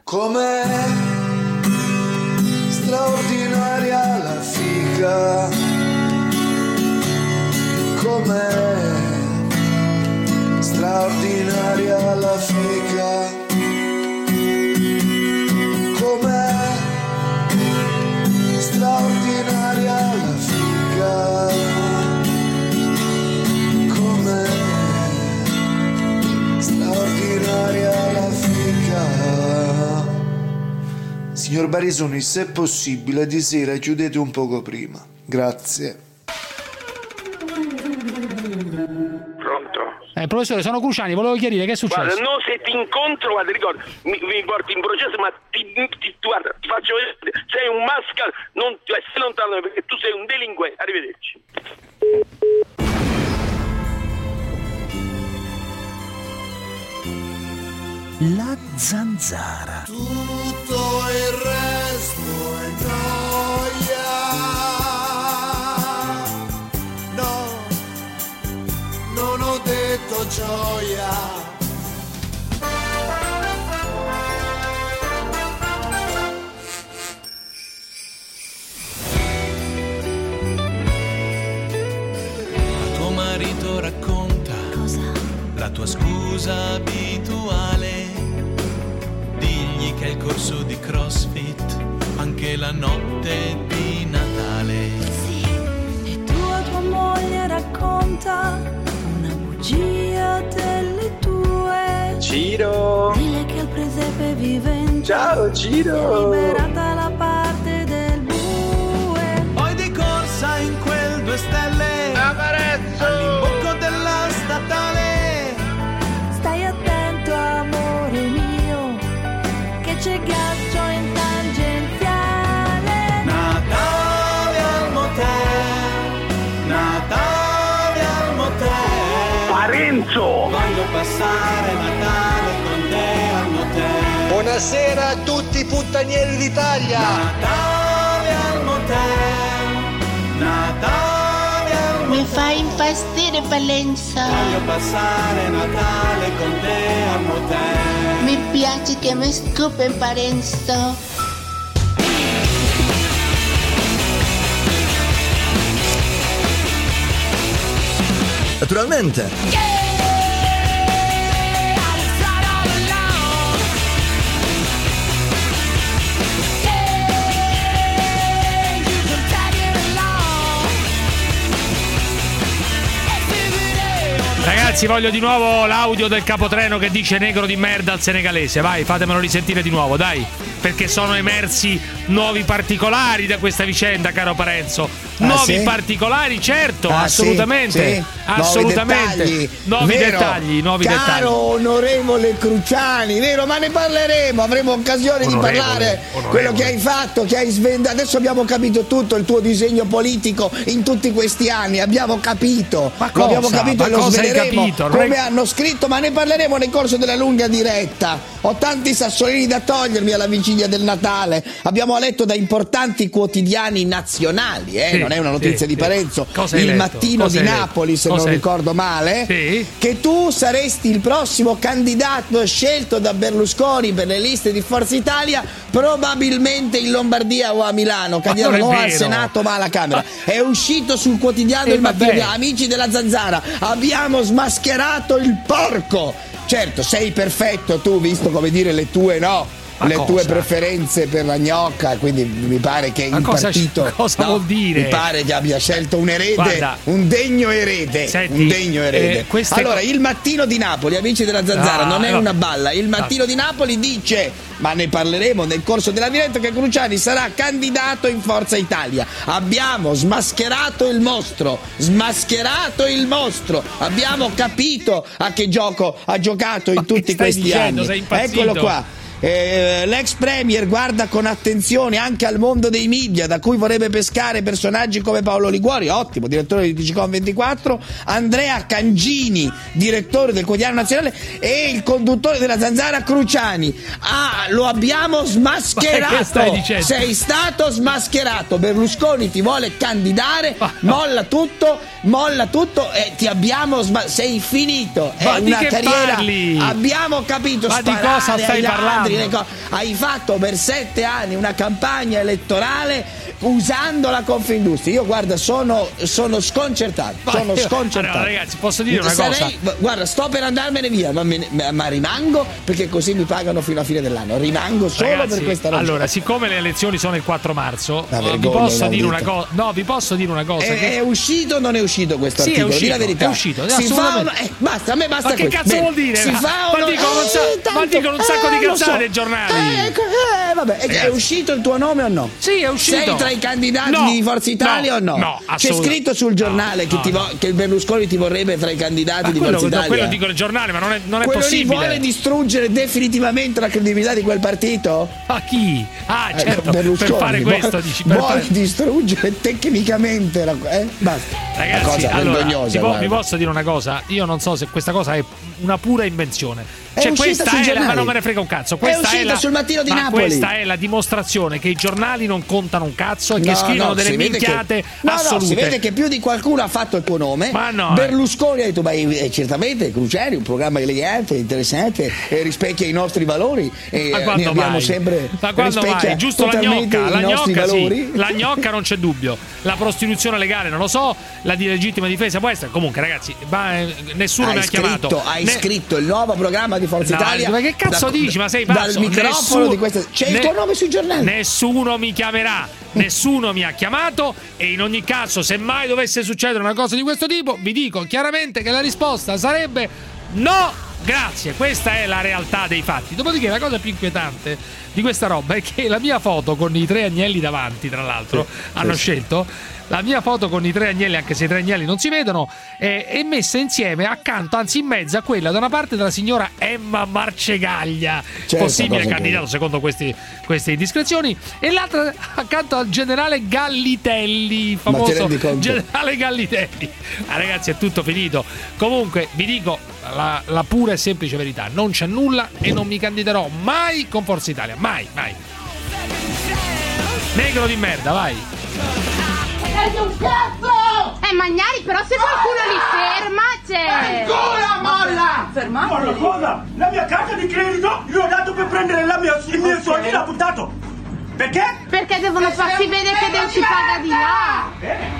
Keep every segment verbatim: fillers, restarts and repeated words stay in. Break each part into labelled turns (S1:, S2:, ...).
S1: Com'è straordinaria la figa, com'è straordinaria la figa, com'è straordinaria la figa, com'è straordinaria la figa. Signor Barisoni, se è possibile di sera chiudete un poco prima, grazie.
S2: Eh, professore, sono Cruciani, volevo chiarire che è successo.
S3: Guarda, no, se ti incontro, guarda, ricordo, mi, mi porti in processo, ma ti, ti, guarda, ti faccio vedere, sei un mascal, non, cioè, stai lontano perché tu sei un delinquente. Arrivederci.
S4: La Zanzara.
S1: Tutto il resto è gioia. No, non ho detto gioia.
S5: Tuo marito racconta cosa? La tua scusa abituale. Digli che è il corso di CrossFit anche la notte di Natale.
S6: Sì, e tua tua moglie racconta una bugia delle tue.
S3: Ciro!
S6: Dile che al presepe vivente.
S3: Ciao Ciro!
S6: Si è liberata la parte del bue.
S5: Poi di corsa in quel due stelle
S3: Amarezzo!
S5: all'imbocco della statale.
S6: Stai attento amore mio, che c'è ghiaccio in tangenziale.
S5: Natale al motel, Natale al motel.
S3: Parenzo!
S5: Voglio passare Natale con te al motel.
S1: Buonasera a tutti i puttanieri d'Italia.
S5: Natale al motel, Natale al motel.
S7: Mi fai impazzire Valenza.
S5: Voglio passare Natale con te al motel.
S7: Mi piace che mi scopi Parenzo.
S4: Naturalmente.
S2: Ragazzi, voglio di nuovo l'audio del capotreno che dice negro di merda al senegalese. Vai, fatemelo risentire di nuovo, dai. Perché sono emersi nuovi particolari da questa vicenda, caro Parenzo. Nuovi
S8: ah, sì?
S2: particolari, certo,
S8: ah,
S2: assolutamente.
S8: Sì, sì.
S2: Assolutamente.
S8: Nuovi dettagli,
S2: nuovi
S8: vero?
S2: dettagli, nuovi
S8: Caro
S2: dettagli.
S8: onorevole Cruciani, vero? Ma ne parleremo, avremo occasione
S2: Onorevole,
S8: di parlare
S2: onorevole.
S8: quello che hai fatto, che hai svendato. Adesso abbiamo capito tutto il tuo disegno politico in tutti questi anni, abbiamo capito.
S2: Ma
S8: lo abbiamo
S2: cosa?
S8: capito
S2: Ma
S8: e lo
S2: cosa hai
S8: sveleremo
S2: capito?
S8: come
S2: Re-
S8: hanno scritto, ma ne parleremo nel corso della lunga diretta. Ho tanti sassolini da togliermi alla vigilia del Natale. Abbiamo letto da importanti quotidiani nazionali, eh?
S2: Sì,
S8: non è una notizia
S2: sì,
S8: di
S2: sì.
S8: Parenzo.
S2: Cosa hai
S8: Il
S2: letto?
S8: Mattino
S2: Cosa
S8: di
S2: hai letto?
S8: Napoli, se
S2: Cosa
S8: non
S2: hai-
S8: ricordo male,
S2: Sì.
S8: che tu saresti il prossimo candidato scelto da Berlusconi per le liste di Forza Italia, probabilmente in Lombardia o a Milano, candidato
S2: non è
S8: o al
S2: vero.
S8: Senato ma alla Camera. È uscito sul quotidiano
S2: Eh,
S8: Il Mattino.
S2: vabbè.
S8: Amici della Zanzara, abbiamo smascherato il porco. Certo, sei perfetto tu, visto come dire le tue no.
S2: Ma
S8: le
S2: cosa?
S8: tue preferenze per la gnocca, quindi mi pare che
S2: Ma
S8: il
S2: cosa-
S8: partito
S2: cosa vuol dire?
S8: mi pare che abbia scelto un erede,
S2: Guarda.
S8: un degno erede,
S2: Senti,
S8: un degno erede.
S2: eh, queste
S8: allora,
S2: co-
S8: il Mattino di Napoli, amici della Zanzara,
S2: Ah,
S8: non è
S2: no.
S8: una balla. Il Mattino di Napoli dice, ma ne parleremo nel corso della diretta, che Cruciani sarà candidato in Forza Italia. Abbiamo smascherato il mostro, smascherato il mostro. Abbiamo capito a che gioco ha giocato in
S2: Ma che
S8: tutti
S2: stai
S8: questi
S2: dicendo?
S8: anni.
S2: Sei impazzito?
S8: Eccolo qua. Eh, l'ex premier guarda con attenzione anche al mondo dei media, da cui vorrebbe pescare personaggi come Paolo Liguori, ottimo, direttore di D G Com ventiquattro, Andrea Cangini, direttore del Quotidiano Nazionale, e il conduttore della Zanzara Cruciani. Ah, lo abbiamo smascherato.
S2: Ma che stai dicendo?
S8: Sei stato smascherato. Berlusconi ti vuole candidare,
S2: Ma no.
S8: molla tutto, molla tutto e ti abbiamo sma- sei finito. È
S2: Ma di
S8: una
S2: che
S8: carriera.
S2: parli?
S8: Abbiamo capito.
S2: Ma di
S8: sparare
S2: cosa stai
S8: ai
S2: parlando?
S8: ladri, padri, le co- hai fatto per sette anni una campagna elettorale usando la Confindustria. Io guarda, sono, sono sconcertato.
S2: Ma
S8: sono
S2: io-
S8: sconcertato.
S2: allora, ragazzi, posso dire una
S8: Sarei-
S2: cosa?
S8: Guarda, sto per andarmene via, ma, me ne- ma rimango perché così mi pagano fino alla fine dell'anno. Rimango solo
S2: Ragazzi,
S8: per questa ragione.
S2: allora, siccome le elezioni sono il quattro marzo,
S8: Una
S2: vi
S8: vergogna,
S2: posso dire una
S8: inaudita.
S2: cosa. No, vi posso dire una cosa.
S8: È,
S2: che-
S8: è uscito o non è uscito questo
S2: Sì, è
S8: articolo? Di
S2: uscito,
S8: la verità.
S2: è uscito,
S8: Si fa
S2: assolutamente.
S8: una- eh, basta, a me basta
S2: Ma che
S8: questo.
S2: cazzo
S8: Bene.
S2: vuol dire?
S8: Si
S2: Ma-
S8: fa
S2: ma
S8: uno-
S2: dicono un sa-
S8: eh,
S2: ma
S8: tanto-
S2: dicono un sacco di
S8: eh, lo
S2: cazzate
S8: so.
S2: ai giornali.
S8: Eh, ecco, eh, vabbè, è, è
S2: Ragazzi.
S8: uscito il tuo nome o no?
S2: Sì, è uscito.
S8: Sei tra i candidati
S2: No,
S8: di Forza Italia
S2: no,
S8: o no?
S2: no,
S8: C'è
S2: assolutamente.
S8: scritto sul giornale
S2: No,
S8: che,
S2: no,
S8: ti vo-
S2: no.
S8: che il Berlusconi ti vorrebbe tra i candidati
S2: Ma
S8: di
S2: quello,
S8: Forza
S2: no,
S8: Italia.
S2: quello dicono il giornale, ma non è, non è
S8: Quello lì
S2: possibile.
S8: vuole distruggere definitivamente la credibilità di quel partito?
S2: Ma chi? Ah,
S8: Eh,
S2: certo,
S8: Berlusconi
S2: per fare
S8: vuole-
S2: questo, dici, per
S8: vuole
S2: fare-
S8: distruggere tecnicamente la, eh? Basta.
S2: Ragazzi,
S8: Una cosa
S2: allora,
S8: vergognosa,
S2: vi, po-
S8: guarda.
S2: vi posso dire una cosa? Io non so se questa cosa è una pura invenzione.
S8: È
S2: Cioè,
S8: uscita
S2: questa
S8: sui
S2: è la, ma
S8: giornali.
S2: non me ne frega un cazzo.
S8: È
S2: Questa
S8: uscita
S2: la,
S8: sul Mattino di
S2: ma
S8: Napoli.
S2: Questa è la dimostrazione che i giornali non contano un cazzo e che
S8: No,
S2: scrivono
S8: no,
S2: delle
S8: si vede che-
S2: minchiate
S8: no, no,
S2: assolute.
S8: si vede che più di qualcuno ha fatto il tuo nome.
S2: Ma no, eh.
S8: Berlusconi ha detto: ma eh, certamente Cruciani, un programma elegante, interessante, eh, rispecchia i nostri valori. E
S2: Ma
S8: eh,
S2: quando
S8: ne abbiamo
S2: mai?
S8: sempre
S2: Ma quando
S8: rispecchia
S2: mai? Giusto la
S8: totalmente
S2: gnocca, la
S8: i nostri
S2: gnocca,
S8: valori.
S2: sì. La gnocca non c'è dubbio. La prostituzione legale non lo so, la di legittima difesa può essere. Comunque, ragazzi, ma, eh, nessuno
S8: Hai
S2: mi ha
S8: scritto,
S2: chiamato.
S8: hai
S2: Ne-
S8: scritto il nuovo programma di Forza
S2: No,
S8: Italia.
S2: ma che cazzo
S8: da-
S2: dici? Ma sei pazzo?
S8: Dal microfono
S2: Nessuno-
S8: di questa. C'è il
S2: ne-
S8: tuo nome sui giornali.
S2: Nessuno mi chiamerà, nessuno mi ha chiamato e in ogni caso, se mai dovesse succedere una cosa di questo tipo, vi dico chiaramente che la risposta sarebbe no, grazie. Questa è la realtà dei fatti. Dopodiché la cosa più inquietante di questa roba è che la mia foto con i tre agnelli davanti, tra l'altro, hanno scelto. La mia foto con i tre agnelli, anche se i tre agnelli non si vedono, è, è messa insieme accanto, anzi in mezzo a quella da una parte della signora Emma Marcegaglia,
S8: Certo,
S2: possibile
S8: cosa
S2: candidato
S8: che-
S2: secondo questi, queste indiscrezioni, e l'altra accanto al generale Gallitelli, il
S8: Ma ti
S2: famoso
S8: rendi conto?
S2: generale Gallitelli. Ah, ragazzi, è tutto finito. Comunque vi dico la, la pura e semplice verità: non c'è nulla e non mi candiderò mai con Forza Italia, mai, mai. Negro di merda, vai.
S9: Eh, Magnari, però se qualcuno li ferma, c'è...
S5: molla!
S9: Fermato?
S5: Molla cosa? La mia carta di credito gli ho dato per prendere la mia, i miei soldi e l'ha buttato. Perché?
S9: Perché devono farsi vedere che non si paga di là.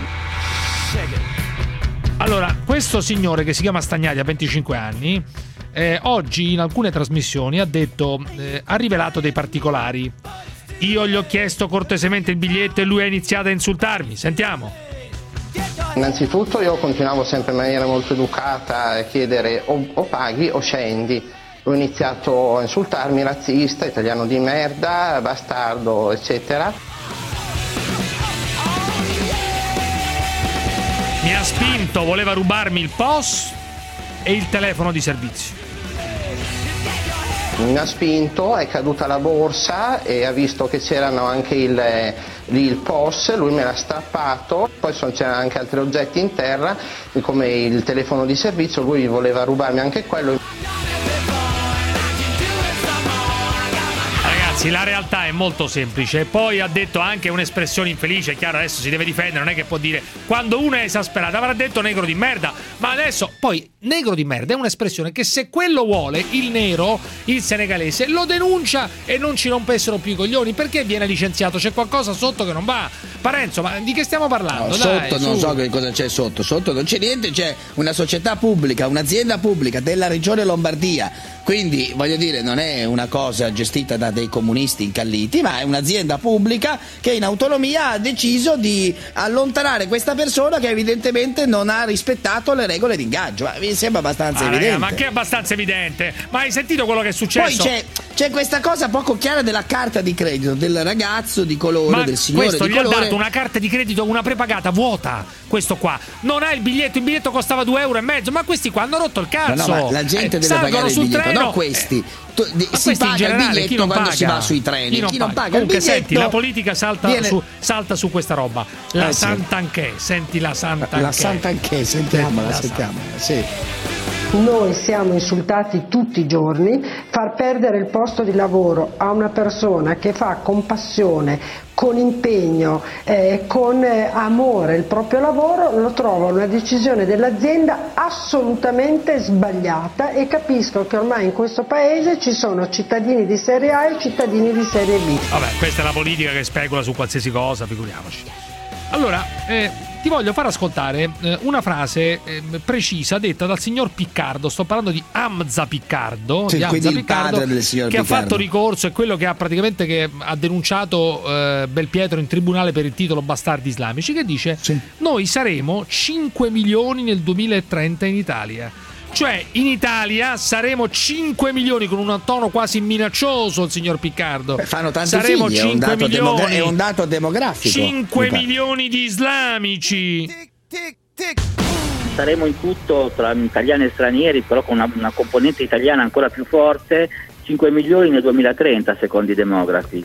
S2: Allora, questo signore che si chiama Stagnati, ha venticinque anni, eh, oggi in alcune trasmissioni ha detto, eh, ha rivelato dei particolari. Io gli ho chiesto cortesemente il biglietto e lui ha iniziato a insultarmi. Sentiamo.
S10: Innanzitutto io continuavo sempre in maniera molto educata a chiedere o, o paghi o scendi. Ho iniziato a insultarmi, razzista, italiano di merda, bastardo, eccetera.
S2: Mi ha spinto, voleva rubarmi il P O S e il telefono di servizio.
S10: Mi ha spinto, è caduta la borsa e ha visto che c'erano anche il, lì il P O S, lui me l'ha strappato, poi sono, c'erano anche altri oggetti in terra come il telefono di servizio, lui voleva rubarmi anche quello.
S2: Ragazzi, la realtà è molto semplice. Poi ha detto anche un'espressione infelice. È chiaro, adesso si deve difendere, non è che può dire quando uno è esasperato. Avrà detto negro di merda. Ma adesso, poi, negro di merda è un'espressione che se quello vuole, il nero, il senegalese, lo denuncia e non ci rompessero più i coglioni. Perché viene licenziato? C'è qualcosa sotto che non va. Parenzo, ma di che stiamo parlando?
S8: No,
S2: Dai,
S8: sotto non
S2: su.
S8: so che cosa c'è sotto. Sotto non c'è niente, c'è una società pubblica, un'azienda pubblica della regione Lombardia. Quindi, voglio dire, non è una cosa gestita da dei comunisti incalliti, ma è un'azienda pubblica che in autonomia ha deciso di allontanare questa persona che evidentemente non ha rispettato le regole di ingaggio. Ma mi sembra abbastanza
S2: Ah,
S8: evidente.
S2: raga, ma che è abbastanza evidente. Ma hai sentito quello che è
S8: Poi
S2: successo?
S8: c'è, c'è questa cosa poco chiara della carta di credito del ragazzo di colore,
S2: Ma
S8: del signore
S2: questo
S8: di
S2: gli
S8: colore.
S2: ha dato una carta di credito, una prepagata vuota. Questo qua non ha il biglietto, il biglietto costava due euro e mezzo. Ma questi qua hanno rotto il
S8: Ma
S2: cazzo.
S8: no, ma la gente
S2: Eh,
S8: deve
S2: salgono
S8: pagare il
S2: sul
S8: biglietto,
S2: treno,
S8: no questi. Tu- di-
S2: Ma
S8: si
S2: questi in
S8: paga il
S2: generale, chi
S8: biglietto
S2: non
S8: quando
S2: paga?
S8: si va sui treni.
S2: Chi non
S8: Chi non
S2: paga?
S8: paga il
S2: Comunque
S8: biglietto
S2: senti, la politica salta,
S8: viene-
S2: su, salta su questa roba. La
S8: Eh, sì.
S2: Sant'Anché, senti la Sant'Anché.
S8: La Sant'Anché, sentiamola,
S2: La
S8: sentiamola, sì.
S11: Noi siamo insultati tutti i giorni. Far perdere il posto di lavoro a una persona che fa con passione, con impegno, eh, con eh, amore il proprio lavoro, lo trovo una decisione dell'azienda assolutamente sbagliata, e capisco che ormai in questo paese ci sono cittadini di serie A e cittadini di serie B.
S2: Vabbè, questa è la politica che specula su qualsiasi cosa, figuriamoci. Allora, eh, ti voglio far ascoltare eh, una frase eh, precisa detta dal signor Piccardo. Sto parlando di Hamza Piccardo,
S8: sì,
S2: di Hamza Piccardo
S8: del signor
S2: che
S8: Piccardo.
S2: ha fatto ricorso, è quello che ha praticamente che ha denunciato eh, Belpietro in tribunale per il titolo Bastardi Islamici, che dice sì. Noi saremo cinque milioni nel duemilatrenta in Italia. Cioè in Italia saremo cinque milioni, con un tono quasi minaccioso il signor Piccardo.
S8: Beh, fanno tanti
S2: saremo
S8: figli, è un,
S2: cinque
S8: dato
S2: milioni,
S8: demogra- è un dato demografico.
S2: cinque milioni di islamici.
S12: Saremo in tutto tra italiani e stranieri, però con una, una componente italiana ancora più forte, cinque milioni nel duemilatrenta secondo i demografi.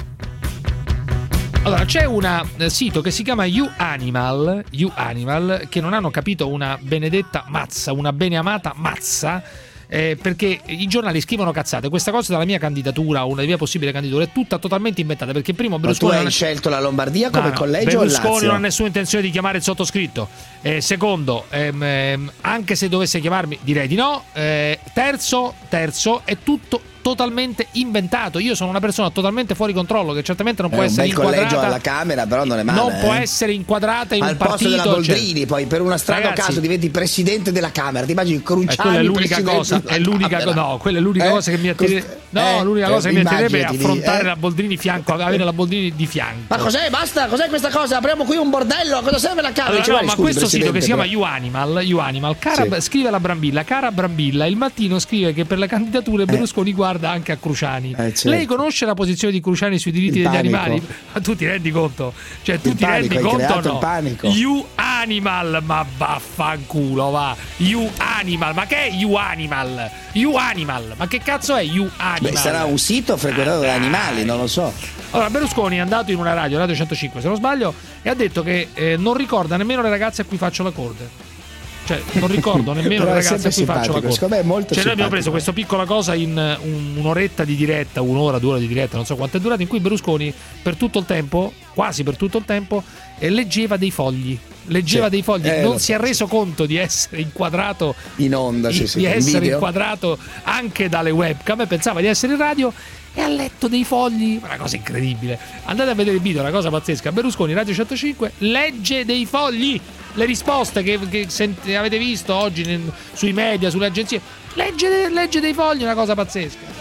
S2: Allora, c'è un eh, sito che si chiama YouAnimal, YouAnimal, che non hanno capito una benedetta mazza, una beneamata mazza, eh, perché i giornali scrivono cazzate. Questa cosa della mia candidatura, una mia possibile candidatura, è tutta totalmente inventata, perché primo Berlusconi...
S8: Ma tu hai
S2: non...
S8: scelto la Lombardia come
S2: no, no,
S8: collegio
S2: Berlusconi
S8: o Lazio?
S2: non ha nessuna intenzione di chiamare il sottoscritto. Eh, secondo, ehm, ehm, anche se dovesse chiamarmi, direi di no. Eh, terzo, terzo, è tutto totalmente inventato. Io sono una persona totalmente fuori controllo, che certamente non può
S8: è
S2: essere
S8: un bel
S2: inquadrata
S8: collegio alla Camera, però non è male.
S2: Non
S8: eh.
S2: può essere inquadrata in
S8: al
S2: un
S8: posto
S2: partito,
S8: della Boldrini,
S2: cioè...
S8: poi per una strano
S2: Ragazzi,
S8: caso diventi presidente della Camera. Ti immagini Cruciani?
S2: Eh, quella è l'unica cosa, è l'unica co- no, quella è l'unica
S8: eh?
S2: cosa che mi attirerebbe. No,
S8: eh?
S2: l'unica
S8: eh,
S2: cosa che mi attirerebbe è affrontare
S8: eh?
S2: la Boldrini fianco, avere la Boldrini di fianco.
S8: Ma cos'è? Basta, cos'è questa cosa? Apriamo qui un bordello, a cosa serve la Camera?
S2: Allora,
S8: Dice,
S2: no,
S8: vai,
S2: ma
S8: scusi,
S2: questo sito che si chiama
S8: però.
S2: YouAnimal, YouAnimal cara,
S8: Sì.
S2: scrive la Brambilla, cara Brambilla, il mattino scrive che per le candidature Berlusconi eh. guarda anche a Cruciani.
S8: Eh, certo.
S2: Lei conosce la posizione di Cruciani sui diritti
S8: Il
S2: degli
S8: panico.
S2: animali? Ma tu ti rendi conto? Cioè tu
S8: Il
S2: ti
S8: panico,
S2: rendi
S8: hai
S2: conto o
S8: creato
S2: no?
S8: il panico.
S2: YouAnimal, ma vaffanculo, va. YouAnimal, ma che è YouAnimal? YouAnimal, ma che cazzo è YouAnimal?
S8: Beh, sarà un sito frequentato da animali, non lo so.
S2: Allora, Berlusconi è andato in una radio, Radio centocinque se non sbaglio, e ha detto che eh, non ricorda nemmeno le ragazze a cui faccio la corte. Cioè, non ricordo nemmeno le ragazze a cui faccio la corte.
S8: Secondo me è molto
S2: cioè, noi abbiamo
S8: simpatico.
S2: preso questa piccola cosa in un, un'oretta di diretta, un'ora, due ore di diretta, non so quanto è durata, in cui Berlusconi per tutto il tempo, quasi per tutto il tempo, eh, leggeva dei fogli. Leggeva
S8: Sì.
S2: dei fogli,
S8: Eh,
S2: non
S8: lo
S2: si
S8: so,
S2: è reso conto di essere inquadrato
S8: in onda,
S2: di,
S8: sì, sì,
S2: di
S8: in
S2: essere
S8: video.
S2: inquadrato anche dalle webcam, e pensava di essere in radio e ha letto dei fogli, una cosa incredibile. Andate a vedere il video, una cosa pazzesca. Berlusconi, Radio centocinque, legge dei fogli, le risposte che, che sent- avete visto oggi nel, sui media, sulle agenzie. Legge, legge dei fogli, una cosa pazzesca.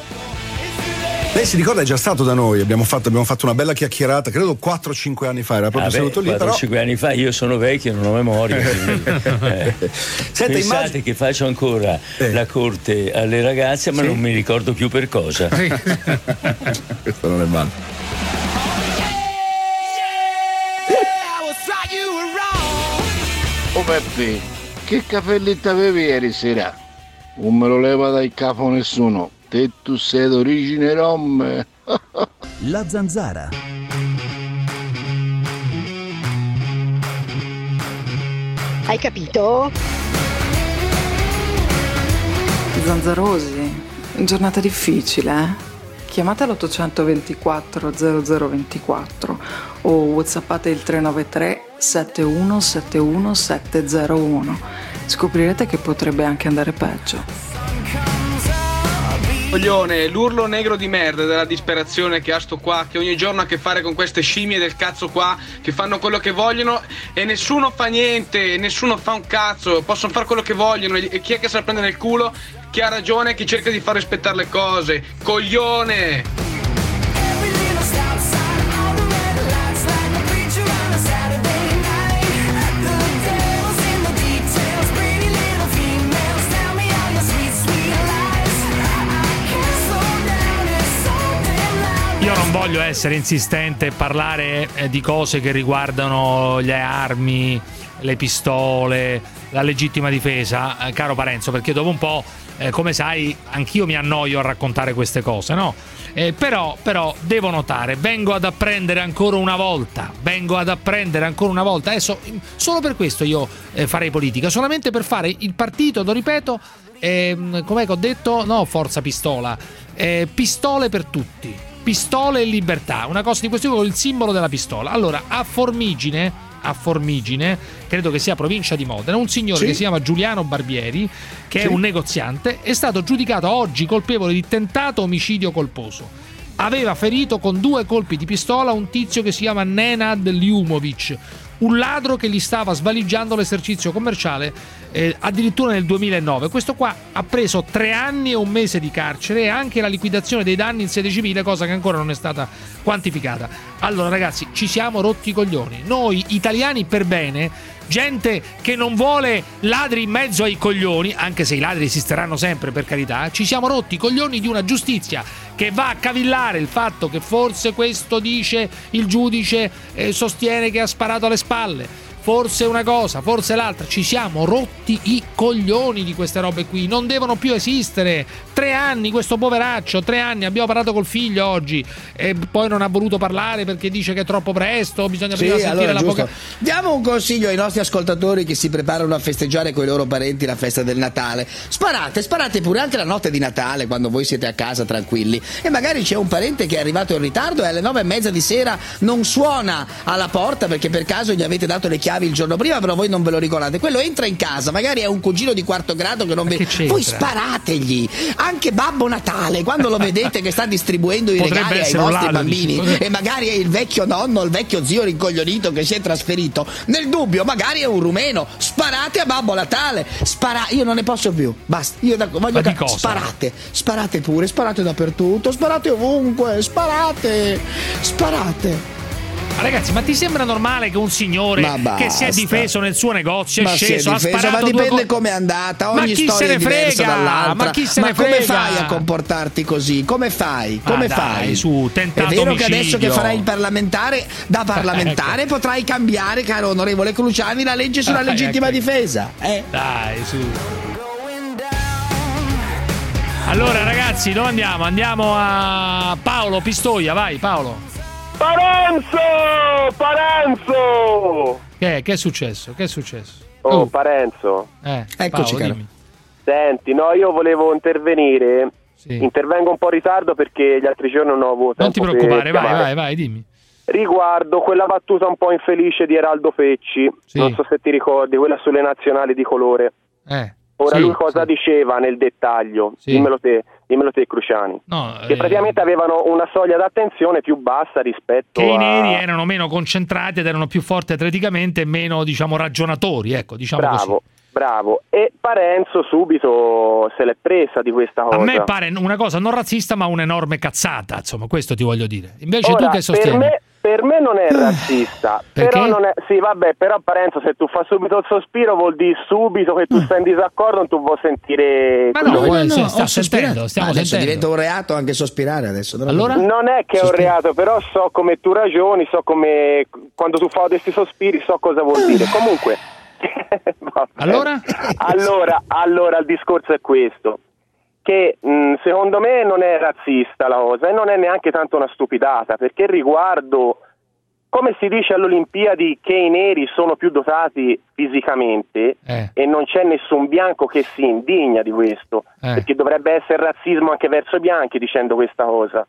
S13: Lei si ricorda, è già stato da noi, abbiamo fatto, abbiamo fatto una bella chiacchierata, credo quattro cinque anni fa, era proprio
S14: ah
S13: seduto
S14: beh,
S13: lì.
S14: quattro cinque
S13: però...
S14: anni fa, io sono vecchio, non ho memoria. eh.
S13: Senta,
S14: Pensate
S13: immagini...
S14: che faccio ancora eh. la corte alle ragazze, ma sì. non mi ricordo più per cosa.
S13: Questo non è male.
S15: Oh Peppe, che capelli t'avevi ieri sera? Non me lo leva dal capo nessuno. Te tu sei d'origine rom.
S4: La Zanzara.
S9: Hai capito?
S16: Zanzarosi, giornata difficile, eh? Chiamate l'ottocentoventiquattro zero zero ventiquattro o whatsappate il tre nove tre sette uno sette uno sette zero uno. Scoprirete che potrebbe anche andare peggio.
S17: Coglione, l'urlo negro di merda della disperazione che ha sto qua, che ogni giorno ha a che fare con queste scimmie del cazzo qua, che fanno quello che vogliono e nessuno fa niente, nessuno fa un cazzo, possono fare quello che vogliono e chi è che se la prende nel culo? Chi ha ragione, chi cerca di far rispettare le cose, coglione!
S2: Io non voglio essere insistente e parlare eh, di cose che riguardano le armi, le pistole, la legittima difesa, eh, caro Parenzo, perché dopo un po', eh, come sai, anch'io mi annoio a raccontare queste cose, no? Eh, però, però devo notare, vengo ad apprendere ancora una volta, vengo ad apprendere ancora una volta, adesso solo per questo io eh, farei politica, solamente per fare il partito, lo ripeto, ehm, com'è che ho detto? No, Forza Pistola, eh, pistole per tutti, pistole e libertà, una cosa di questo tipo, il simbolo della pistola. Allora, a Formigine a Formigine, credo che sia provincia di Modena, un signore
S8: sì.
S2: che si chiama Giuliano Barbieri, che
S8: sì.
S2: è un negoziante, è stato giudicato oggi colpevole di tentato omicidio colposo. Aveva ferito con due colpi di pistola un tizio che si chiama Nenad Ljumovic, un ladro che gli stava svaligiando l'esercizio commerciale eh, addirittura nel duemilanove. Questo qua ha preso tre anni e un mese di carcere e anche la liquidazione dei danni in sede civile, cosa che ancora non è stata quantificata. Allora ragazzi, ci siamo rotti i coglioni. Noi italiani per bene, gente che non vuole ladri in mezzo ai coglioni, anche se i ladri esisteranno sempre, per carità, ci siamo rotti i coglioni di una giustizia che va a cavillare il fatto che forse questo dice il giudice e sostiene che ha sparato alle spalle, forse una cosa, forse l'altra. Ci siamo rotti i coglioni di queste robe qui, non devono più esistere. Tre anni questo poveraccio, tre anni, abbiamo parlato col figlio oggi e poi non ha voluto parlare perché dice che è troppo presto, bisogna prima
S8: sì,
S2: sentire
S8: allora,
S2: l'avvocato.
S8: Diamo un consiglio ai nostri ascoltatori che si preparano a festeggiare con i loro parenti la festa del Natale: sparate, sparate pure anche la notte di Natale quando voi siete a casa tranquilli e magari c'è un parente che è arrivato in ritardo e alle nove e mezza di sera non suona alla porta perché per caso gli avete dato le chiavi il giorno prima, però voi non ve lo ricordate. Quello entra in casa, magari è un cugino di quarto grado che non vede, voi sparategli. Anche Babbo Natale, quando lo vedete che sta distribuendo i
S2: Potrebbe
S8: regali ai
S2: essere un
S8: vostri
S2: ladro,
S8: bambini
S2: dici,
S8: e magari è il vecchio nonno, il vecchio zio rincoglionito che si è trasferito, nel dubbio magari è un rumeno, sparate a Babbo Natale. Spara- io non ne posso più, basta, io da- voglio
S2: Ma di
S8: da-
S2: cosa?
S8: sparate, sparate pure, sparate dappertutto, sparate ovunque, sparate, sparate.
S2: Ma ragazzi, ma ti sembra normale che un signore che si è difeso nel suo negozio, è
S8: ma
S2: sceso, ha
S8: difeso,
S2: sparato
S8: ma
S2: due
S8: dipende
S2: co-
S8: come è andata,
S2: Ma
S8: ogni
S2: chi
S8: storia
S2: se ne
S8: è diversa
S2: frega?
S8: dall'altra.
S2: Ma chi se
S8: ma
S2: ne
S8: come
S2: frega?
S8: fai a comportarti così? Come fai?
S2: Ma
S8: Come
S2: dai,
S8: fai?
S2: su, tentato
S8: è vero
S2: omicidio.
S8: che adesso che farai il parlamentare, da parlamentare
S2: ecco.
S8: potrai cambiare, caro onorevole Cruciani, la legge sulla
S2: Ah,
S8: legittima
S2: ecco.
S8: difesa. Eh?
S2: Dai, su. Allora ragazzi, dove andiamo? Andiamo a Paolo Pistoia, vai Paolo.
S18: Parenzo! Parenzo!
S2: Che è? Che è successo? Che è successo?
S18: Oh,
S2: Oh.
S18: Parenzo.
S2: Eh,
S8: Eccoci,
S2: Paolo,
S8: caro.
S2: dimmi.
S18: Senti, no, io volevo intervenire.
S2: Sì.
S18: Intervengo un po' in ritardo perché gli altri giorni non ho avuto
S2: Non
S18: tempo
S2: ti preoccupare,
S18: per
S2: vai,
S18: chiamare.
S2: vai, vai, dimmi.
S18: Riguardo quella battuta un po' infelice di Eraldo Fecci,
S2: Sì.
S18: non so se ti ricordi, quella sulle nazionali di colore.
S2: Eh.
S18: Ora
S2: sì,
S18: lui cosa
S2: sì.
S18: diceva nel dettaglio?
S2: Sì.
S18: Dimmelo te, dimmelo te Cruciani.
S2: No,
S18: Che
S2: eh,
S18: praticamente avevano una soglia d'attenzione più bassa rispetto
S2: che
S18: a...
S2: i neri erano meno concentrati ed erano più forti atleticamente e meno, diciamo, ragionatori, ecco, diciamo
S18: Bravo,
S2: così.
S18: bravo. E Parenzo subito se l'è presa di questa cosa.
S2: A me pare una cosa non razzista, ma un'enorme cazzata, insomma, questo ti voglio dire. Invece
S18: Ora,
S2: tu che sostieni?
S18: Per me, per me non è razzista,
S2: Perché?
S18: però non è... Sì, vabbè, però Parenzo, se tu fai subito il sospiro vuol dire subito che tu stai in disaccordo, non tu vuoi sentire...
S2: Ma
S18: quello
S2: no,
S18: che-
S2: eh, sta
S8: ho
S2: sentendo,
S8: sospirato.
S2: stiamo
S8: adesso
S2: sentendo.
S8: diventa un reato anche sospirare adesso. non lo
S2: Allora?
S8: so.
S18: Non è che è un
S8: Sospiro.
S18: reato, però so come tu ragioni, so come... Quando tu fai questi sospiri so cosa vuol dire. Comunque... Vabbè.
S2: Allora?
S18: allora? Allora, il discorso è questo. Che mh, secondo me non è razzista la cosa e non è neanche tanto una stupidata, perché riguardo, come si dice alle Olimpiadi, che i neri sono più dotati fisicamente
S2: Eh.
S18: e non c'è nessun bianco che si indigna di questo,
S2: Eh.
S18: perché dovrebbe essere razzismo anche verso i bianchi dicendo questa cosa.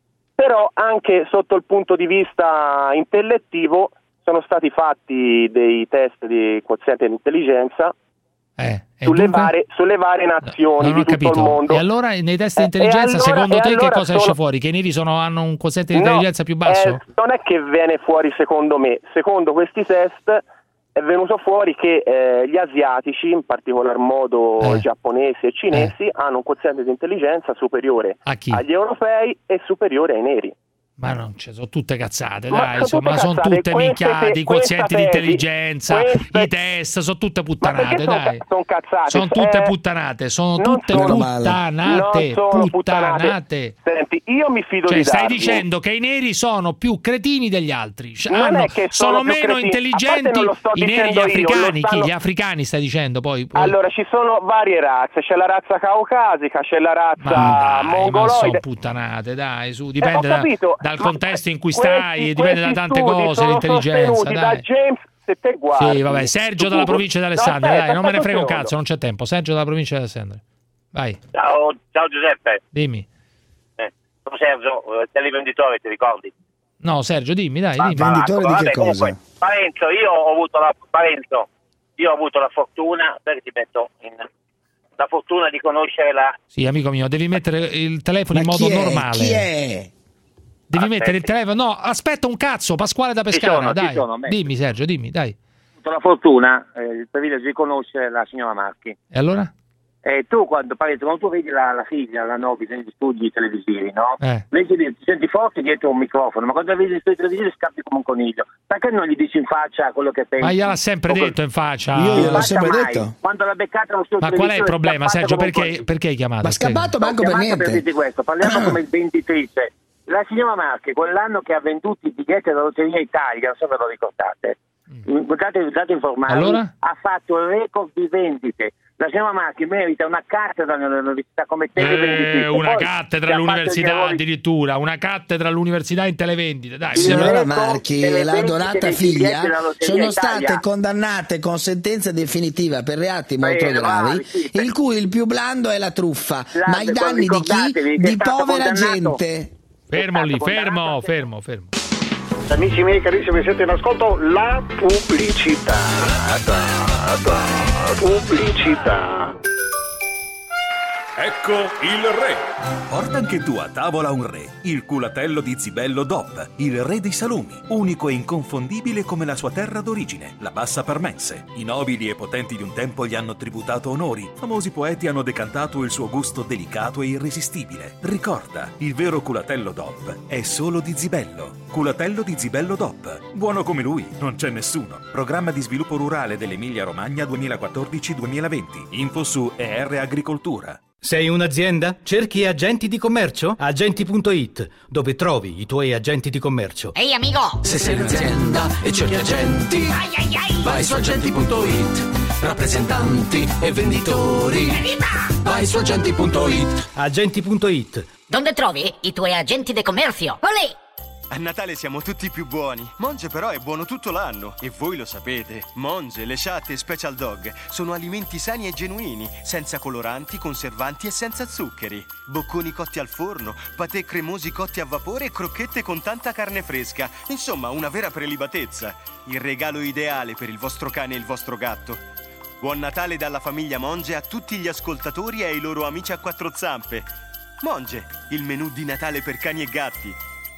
S18: Però anche sotto il punto di vista intellettivo sono stati fatti dei test di quoziente di intelligenza
S2: Eh, e
S18: sulle,
S2: dunque?
S18: varie, sulle varie nazioni
S2: Non ho
S18: di tutto
S2: capito.
S18: il mondo.
S2: E allora nei test di
S18: Eh,
S2: intelligenza,
S18: e allora-
S2: secondo
S18: e
S2: te
S18: allora
S2: che cosa
S18: sono-
S2: esce fuori? Che i neri sono, hanno un quoziente di
S18: No,
S2: intelligenza più basso?
S18: eh, non è che viene fuori secondo me. Secondo questi test è venuto fuori che eh, gli asiatici, in particolar modo
S2: Eh.
S18: giapponesi e cinesi, hanno un quoziente di intelligenza superiore
S2: A chi?
S18: agli europei e superiore ai neri.
S2: Ma non ci sono tutte cazzate,
S18: Ma
S2: dai,
S18: sono
S2: insomma,
S18: tutte
S2: sono
S18: cazzate.
S2: tutte
S18: Queste
S2: minchiate,
S18: te-
S2: i quozienti di
S18: questa tesi-
S2: intelligenza,
S18: queste-
S2: i test, sono tutte
S18: Ma
S2: puttanate,
S18: perché sono,
S2: dai.
S18: ca- sono cazzate?
S2: Sono tutte
S18: Eh,
S2: puttanate, sono
S18: non
S2: tutte
S18: sono-
S2: puttanate,
S18: non sono
S2: puttanate.
S18: puttanate. Senti, io mi fido
S2: Cioè,
S18: di
S2: stai
S18: Darwin.
S2: dicendo che i neri sono più cretini degli altri, cioè,
S18: Non
S2: hanno-
S18: è che
S2: sono,
S18: sono più
S2: meno
S18: cretini.
S2: intelligenti
S18: A parte non lo sto
S2: i neri, gli
S18: dicendo io,
S2: africani,
S18: lo stanno-
S2: chi? Gli africani stai dicendo poi? poi-
S18: Allora, ci sono varie razze, c'è la razza caucasica, c'è la razza
S2: Ma dai, ma sono
S18: mongoloide.
S2: puttanate, dai, su,
S18: Eh,
S2: dipende
S18: ho
S2: da-
S18: capito,
S2: dal
S18: ma
S2: contesto in cui
S18: questi-
S2: stai, dipende da
S18: questi
S2: tante
S18: studi
S2: cose,
S18: sono
S2: l'intelligenza,
S18: sostenuti
S2: dai.
S18: da James, se te guardi.
S2: Sì, vabbè, Sergio
S18: tu-
S2: dalla provincia di
S18: No,
S2: Alessandria,
S18: aspetta,
S2: dai, non me ne
S18: aspetta
S2: frega un
S18: secondo.
S2: cazzo, non c'è tempo. Sergio dalla provincia di Alessandria. Vai.
S19: Ciao, ciao Giuseppe.
S2: Dimmi.
S19: Eh, sono Sergio, eh, televenditore, ti ricordi?
S2: No, Sergio, dimmi, dai, dimmi.
S8: Venditore di che
S19: Vabbè,
S8: cosa?
S19: comunque, Parenzo, io ho avuto la Parenzo, io ho avuto la fortuna, perché ti metto in la fortuna di conoscere la
S2: Sì, amico mio, devi mettere il telefono
S8: Ma
S2: in modo
S8: chi è?
S2: normale.
S8: Chi è?
S2: Devi
S19: Aspetta.
S2: mettere il telefono. No, aspetta un cazzo, Pasquale da Pescara,
S19: sono, ci
S2: dai.
S19: sono, metti.
S2: Dimmi Sergio, dimmi, dai.
S19: ho avuto la fortuna, eh, il privilegio di conoscere la signora Marchi.
S2: E allora?
S19: E tu quando Parenzo, quando tu vedi la, la figlia, la Novi negli studi televisivi, no?
S2: Eh.
S19: Vedi, ti senti forte dietro un microfono, ma quando vedi gli studi televisivi scappi come un coniglio. Perché non gli dici in faccia quello che pensi?
S2: Ma gliel'ha sempre detto in faccia.
S8: Io
S19: In
S8: gliel'ho
S19: faccia
S8: sempre
S19: mai.
S8: detto.
S19: Quando l'ha beccata lo studio
S2: Ma qual è il
S19: televisivo
S2: problema,
S19: scappata
S2: Sergio?
S19: come un
S2: Perché,
S19: coniglio.
S2: perché hai chiamato?
S8: Ma
S2: Spiega.
S8: scappato manco per
S19: Chiamata
S8: niente.
S19: dirti questo, parliamo come venditrice. La signora Marchi, quell'anno che ha venduto i biglietti della Lotteria Italia, non so se ve lo ricordate, guardate, date informati,
S2: Allora?
S19: ha fatto il record di vendite. La signora Marchi merita una cattedra nell'università come televenditrice.
S2: Eh, una
S19: Poi
S2: cattedra
S19: che ha
S2: all'università
S19: fatto gli errori-
S2: addirittura, una cattedra all'università in televendite, dai.
S19: Sì,
S8: Signora
S19: record
S8: Marchi
S19: delle
S8: e la
S19: vendite
S8: adorata
S19: dei
S8: figlia
S19: biglietti della Lotteria
S8: sono
S19: Italia.
S8: state condannate con sentenza definitiva per reati
S19: Eh,
S8: molto
S19: bravi,
S8: gravi,
S19: sì.
S8: il cui il più blando è la truffa,
S19: La-
S8: ma i danni di chi?
S19: ricordatevi che è
S8: Di
S19: stato
S8: povera
S19: condannato.
S8: gente.
S2: Fermo lì,
S19: È stato
S2: fermo,
S19: condannato.
S2: fermo, fermo.
S20: Amici miei carissimi, siete in ascolto la pubblicità. Pubblicità.
S21: Ecco il re. Porta anche tu a tavola un re, il culatello di Zibello Dopp, il re dei salumi, unico e inconfondibile come la sua terra d'origine, la Bassa Parmense. I nobili e potenti di un tempo gli hanno tributato onori, famosi poeti hanno decantato il suo gusto delicato e irresistibile. Ricorda, il vero culatello Dopp è solo di Zibello. Culatello di Zibello Dopp, buono come lui, non c'è nessuno. Programma di sviluppo rurale dell'Emilia Romagna duemilaquattordici duemilaventi. Info su E R Agricoltura.
S22: Sei un'azienda? Cerchi agenti di commercio? Agenti punto it, dove trovi i tuoi agenti di commercio.
S23: Ehi amico!
S24: Se sei un'azienda e cerchi agenti,
S23: Ai ai ai!
S24: vai su agenti punto it. Rappresentanti e venditori,
S23: Evviva!
S24: vai su agenti punto it.
S22: Agenti punto it.
S23: Dove trovi i tuoi agenti di commercio? Olè!
S25: A Natale siamo tutti più buoni. Monge però è buono tutto l'anno e voi lo sapete. Monge, Lesciate e Special Dog sono alimenti sani e genuini, senza coloranti, conservanti e senza zuccheri. Bocconi cotti al forno, patè cremosi cotti a vapore e crocchette con tanta carne fresca. Insomma, una vera prelibatezza. Il regalo ideale per il vostro cane e il vostro gatto. Buon Natale dalla famiglia Monge a tutti gli ascoltatori e ai loro amici a quattro zampe. Monge, il menù di Natale per cani e gatti.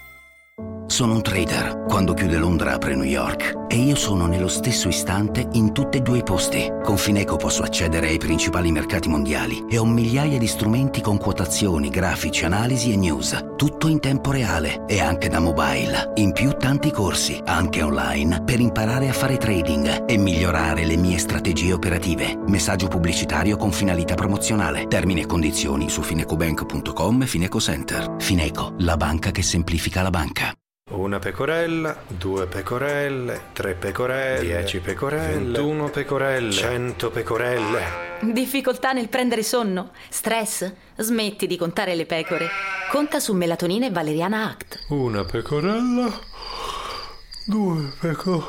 S26: Sono un trader. Quando chiude Londra apre New York. E io sono nello stesso istante in tutti e due i posti. Con Fineco posso accedere ai principali mercati mondiali e ho migliaia di strumenti con quotazioni, grafici, analisi e news. Tutto in tempo reale e anche da mobile. In più tanti corsi, anche online, per imparare a fare trading e migliorare le mie strategie operative. Messaggio pubblicitario con finalità promozionale. Termini e condizioni su finecobank punto com e Fineco Center. Fineco, la banca che semplifica la banca.
S27: Una pecorella, due pecorelle, tre pecorelle, dieci pecorelle, ventuno pecorelle, cento pecorelle.
S28: Difficoltà nel prendere sonno? Stress? Smetti di contare le pecore. Conta su Melatonina e Valeriana Act.
S27: Una pecorella, due pecorelle.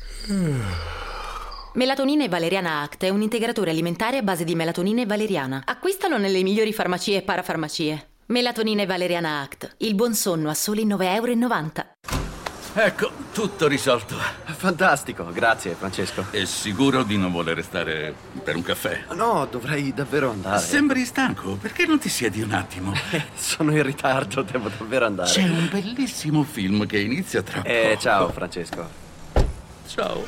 S28: Melatonina e Valeriana Act è un integratore alimentare a base di melatonina e valeriana. Acquistalo nelle migliori farmacie e parafarmacie. Melatonina e Valeriana Act. Il buon sonno a soli nove e novanta euro.
S29: Ecco, tutto risolto.
S30: Fantastico, grazie Francesco.
S29: È sicuro di non voler restare per un caffè?
S30: No, dovrei davvero andare.
S29: Sembri stanco, perché non ti siedi un attimo?
S30: Sono in ritardo, devo davvero andare.
S29: C'è un bellissimo film che inizia tra
S30: Eh,
S29: poco.
S30: ciao Francesco.
S29: Ciao.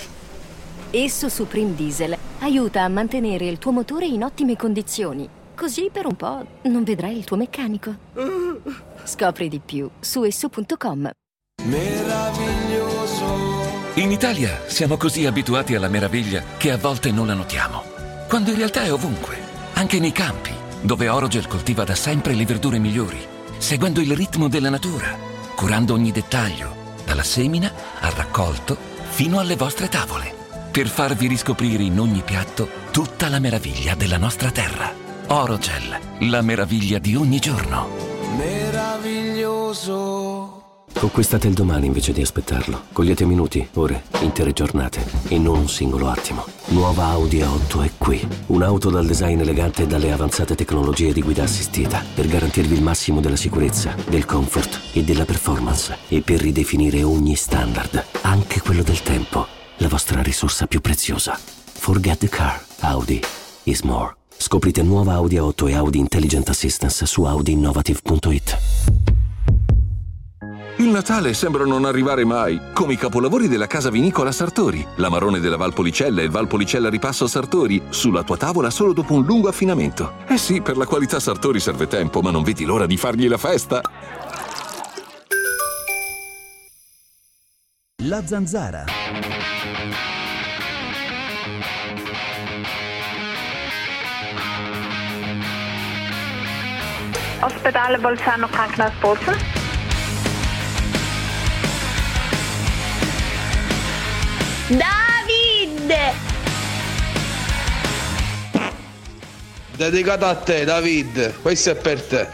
S31: Esso Supreme Diesel aiuta a mantenere il tuo motore in ottime condizioni. Così per un po' non vedrai il tuo meccanico. Scopri di più su esso punto com.
S32: Meraviglioso. In Italia siamo così abituati alla meraviglia che a volte non la notiamo, quando in realtà è ovunque, anche nei campi, dove Orogel coltiva da sempre le verdure migliori, seguendo il ritmo della natura, curando ogni dettaglio, dalla semina al raccolto fino alle vostre tavole, per farvi riscoprire in ogni piatto tutta la meraviglia della nostra terra. Orogel, la meraviglia di ogni giorno. Meraviglioso.
S1: Conquistate il domani invece di aspettarlo. Cogliete minuti, ore, intere giornate e non un singolo attimo. Nuova Audi A otto è qui. Un'auto dal design elegante e dalle avanzate tecnologie di guida assistita per garantirvi il massimo della sicurezza, del comfort e della performance e per ridefinire ogni standard, anche quello del tempo, la vostra risorsa più preziosa. Forget the car. Audi is more. Scoprite nuova Audi A otto e Audi Intelligent Assistance su audi innovative punto it.
S3: Il Natale sembra non arrivare mai, come i capolavori della casa vinicola Sartori, l'Amarone della Valpolicella e il Valpolicella Ripasso Sartori, sulla tua tavola solo dopo un lungo affinamento. Eh sì, per la qualità Sartori serve tempo, ma non vedi l'ora di fargli la festa.
S4: La Zanzara.
S5: Ospedale Bolzano Krankenhaus.
S9: David!
S6: Dedicato a te, David, questo è per te.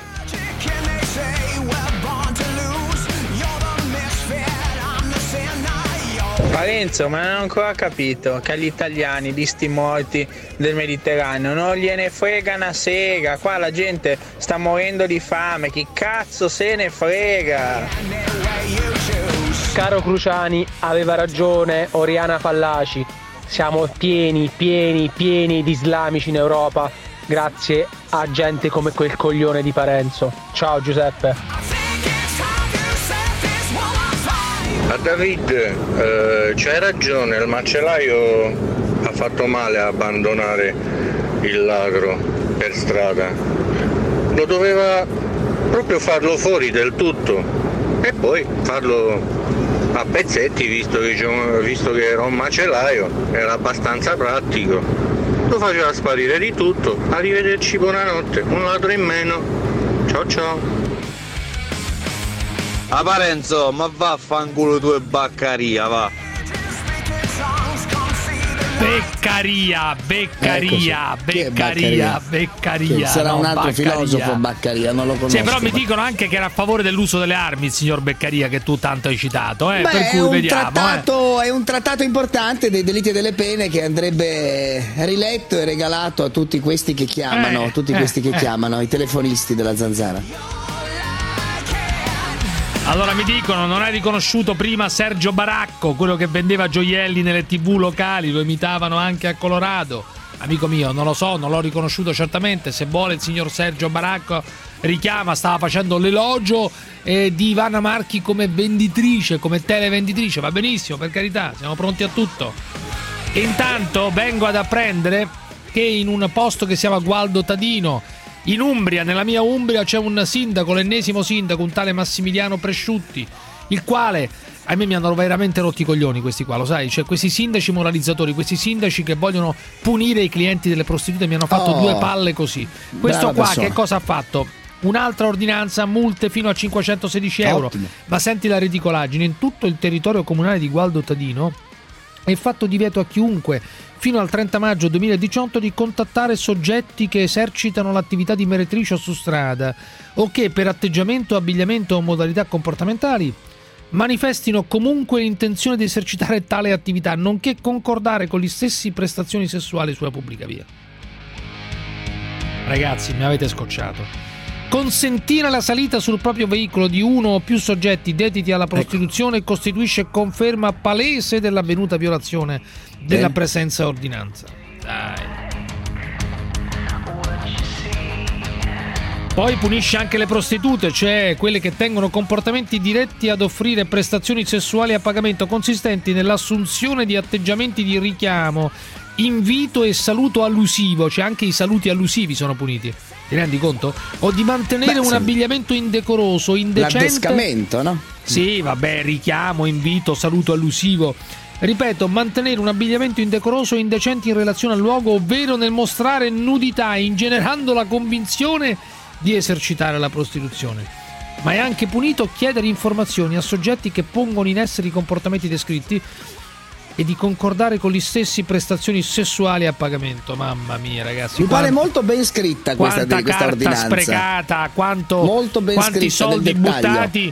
S7: Parenzo, ma non ho ancora capito che agli italiani di sti morti del Mediterraneo non gliene frega una sega. Qua la gente sta morendo di fame, chi cazzo se ne frega?
S10: Caro Cruciani, aveva ragione Oriana Fallaci. Siamo pieni, pieni, pieni di islamici in Europa, grazie a gente come quel coglione di Parenzo. Ciao Giuseppe.
S11: A David, eh, c'hai ragione, il macellaio ha fatto male a abbandonare il ladro per strada. Lo doveva proprio farlo fuori del tutto e poi farlo a pezzetti, visto che, c'è, visto che era un macellaio, era abbastanza pratico. Lo faceva sparire di tutto. Arrivederci, buonanotte, un ladro in meno. Ciao ciao.
S6: A Parenzo, ma vaffanculo tu e Baccaria, va.
S2: Beccaria, Beccaria, Beccaria, Beccaria.
S8: Sarà
S2: no,
S8: un altro
S2: Baccaria.
S8: filosofo Baccaria, non lo conosco.
S2: Sì, però mi dicono anche che era a favore dell'uso delle armi il signor Beccaria, che tu tanto hai citato, eh,
S8: Beh,
S2: per cui
S8: è un
S2: vediamo.
S8: trattato,
S2: eh.
S8: è un trattato importante dei delitti e delle pene che andrebbe riletto e regalato a tutti questi che chiamano,
S2: Eh,
S8: tutti
S2: eh,
S8: questi che
S2: eh.
S8: chiamano, i telefonisti della Zanzara.
S2: Allora mi dicono, non hai riconosciuto prima Sergio Baracco, quello che vendeva gioielli nelle tv locali, lo imitavano anche a Colorado. Amico mio, non lo so, non l'ho riconosciuto certamente. Se vuole il signor Sergio Baracco richiama, stava facendo l'elogio eh, di Ivana Marchi come venditrice, come televenditrice, va benissimo, per carità, siamo pronti a tutto. E intanto vengo ad apprendere che in un posto che si chiama Gualdo Tadino, in Umbria, nella mia Umbria, c'è un sindaco, l'ennesimo sindaco, un tale Massimiliano Presciutti, il quale, a me mi hanno veramente rotti i coglioni questi qua, lo sai, cioè questi sindaci moralizzatori, questi sindaci che vogliono punire i clienti delle prostitute, mi hanno fatto
S8: Oh,
S2: due palle così. Questo
S8: brava
S2: qua
S8: persona.
S2: che cosa ha fatto? Un'altra ordinanza, multe fino a cinquecentosedici euro.
S8: Ottimo.
S2: Ma senti la ridicolaggine, in tutto il territorio comunale di Gualdo Tadino è fatto divieto a chiunque fino al trenta maggio duemiladiciotto di contattare soggetti che esercitano l'attività di meretrice su strada o che per atteggiamento, abbigliamento o modalità comportamentali manifestino comunque l'intenzione di esercitare tale attività, nonché concordare con gli stessi prestazioni sessuali sulla pubblica via. Ragazzi, mi avete scocciato. Consentire la salita sul proprio veicolo di uno o più soggetti dediti alla prostituzione ecco. costituisce conferma palese dell'avvenuta violazione della
S8: Bene.
S2: presenza ordinanza. Dai. Poi punisce anche le prostitute, cioè quelle che tengono comportamenti diretti ad offrire prestazioni sessuali a pagamento consistenti nell'assunzione di atteggiamenti di richiamo, invito e saluto allusivo, cioè anche i saluti allusivi sono puniti. Ti rendi conto? O di mantenere
S8: Beh,
S2: un
S8: sì.
S2: abbigliamento indecoroso, indecente.
S8: L'addescamento, no?
S2: Sì, vabbè, richiamo, invito, saluto allusivo. Ripeto, mantenere un abbigliamento indecoroso o indecente in relazione al luogo, ovvero nel mostrare nudità, ingenerando la convinzione di esercitare la prostituzione. Ma è anche punito chiedere informazioni a soggetti che pongono in essere i comportamenti descritti e di concordare con gli stessi prestazioni sessuali a pagamento. Mamma mia, ragazzi,
S8: Mi pare
S2: quanto-
S8: molto ben scritta questa,
S2: quanta
S8: questa
S2: carta
S8: ordinanza.
S2: sprecata, quanto,
S8: Molto ben
S2: quanti
S8: scritta, nel
S2: soldi
S8: dettaglio.
S2: buttati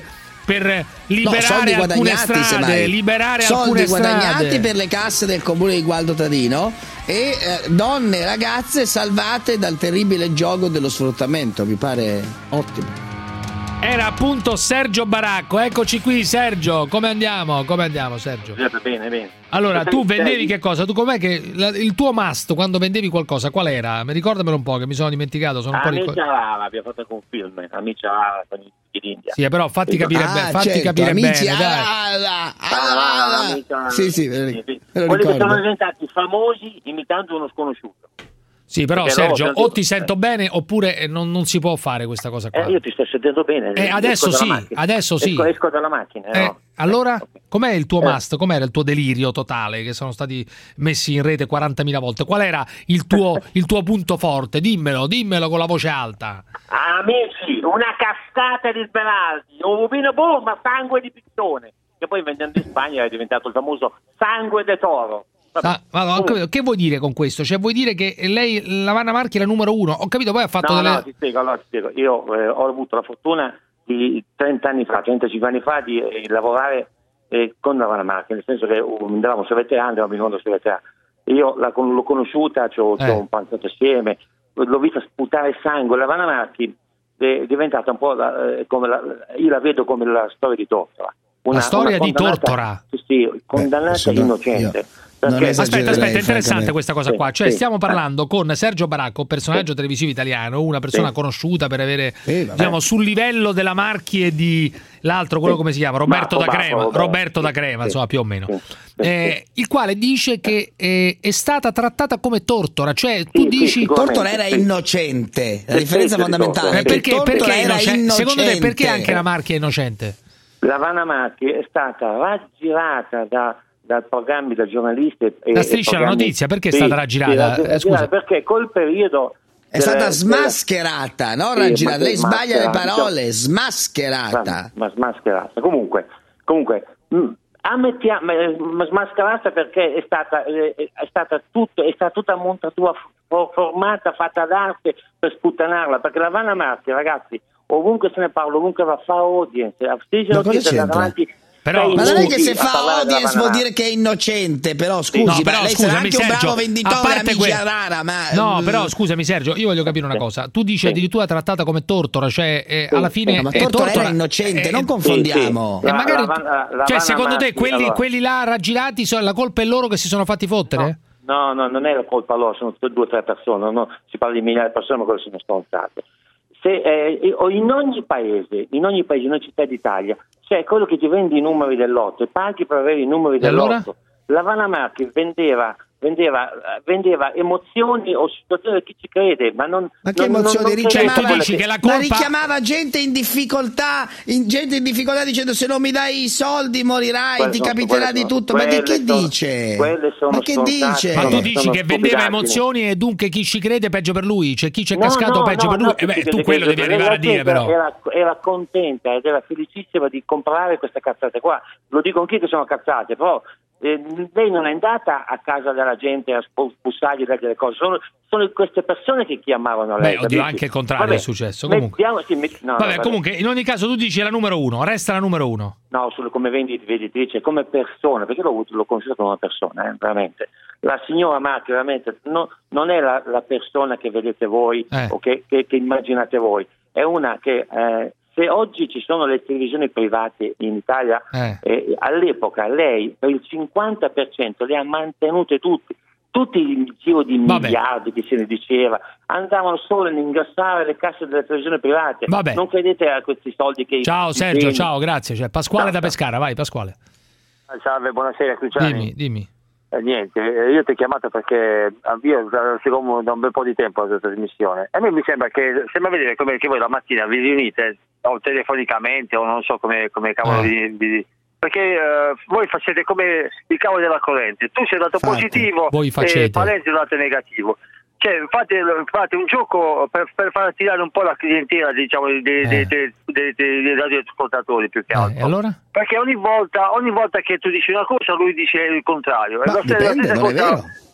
S2: per liberare
S8: no, soldi
S2: alcune
S8: guadagnati,
S2: strade, liberare
S8: soldi
S2: alcune
S8: guadagnati
S2: strade.
S8: per le casse del comune di Gualdo Tadino e eh, donne e ragazze salvate dal terribile gioco dello sfruttamento. Mi pare ottimo.
S2: Era appunto Sergio Baracco. Eccoci qui, Sergio. Come andiamo? Come andiamo, Sergio?
S4: Bene, bene.
S2: Allora, tu vendevi che cosa? Tu com'è che la, il tuo must quando vendevi qualcosa, qual era? Mi ricordamelo un po', che mi sono dimenticato. Sono un po'
S4: Amicia
S2: ricor-
S4: Rara, abbiamo fatto anche un film, Amicia Rara con i figli d'India.
S2: Sì, però fatti capire,
S4: Ah,
S2: be- fatti
S4: certo,
S2: capire
S4: amici,
S2: bene, dai.
S4: Ah, ah, amica-
S8: Sì, sì, me lo
S4: sì, sì.
S8: me lo
S4: Quelli che
S8: ricordo.
S4: sono diventati famosi imitando uno sconosciuto.
S2: Sì, però
S4: Perché
S2: Sergio,
S4: loro-
S2: o ti sento bene oppure eh, non, non si può fare questa cosa qua.
S4: Eh, io ti sto sentendo bene.
S2: Eh,
S4: esco
S2: adesso
S4: dalla
S2: sì,
S4: macchina.
S2: adesso sì.
S4: Esco, esco dalla macchina.
S2: Eh,
S4: no?
S2: allora, com'è il tuo
S4: Eh.
S2: must? Com'era il tuo delirio totale che sono stati messi in rete quarantamila volte? Qual era il tuo, il tuo punto forte? Dimmelo, dimmelo con la voce alta.
S4: Amici, una cascata di smeraldi, un rubino bomba, sangue di pizzone. Che poi vendendo in Spagna è diventato il famoso sangue de toro.
S2: Ah, ma ho capito. Che vuoi dire con questo? Cioè vuoi dire che lei, la Vanna Marchi, è la numero uno? Ho capito, poi ha fatto
S4: no,
S2: delle...
S4: no, ti spiego, allora ti spiego. Io eh, ho avuto la fortuna di trenta anni fa, trentacinque anni fa, di eh, lavorare eh, con la Vanna Marchi, nel senso che uh, andavamo su veterani, andavamo in onda su veterani. Io la, l'ho conosciuta, ci ho
S2: Eh.
S4: un panzato assieme, l'ho vista sputare sangue. La Vanna Marchi è diventata un po' la, eh, come la, io la vedo come la storia di Tortora. Una,
S2: La storia
S4: una
S2: di
S4: condannata-
S2: Tortora?
S4: Sì, sì, condannata
S2: Eh,
S4: innocente.
S2: io-
S4: Perché-
S2: Non aspetta, aspetta, è interessante questa cosa
S4: Sì,
S2: qua. Cioè,
S4: sì.
S2: stiamo parlando con Sergio Baracco, personaggio televisivo italiano, una persona
S4: Sì.
S2: conosciuta per avere,
S4: vabbè.
S2: diciamo, sul livello della Marchi e di l'altro, quello come si chiama? Roberto
S4: Baffo,
S2: da
S4: Baffo,
S2: Crema.
S4: Roberto.
S2: Roberto da Crema, insomma, più o meno. Eh, il quale dice che eh, è stata trattata come tortora, cioè tu dici
S8: Tortora era innocente, la differenza fondamentale
S2: Eh, perché,
S8: Tortora
S2: perché
S8: era
S2: innocente? Secondo te perché
S8: innocente.
S2: anche la Marchi è innocente?
S4: La Vanna Marchi è stata raggirata da, da programmi, da giornalisti. e-
S2: La
S4: e
S2: striscia la
S4: programmi-
S2: notizia, perché è
S4: Sì,
S2: stata raggirata?
S4: sì, raggirata,
S2: Eh, scusa.
S4: Perché col periodo...
S8: È stata smascherata, non
S4: Sì,
S8: raggirata.
S4: ma-
S8: Lei sbaglia le
S4: maschera,
S8: parole,
S4: diciamo-
S8: smascherata.
S4: Ma, ma smascherata. Comunque, comunque mh, ammettiamo, eh, ma smascherata perché è stata, eh, è stata tutto, è stata tutta montatura f- formata, fatta d'arte per sputtanarla. Perché la Vanna Marchi, ragazzi, ovunque se ne parla, ovunque va a fare audience, a striscia
S8: Ma cosa
S4: notizie,
S8: c'entra?
S4: davanti.
S2: Però-
S4: sei
S8: Ma non è che
S4: minuti
S8: se
S4: a
S8: fa
S4: parlare della
S8: audience
S4: Vanna
S8: vuol
S4: Marchi.
S8: dire che è innocente, però scusi,
S2: No,
S8: ma
S2: però
S8: lei sarà
S2: scusami,
S8: anche un
S2: Sergio,
S8: bravo
S2: a
S8: venditore,
S2: parte
S8: amici
S2: que-
S8: a rara, ma
S2: No,
S8: eh,
S2: però scusami Sergio, io voglio capire una cosa. Tu dici addirittura trattata come tortora, cioè eh, alla fine
S8: ma
S2: è
S8: Tortora
S2: tortora
S8: era innocente,
S2: eh,
S8: non confondiamo.
S2: E magari,
S4: La- la- la
S2: cioè,
S4: Vanna
S2: secondo te
S4: Marchi,
S2: quelli,
S4: allora.
S2: quelli là raggirati, so- la colpa è loro che si sono fatti fottere?
S4: No, no, non è la colpa loro, sono tutte due o tre persone, no? Si parla di migliaia di persone, ma quelle sono stronzate. Se, eh, o in ogni paese, in ogni paese, in ogni città d'Italia, c'è quello che ti vende i numeri del lotto e paghi per avere i numeri del
S2: allora?
S4: lotto. La Vanna Marchi vendeva, vendeva, eh, vendeva emozioni o situazioni di chi ci crede, ma non...
S8: Ma che
S4: non-
S8: emozioni?
S4: non- non
S8: richiamava,
S4: crede quelle che-
S8: ma richiamava gente in difficoltà, in gente in difficoltà dicendo se non mi dai i soldi morirai,
S4: Quelle
S8: ti
S4: sono-
S8: capiterà
S4: quelle
S8: di
S4: sono-
S8: tutto. Ma di che
S4: quelle sono-
S8: dice?
S4: quelle sono
S8: Ma che
S4: stronzate.
S8: dice?
S2: Ma tu dici
S4: sono
S2: che vendeva
S4: stupidaggini.
S2: emozioni e dunque chi ci crede peggio per lui, cioè chi c'è
S4: No,
S2: cascato
S4: no,
S2: peggio
S4: no,
S2: per lui?
S4: no,
S2: Eh beh,
S4: perché-
S2: tu
S4: perché
S2: quello devi
S4: la
S2: arrivare a dire
S4: gente
S2: però.
S4: Era, era contenta ed era felicissima di comprare queste cazzate qua. Lo dico anch'io che sono cazzate, però eh, lei non è andata a casa della gente a sp- bussargli e delle cose, sono, sono queste persone che chiamavano lei.
S2: Beh, oddio,
S4: capisci?
S2: anche il contrario
S4: Vabbè,
S2: è successo. Comunque.
S4: mettiamo- sì, met- no, no,
S2: Vabbè,
S4: vabbè.
S2: comunque, in ogni caso tu dici è la numero uno, resta la numero uno.
S4: No, solo come vendit- venditrice, come persona, perché l'ho, avuto, l'ho conosciuta come una persona, eh, veramente. La signora Marchi veramente no, non è la, la persona che vedete voi
S2: Eh.
S4: o che, che- che immaginate voi, è una che eh, se oggi ci sono le televisioni private in Italia,
S2: Eh.
S4: eh, all'epoca lei per il cinquanta per cento le ha mantenute tutte. Tutti il giro di
S2: Vabbè.
S4: miliardi che se ne diceva andavano solo a ingrassare le casse delle televisioni private.
S2: Vabbè.
S4: Non credete a questi soldi che
S2: Ciao
S4: i
S2: Sergio,
S4: geni-
S2: ciao, grazie. Cioè, Pasquale
S4: Ciao,
S2: da
S4: ciao.
S2: Pescara, vai Pasquale.
S12: Salve, buonasera Cruciani.
S2: Dimmi, dimmi.
S12: Eh, niente, eh, io ti ho chiamato perché io seguo da un bel po' di tempo la tua trasmissione e a me mi sembra che sembra vedere come che voi la mattina vi riunite o telefonicamente o non so come, come cavolo
S2: Eh.
S12: vi, vi- perché eh, voi facete come il cavolo della corrente, tu sei dato
S2: Fate.
S12: positivo
S2: Voi
S12: e
S2: facete.
S12: Palese è dato negativo. Cioè fate, fate un gioco per, per far tirare un po' la clientela, diciamo, dei, dei, dei, dei, dei, dei radioascoltatori più che altro.
S2: E allora?
S12: Perché ogni volta, ogni volta che tu dici una cosa lui dice il contrario.
S8: Ma
S12: la stessa- la
S8: dipende,
S12: stessa
S8: non è
S12: cosa-
S8: vero.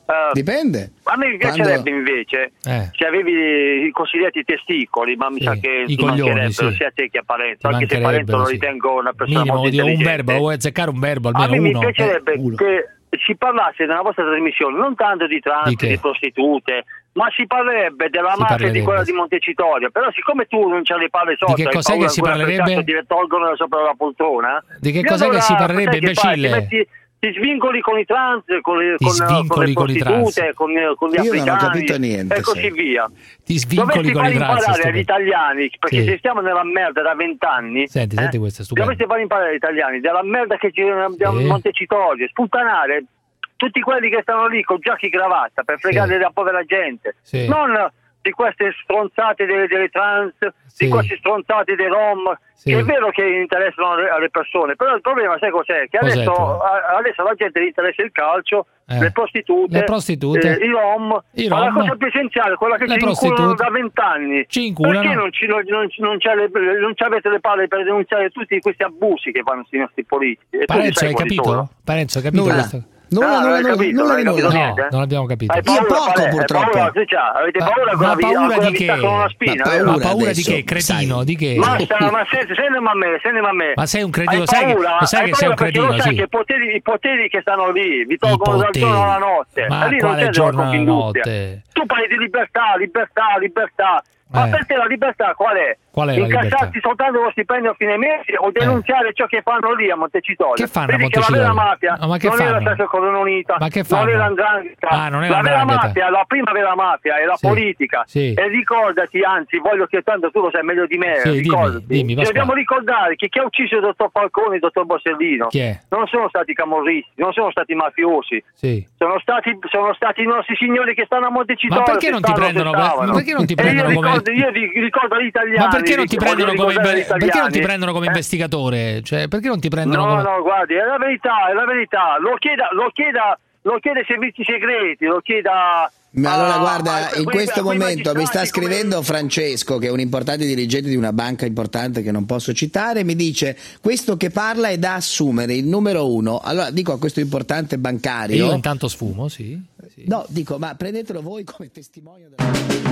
S12: Uh,
S8: Dipende.
S12: A me mi piacerebbe
S8: Quando...
S12: invece
S2: eh.
S12: se avevi i cosiddetti testicoli, ma mi
S2: sì.
S12: sa che
S2: I
S12: ti
S2: coglioni,
S12: mancherebbero
S2: sì.
S12: sia te che a Parenzo, anche se Parenzo lo
S2: sì.
S12: ritengo una persona
S2: Minimo,
S12: molto
S2: dire un
S12: intelligente.
S2: verbo, vuoi azzeccare un verbo almeno
S12: a me
S2: uno?
S12: mi piacerebbe
S2: eh, uno.
S12: che si parlasse nella vostra trasmissione non tanto di trans,
S2: Di
S12: di,
S2: che?
S12: prostitute, ma si parlerebbe della
S2: Si
S12: mafia
S2: parlerebbe.
S12: di quella di Montecitorio. Però siccome tu non c'hai le palle sotto,
S2: Di che
S12: hai
S2: cos'è
S12: paura
S2: che si
S12: ancora
S2: parlerebbe?
S12: perché ti tolgono da sopra la poltrona,
S2: Di che
S12: e
S2: cos'è
S12: allora,
S2: che si parlerebbe,
S12: sai che fai? Ti
S2: imbecille?
S12: metti- ti svincoli con i trans, con le,
S2: Ti
S12: con, con
S2: svincoli
S12: le
S2: con i trans.
S12: prostitute, con, con gli
S8: Io non ho
S12: africani
S8: capito niente,
S12: e così
S8: sai.
S12: via.
S2: Ti svincoli
S12: Dovresti
S2: con
S12: far
S2: i trans.
S12: imparare agli
S2: stupendo.
S12: italiani, perché
S2: Sì.
S12: se stiamo nella merda da vent'anni,
S2: Senti,
S12: eh,
S2: senti questo, è stupendo.
S12: dovreste far imparare agli italiani della merda che c'è a
S2: Sì.
S12: Montecitorio, sputtanare tutti quelli che stanno lì con giacchi e cravatta per fregare
S2: Sì.
S12: la povera gente,
S2: Sì.
S12: non di queste stronzate delle, delle trans,
S2: Sì.
S12: di questi stronzati dei rom,
S2: Sì.
S12: che è vero che interessano alle, alle persone, però il problema sai cos'è? Che
S2: Cos'è
S12: adesso,
S2: il problema?
S12: a- adesso alla gente gli interessa il calcio,
S2: Eh.
S12: le prostitute,
S2: Le prostitute.
S12: eh, i rom,
S2: I
S12: ma la
S2: rom.
S12: cosa più essenziale, quella che
S2: Le
S12: ci inculano
S2: prostitute.
S12: da vent'anni.
S2: Ci inculano.
S12: Perché non, ci, non, non, non, c'è le, non ci avete le palle per denunciare tutti questi abusi che fanno i nostri politici? E tu li
S2: Parenzo,
S12: sai
S2: hai
S12: quali
S2: capito?
S12: sono.
S2: Parenzo, hai capito
S8: Nulla.
S2: questo?
S8: Nulla,
S12: Ah,
S8: nulla,
S12: non hai
S8: nulla,
S12: capito,
S8: nulla
S12: non
S8: di
S12: hai
S8: nulla.
S12: capito
S2: No,
S12: niente?
S2: non abbiamo capito.
S12: Hai
S8: Io
S12: paura,
S8: poco,
S12: qual è? Hai
S8: purtroppo.
S12: paura, che c'ha? Avete
S2: Ma-
S12: paura con
S2: ma
S12: la vita,
S2: paura
S12: con la
S2: di
S12: vita
S2: che?
S12: con una spina?
S8: Ma
S12: vero?
S2: Ma
S8: paura
S2: paura di
S8: adesso,
S2: che? Cretino,
S8: sai.
S2: di che?
S12: Basta, ma se, se ne ma me, se ne ma me.
S2: Ma sei un cretino,
S12: Hai
S2: sai che-
S12: paura,
S2: lo sai
S12: hai
S2: che sei un
S12: paura perché
S2: cretino,
S12: lo sai
S2: sì.
S12: che i poteri, i poteri che stanno lì vi tolgono dal
S2: poteri.
S12: giorno alla notte.
S2: Ma
S12: E lì non
S2: quale
S12: c'è
S2: giorno
S12: gioco
S2: alla
S12: in dubbia.
S2: notte?
S12: Tu parli di libertà, libertà, libertà. Ma
S2: Eh.
S12: per te la libertà qual è?
S2: Qual è la
S12: Incassarti
S2: libertà?
S12: soltanto lo stipendio a fine mese o denunciare ciò che fanno lì a Montecitorio?
S2: Che fanno a
S12: Vedi che la vera
S2: Montecitorio?
S12: mafia
S2: No, ma che
S12: non è la
S2: fanno?
S12: stessa cosa unita,
S2: Ma che
S12: non
S2: fanno?
S12: è la 'ndrangheta.
S2: Ah, non è
S12: la vera
S2: 'ndrangheta.
S12: mafia, la prima vera mafia è la
S2: Sì.
S12: politica.
S2: Sì.
S12: E ricordati, anzi, voglio che tanto tu lo sai meglio di me,
S2: Sì, dimmi,
S12: ricordati.
S2: dimmi,
S12: Ci
S2: Pasquale.
S12: dobbiamo ricordare che chi ha ucciso il dottor Falcone e il dottor Borsellino
S2: Chi è?
S12: non sono stati camorristi, non sono stati mafiosi.
S2: Sì.
S12: Sono stati, sono stati i nostri signori che stanno a Montecitorio.
S2: Ma perché
S12: che
S2: non ti
S12: stanno,
S2: prendono
S12: che
S2: per-
S12: stavano.
S2: perché non ti
S12: E
S2: prendono
S12: io
S2: come-
S12: ricordo, io ri- ricordo agli italiani.
S2: Ma perché non ti
S12: voglio
S2: prendono come,
S12: ricordare agli
S2: inve- perché non ti
S12: italiani.
S2: prendono come
S12: Eh?
S2: investigatore? Cioè, perché non ti prendono
S12: No,
S2: come...
S12: no, guardi, è la verità, è la verità. Lo chieda, lo chieda, lo chieda ai servizi segreti, lo chieda.
S8: Ma allora
S12: a-
S8: guarda,
S12: a-
S8: in
S12: quei-
S8: questo
S12: a quei
S8: momento mi sta
S12: magistrati come-
S8: scrivendo Francesco, che è un importante dirigente di una banca importante che non posso citare, mi dice: questo che parla è da assumere, il numero uno. Allora dico a questo importante
S2: E
S8: bancario,
S2: io intanto sfumo, sì. sì.
S8: no, dico, ma prendetelo voi come testimonio della...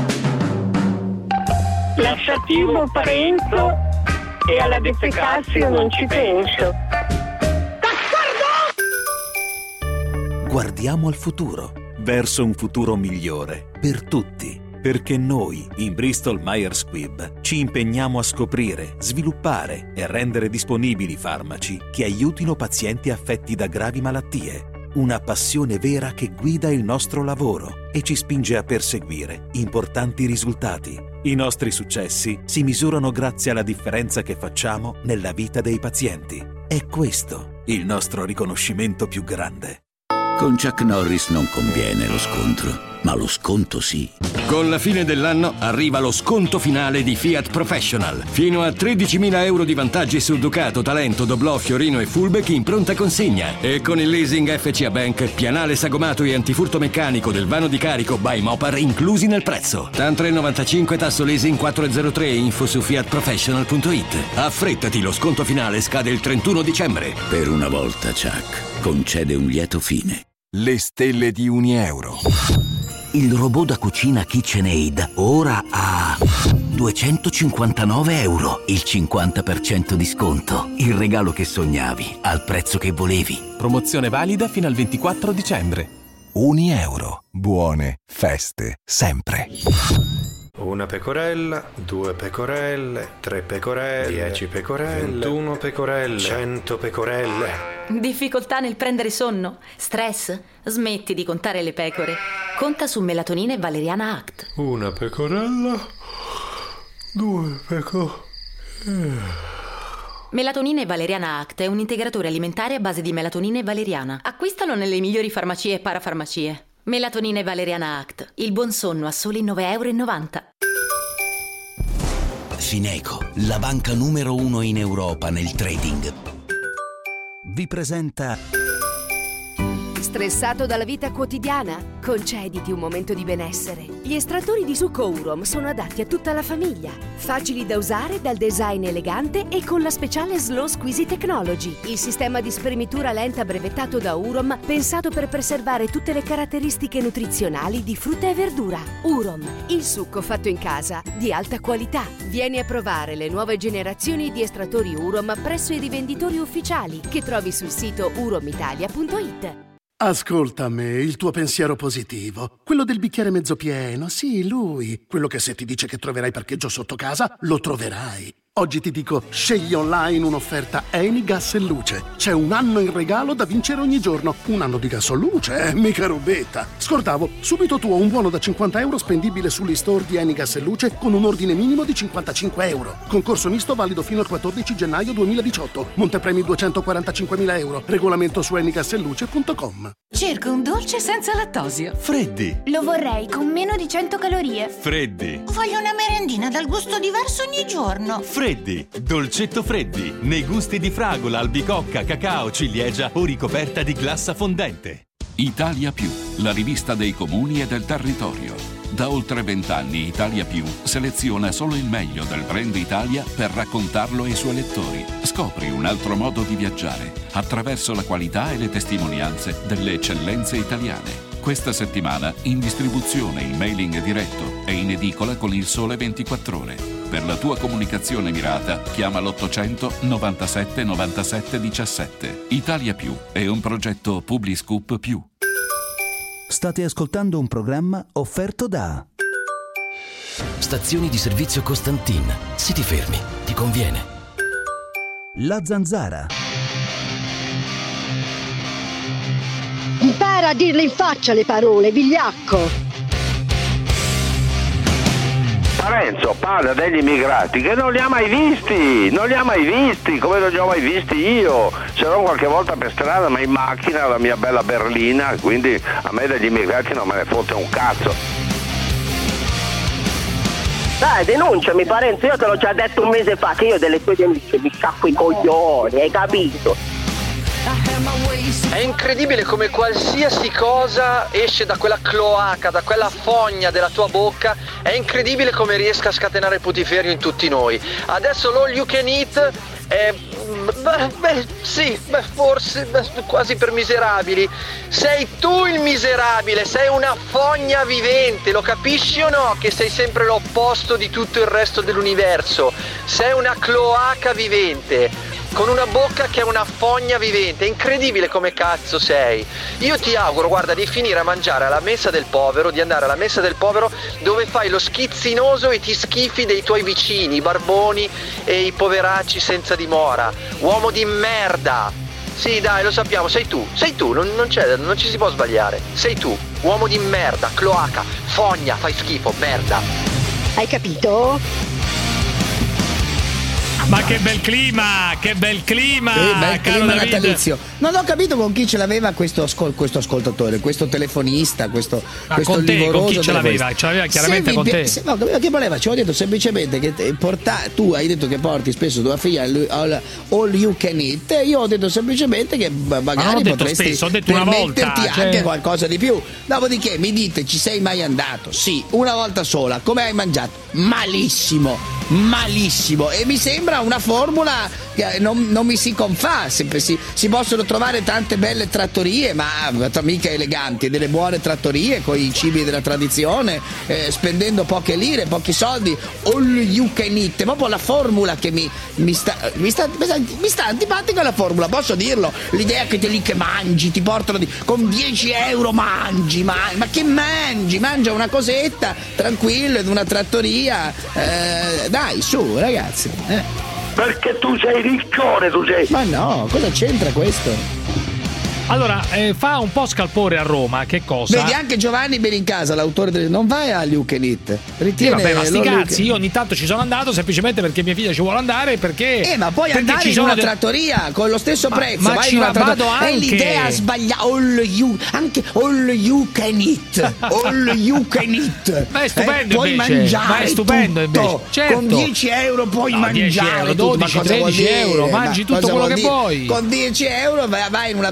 S5: Lasciativo Parenzo e alla defecazio non ci penso.
S13: Guardiamo al futuro, verso un futuro migliore per tutti, perché noi in Bristol Myers Squibb ci impegniamo a scoprire, sviluppare e rendere disponibili farmaci che aiutino pazienti affetti da gravi malattie. Una passione vera che guida il nostro lavoro e ci spinge a perseguire importanti risultati. I nostri successi si misurano grazie alla differenza che facciamo nella vita dei pazienti. È questo il nostro riconoscimento più grande.
S26: Con Chuck Norris non conviene lo scontro, ma lo sconto sì.
S14: Con la fine dell'anno arriva lo sconto finale di Fiat Professional. Fino a tredicimila euro di vantaggi su Ducato, Talento, Doblò, Fiorino e Fullback in pronta consegna. E con il leasing F C A Bank, pianale sagomato e antifurto meccanico del vano di carico by Mopar inclusi nel prezzo. TAN tre novantacinque, tasso leasing quattro zero tre, info su fiat professional punto it. Affrettati, lo sconto finale scade il trentuno dicembre.
S26: Per una volta Chuck concede un lieto fine.
S15: Le stelle di un euro.
S26: Il robot da cucina KitchenAid ora a duecentocinquantanove euro, il cinquanta per cento di sconto. Il regalo che sognavi al prezzo che volevi.
S15: Promozione valida fino al ventiquattro dicembre. Un euro. Buone feste sempre.
S27: Una pecorella, due pecorelle, tre pecorelle, dieci pecorelle, ventuno pecorelle, cento pecorelle.
S28: Difficoltà nel prendere sonno? Stress? Smetti di contare le pecore. Conta su Melatonina e Valeriana Act.
S27: Una pecorella, due pecorelle.
S28: Melatonina e Valeriana Act è un integratore alimentare a base di melatonina e valeriana. Acquistalo nelle migliori farmacie e parafarmacie. Melatonina e Valeriana Act. Il buon sonno a soli nove e novanta euro.
S26: Fineco, la banca numero uno in Europa nel trading, vi presenta
S16: Stressato dalla vita quotidiana? Concediti un momento di benessere. Gli estrattori di succo Urom sono adatti a tutta la famiglia. Facili da usare, dal design elegante e con la speciale Slow Squeezy Technology, il sistema di spremitura lenta brevettato da Urom, pensato per preservare tutte le caratteristiche nutrizionali di frutta e verdura. Urom, il succo fatto in casa, di alta qualità. Vieni a provare le nuove generazioni di estrattori Urom presso i rivenditori ufficiali che trovi sul sito uromitalia punto it.
S17: Ascolta me, il tuo pensiero positivo. Quello del bicchiere mezzo pieno, sì, lui. Quello che se ti dice che troverai parcheggio sotto casa, lo troverai. Oggi ti dico, scegli online un'offerta Eni Gas e Luce. C'è un anno in regalo da vincere ogni giorno. Un anno di gas o luce, eh? Mica robetta. Scordavo, subito tu un buono da cinquanta euro spendibile sugli store di Eni Gas e Luce con un ordine minimo di cinquantacinque euro. Concorso misto valido fino al quattordici gennaio duemiladiciotto. Montepremi duecentoquarantacinquemila euro. Regolamento su eni gas e luce punto com. Cerco un dolce senza lattosio.
S18: Freddi.
S17: Lo vorrei con meno di cento calorie.
S18: Freddi.
S17: Voglio una merendina dal gusto diverso ogni giorno.
S18: Freddi, dolcetto Freddi, nei gusti di fragola, albicocca, cacao, ciliegia o ricoperta di glassa fondente.
S19: Italia Più, la rivista dei comuni e del territorio. Da oltre vent'anni Italia Più seleziona solo il meglio del brand Italia per raccontarlo ai suoi lettori. Scopri un altro modo di viaggiare attraverso la qualità e le testimonianze delle eccellenze italiane. Questa settimana in distribuzione in mailing diretto e in edicola con Il Sole ventiquattro Ore. Per la tua comunicazione mirata chiama l'ottocento novantasette novantasette diciassette. Italia Più è un progetto Publiscoop Più.
S26: State ascoltando un programma offerto da
S1: Stazioni di servizio Costantin. Se ti fermi, ti conviene.
S26: La Zanzara.
S27: Impara a dirle in faccia le parole, vigliacco.
S11: Parenzo parla degli immigrati che non li ha mai visti, non li ha mai visti, come non li ho mai visti io. Se no qualche volta per strada, ma in macchina, la mia bella berlina, quindi a me degli immigrati non me ne fotte un cazzo.
S4: Dai, denunciami Parenzo, io te l'ho già detto un mese fa che io delle tue denunce mi sciacquo i coglioni, hai capito?
S10: È incredibile come qualsiasi cosa esce da quella cloaca, da quella fogna della tua bocca. È incredibile come riesca a scatenare putiferio in tutti noi. Adesso l'all you can eat è... Beh, beh sì, beh, forse beh, quasi per miserabili. Sei tu il miserabile, sei una fogna vivente, lo capisci o no? Che sei sempre l'opposto di tutto il resto dell'universo. Sei una cloaca vivente, con una bocca che è una fogna vivente. È incredibile come cazzo sei. Io ti auguro, guarda, di finire a mangiare alla messa del povero, di andare alla messa del povero dove fai lo schizzinoso e ti schifi dei tuoi vicini, i barboni e i poveracci senza dimora. Uomo di merda. Sì, dai, lo sappiamo, sei tu, sei tu, non, non c'è, non ci si può sbagliare. Sei tu, uomo di merda, cloaca, fogna, fai schifo, merda.
S27: Hai capito?
S2: Ma che bel clima, che bel clima,
S8: sì, bel clima
S2: David.
S8: natalizio. Non ho capito con chi ce l'aveva questo, ascol- questo ascoltatore, questo telefonista, questo,
S2: ah,
S8: questo
S2: con te,
S8: livoroso.
S2: con chi ce l'aveva? Ce l'aveva chiaramente con te.
S8: Se, no, che voleva? Ci ho detto semplicemente che te, porta, tu hai detto che porti spesso tua figlia all, all, all you can eat. Io ho detto semplicemente che magari
S2: detto
S8: potresti
S2: spesso, ho detto una volta,
S8: permetterti
S2: cioè...
S8: anche qualcosa di più. Dopodiché mi dite, ci sei mai andato? Sì, una volta sola. Come hai mangiato? Malissimo. Malissimo, e mi sembra una formula che non, non mi si confà. Si, si, si possono trovare tante belle trattorie, ma mica eleganti, delle buone trattorie con i cibi della tradizione, eh, spendendo poche lire, pochi soldi. All you can eat, proprio la formula che mi, mi, sta, mi, sta, mi sta antipatica la formula, posso dirlo. L'idea che te lì che mangi, ti portano di, con dieci euro mangi, ma, ma che mangi? Mangia una cosetta tranquillo in una trattoria. Eh, Dai, su, ragazzi. Eh.
S11: Perché tu sei riccione, tu sei.
S8: Ma no, cosa c'entra questo?
S2: Allora, eh, fa un po' scalpore a Roma, che cosa?
S8: Vedi, anche Giovanni Benincasa, l'autore del... Non vai a Luke It. Ritiene...
S2: Sì, vabbè, ma sti cazzi,
S8: Luke...
S2: io ogni tanto ci sono andato semplicemente perché mia figlia ci vuole andare, perché...
S8: Eh, ma poi andare in una de... trattoria con lo stesso ma, prezzo,
S2: ma
S8: vai
S2: ci
S8: in una
S2: vado
S8: trattoria.
S2: anche...
S8: È l'idea sbagliata. All you... Anche all you can eat. All you can eat.
S2: Ma è stupendo
S8: eh, puoi
S2: invece.
S8: mangiare
S2: ma è stupendo
S8: tutto.
S2: Invece. Certo.
S8: Con dieci euro puoi no, mangiare
S2: dieci euro,
S8: tutto.
S2: dodici, tredici euro, mangi tutto quello che vuoi.
S8: Con dieci euro vai in una bella trattoria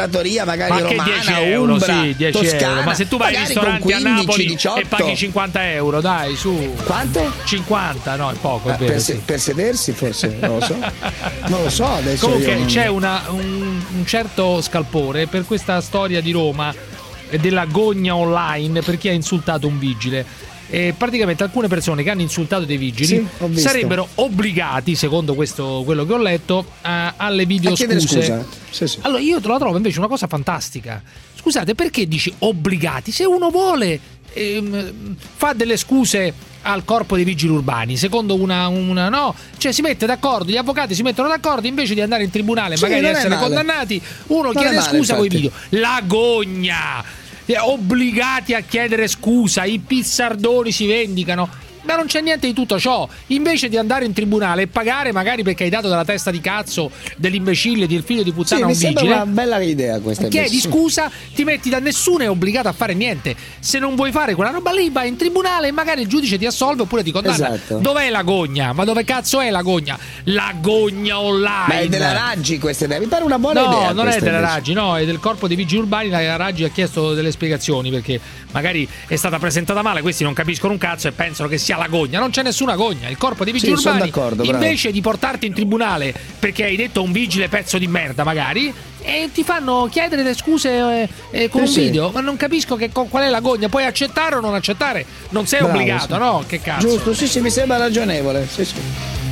S8: trattoria magari
S2: ma
S8: romana,
S2: che dieci euro,
S8: umbra,
S2: sì, dieci
S8: toscana,
S2: euro. Ma se tu vai ai ristoranti
S8: quindici,
S2: a Napoli
S8: diciotto.
S2: e paghi cinquanta euro, dai, su.
S8: Quanto?
S2: cinquanta, no, è poco, è
S8: Ah,
S2: vero.
S8: per,
S2: sì.
S8: per sedersi forse, non lo so. Non lo so adesso.
S2: Comunque
S8: io non...
S2: c'è una, un, un certo scalpore per questa storia di Roma e della gogna online per chi ha insultato un vigile. E praticamente alcune persone che hanno insultato dei vigili
S8: sì,
S2: sarebbero obbligati, secondo questo quello che ho letto, a, alle video scuse.
S8: Scusa. Sì, sì.
S2: Allora io te la trovo invece una cosa fantastica. Scusate, perché dici obbligati? Se uno vuole ehm, fa delle scuse al corpo dei vigili urbani, secondo una, una no, cioè si mette d'accordo, gli avvocati si mettono d'accordo, invece di andare in tribunale
S8: sì,
S2: magari essere
S8: male.
S2: condannati, uno
S8: non
S2: chiede
S8: male,
S2: scusa con i
S8: infatti.
S2: video. La gogna, obbligati a chiedere scusa, i pizzardoni si vendicano. Ma non c'è niente di tutto ciò. Invece di andare in tribunale e pagare magari perché hai dato dalla testa di cazzo dell'imbecille, del figlio di puttana
S8: sì,
S2: a un
S8: mi sembra
S2: vigile,
S8: una bella idea questa.
S2: chiedi scusa, ti metti da nessuno è obbligato a fare niente. Se non vuoi fare quella roba lì, vai in tribunale e magari il giudice ti assolve oppure ti condanna.
S8: Esatto.
S2: Dov'è la gogna? Ma dove cazzo è la gogna? La gogna online.
S8: Ma è della Raggi questa idea, mi pare una buona
S2: no,
S8: idea.
S2: No, non è della
S8: invece.
S2: Raggi, no, è del corpo dei vigili urbani. La Raggi ha chiesto delle spiegazioni perché magari è stata presentata male, questi non capiscono un cazzo e pensano che sia la gogna. Non c'è nessuna gogna. Il corpo dei vigili
S8: sì,
S2: urbani,
S8: bravo.
S2: invece di portarti in tribunale perché hai detto un vigile pezzo di merda magari, e ti fanno chiedere le scuse eh, eh, con
S8: sì,
S2: un
S8: sì.
S2: video. Ma non capisco che, qual è la gogna. Puoi accettare o non accettare, non sei
S8: Bravo,
S2: obbligato,
S8: sì.
S2: no? Che cazzo.
S8: Giusto, sì, sì, mi sembra ragionevole. Sì, sì.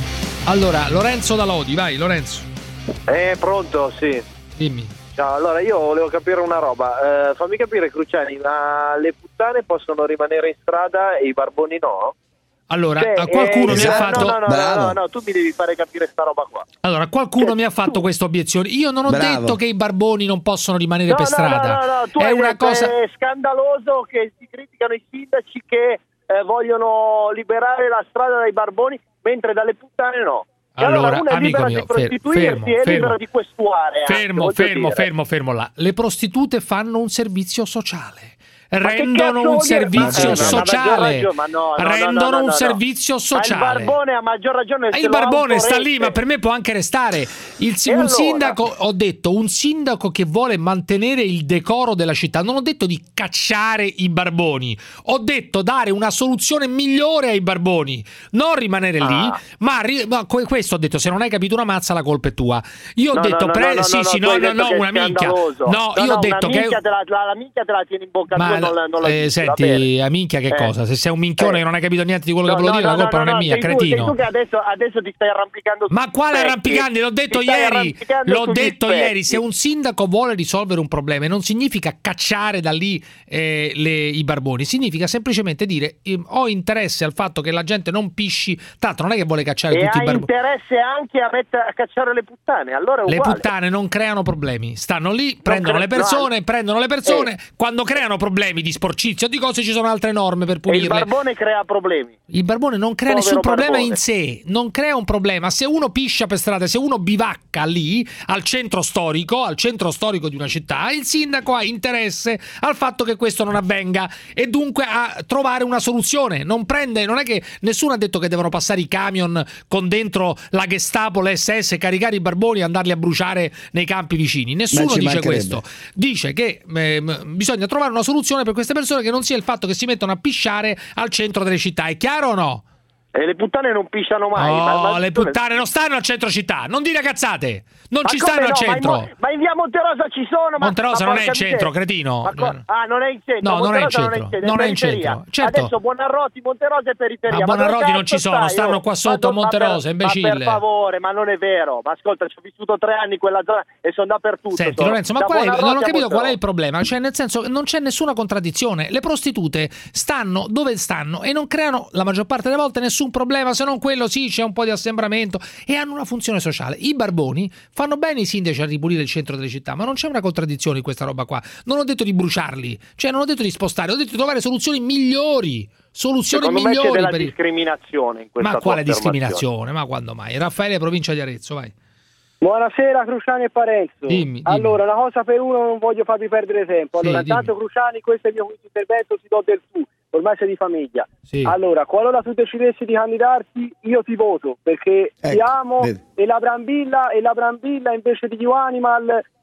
S2: Allora, Lorenzo da Lodi, vai Lorenzo.
S3: Eh, pronto, sì.
S2: Dimmi.
S3: Ciao, allora io volevo capire una roba. Eh, fammi capire, Cruciani, ma le puttane possono rimanere in strada e i barboni no?
S2: Allora,
S3: Cioè,
S2: qualcuno
S3: eh,
S2: mi ha fatto
S3: no, no, no, no, no, no, tu mi devi fare capire sta roba qua.
S2: Allora, qualcuno mi ha fatto questa obiezione. Io non ho
S3: Bravo.
S2: detto che i barboni non possono rimanere
S3: No,
S2: per
S3: no,
S2: strada.
S3: no, no, no, tu
S2: è
S3: hai
S2: una
S3: detto,
S2: cosa.
S3: è scandaloso che si criticano i sindaci che eh, vogliono liberare la strada dai barboni, mentre dalle puttane no. E
S2: Allora,
S3: allora uno è
S2: amico
S3: libero
S2: mio,
S3: di prostituirsi
S2: fermo,
S3: e è
S2: fermo.
S3: libero di questuare. anche,
S2: Fermo,
S3: voglio
S2: fermo,
S3: dire.
S2: fermo, fermo là. Le prostitute fanno un servizio sociale.
S3: Ma che
S2: Rendono
S3: cazzo
S2: un
S3: vuol dire?
S2: servizio
S3: Ma- eh, ma- ma
S2: sociale.
S3: ragione, ma no, no, no,
S2: Rendono
S3: no, no,
S2: un
S3: no.
S2: servizio sociale.
S3: Ma il barbone ha maggior ragione.
S2: Ah,
S3: se
S2: il
S3: lo
S2: barbone sta
S3: autorette.
S2: lì, ma per me può anche restare. Il,
S3: E
S2: un
S3: allora?
S2: sindaco, ho detto, un sindaco che vuole mantenere il decoro della città. Non ho detto di cacciare i barboni, ho detto dare una soluzione migliore ai barboni, non rimanere lì,
S3: Ah.
S2: ma, ri- ma que- questo ho detto. Se non hai capito una mazza, la colpa è tua. Io ho
S3: No,
S2: detto,
S3: no, no,
S2: pre-
S3: no,
S2: sì,
S3: no,
S2: sì,
S3: tu
S2: no,
S3: hai
S2: no,
S3: detto
S2: no,
S3: che è
S2: una minchia.
S3: scandaloso.
S2: No,
S3: No,
S2: io
S3: no,
S2: ho detto
S3: una
S2: che.
S3: minchia te la, la, la minchia te la tieni in bocca
S2: Ma
S3: tua, non, la- non la
S2: eh,
S3: dici, va
S2: senti,
S3: bene.
S2: amica, che
S3: Eh.
S2: cosa? Se sei un minchione
S3: Eh.
S2: che non hai capito niente di quello
S3: No,
S2: che volevo
S3: no,
S2: dire,
S3: no,
S2: la colpa
S3: no,
S2: non è
S3: no,
S2: mia,
S3: sei tu,
S2: cretino.
S3: sei tu che adesso, adesso ti stai arrampicando su
S2: Ma quale
S3: specchi.
S2: arrampicando? L'ho detto
S3: Ti stai
S2: ieri.
S3: arrampicando
S2: L'ho
S3: sugli
S2: detto
S3: specchi.
S2: ieri. Se un sindaco vuole risolvere un problema, non significa cacciare da lì eh, le, i barboni, significa semplicemente dire eh, ho interesse al fatto che la gente non pisci. Tanto non è che vuole cacciare
S3: E
S2: tutti i
S3: hai
S2: barboni.
S3: interesse anche a, mettere, a cacciare le puttane, allora è
S2: Le
S3: uguale.
S2: puttane non creano problemi, stanno lì, prendono
S3: cre-
S2: le persone,
S3: no,
S2: prendono le persone.
S3: eh.
S2: Quando creano problemi di sporcizia o di cose, ci sono altre norme per
S3: E il
S2: punirle.
S3: barbone crea problemi.
S2: Il barbone non crea
S3: Povero
S2: nessun problema
S3: barbone.
S2: in sé, non crea un problema. Se uno piscia per strada, se uno bivacca lì al centro storico, al centro storico di una città, il sindaco ha interesse al fatto che questo non avvenga e dunque a trovare una soluzione. Non prende, non è che nessuno ha detto che devono passare i camion con dentro la Gestapo, l'esse esse, caricare i barboni e andarli a bruciare nei campi vicini. Nessuno
S8: ci
S2: dice
S8: mancherebbe.
S2: questo. Dice che eh, bisogna trovare una soluzione per queste persone che non sia il fatto che si mettono a pisciare al centro delle città. È chiaro o no?
S3: E le puttane non pisciano mai.
S2: No,
S3: ma, ma
S2: le puttane non stanno al centro città. Non dire cazzate. Non
S3: Ma
S2: ci
S3: come
S2: stanno
S3: no?
S2: al
S3: Ma in
S2: centro.
S3: Mo- Ma in via Monterosa ci sono. Ma,
S2: Monterosa
S3: ma
S2: non è in
S3: porca
S2: centro,
S3: miseria.
S2: cretino.
S3: Ma co- ah, non è in centro.
S2: No, non è in
S3: Monterosa
S2: centro.
S3: è
S2: Non è in
S3: periferia.
S2: centro. Certo.
S3: Adesso Buonarroti, Monterosa è periferia.
S2: Ma
S3: Ma dove
S2: Buonarroti non
S3: cazzo
S2: ci sono,
S3: stai,
S2: stanno
S3: oh?
S2: qua sotto a
S3: Ma do- ma per-
S2: Monterosa, imbecille.
S3: Ma per favore, ma non è vero. Ma ascolta, ci ho vissuto tre anni in quella zona e sono dappertutto.
S2: Senti
S3: sono.
S2: Lorenzo, ma
S3: Da
S2: qual è,
S3: Buonarroti
S2: non ho
S3: a
S2: capito qual è il
S3: Monterosa.
S2: problema. Cioè, nel senso, non c'è nessuna contraddizione. Le prostitute stanno dove stanno e non creano la maggior parte delle volte nessun problema, se non quello sì, c'è un po' di assembramento e hanno una funzione sociale. I barboni fanno bene i sindaci a ripulire il centro delle città, ma non c'è una contraddizione in questa roba qua. Non ho detto di bruciarli, cioè non ho detto di spostare, ho detto di trovare soluzioni migliori. Soluzioni
S3: Secondo me c'è
S2: migliori
S3: della
S2: per i-
S3: discriminazione in questa
S2: Ma
S3: tua
S2: quale
S3: affermazione.
S2: discriminazione? Ma quando mai? Raffaele, provincia di Arezzo, vai.
S9: Buonasera Cruciani e Parenzo.
S2: Dimmi, dimmi.
S9: Allora, una cosa per uno, non voglio farvi perdere tempo. Allora,
S2: Sì,
S9: intanto Cruciani, questo è il mio quinto intervento, ti do del tu, ormai sei di famiglia.
S2: Sì.
S9: Allora, qualora tu decidessi di candidarti, io ti voto, perché ti
S8: Ecco,
S9: amo
S8: vedi.
S9: e la Brambilla, e la Brambilla invece di You Animal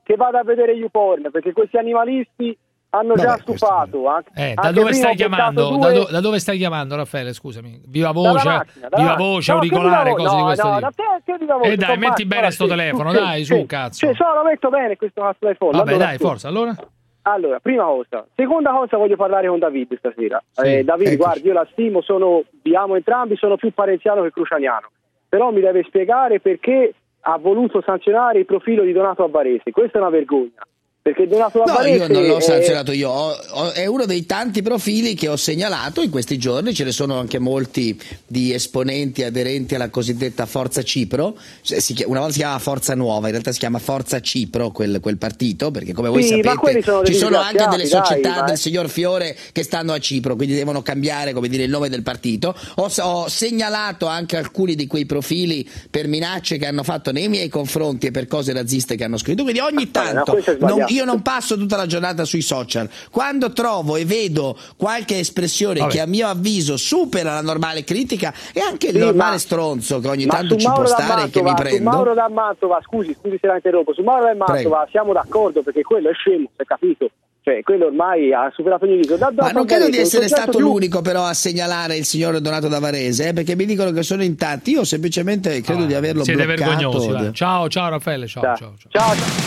S9: che vada a vedere YouPorn, perché questi animalisti hanno
S2: Vabbè,
S9: già stufato. Anche,
S2: Eh, da
S9: anche
S2: dove
S9: prima
S2: stai
S9: ho portato
S2: chiamando?
S9: due-
S2: Da, do- da dove stai chiamando, Raffaele? Scusami. Viva
S9: Dalla
S2: voce,
S9: macchina, dalla
S2: viva
S9: macchina.
S2: voce,
S9: No, che
S2: auricolare,
S9: viva vo-
S2: cose di
S9: no,
S2: questo
S9: no,
S2: tipo.
S9: da te, che viva voce,
S2: E dai,
S9: compa-
S2: metti bene
S9: guarda,
S2: sto
S9: sì,
S2: telefono,
S9: sì,
S2: dai, su,
S9: sì,
S2: cazzo.
S9: sì, so, lo metto bene questo cazzo iPhone.
S2: Vabbè,
S9: allora,
S2: dai,
S9: sì.
S2: forza, allora.
S9: Allora, prima cosa. Seconda cosa, voglio parlare con David stasera.
S2: Sì,
S9: eh, David,
S2: eccoci.
S9: guardi, io la stimo, sono, vi amo entrambi, sono più parenziano che crucianiano. Però mi deve spiegare perché ha voluto sanzionare il profilo di Donato Alvarese. Questa è una vergogna. Perché Donato
S8: No,
S9: Alvarese
S8: io non l'ho
S9: è-
S8: sanzionato io, ho- ho- è uno dei tanti profili che ho segnalato in questi giorni, ce ne sono anche molti di esponenti aderenti alla cosiddetta Forza Cipro. Se- si chia- una volta si chiamava Forza Nuova, in realtà si chiama Forza Cipro quel, quel partito, perché come voi
S9: Sì, ma quelli
S8: sapete
S9: sono
S8: ci
S9: dei
S8: sono anche delle
S9: disgraziati,
S8: società
S9: dai, ma-
S8: del signor Fiore che stanno a Cipro, quindi devono cambiare, come dire, il nome del partito. Ho, ho segnalato anche alcuni di quei profili per minacce che hanno fatto nei miei confronti e per cose razziste che hanno scritto, quindi ogni tanto
S9: questo è
S8: non-
S9: sbagliato.
S8: io non passo tutta la giornata sui social, quando trovo e vedo qualche espressione
S9: Vabbè.
S8: che a mio avviso supera la normale critica e anche il
S9: Sì,
S8: normale
S9: ma-
S8: stronzo che ogni
S9: Ma
S8: tanto
S9: su
S8: ci può
S9: Mauro da
S8: stare e che mi
S9: Mantova, su
S8: prendo.
S9: Mauro da Mantova, scusi, scusi se la interrompo, su Mauro da Mantova
S8: Prego.
S9: siamo d'accordo perché quello è scemo, si è capito? Cioè, quello ormai ha superato ogni limite. Da-
S8: Ma
S9: da-
S8: non credo di
S9: un
S8: essere
S9: soggetto
S8: stato
S9: più-
S8: l'unico però a segnalare il signor Donato D'Avarese, eh, perché mi dicono che sono in tanti, io semplicemente credo di averlo
S2: Siete
S8: bloccato.
S2: vergognosi. va. Ciao, ciao Raffaele, ciao, ciao. ciao.
S9: Ciao, ciao.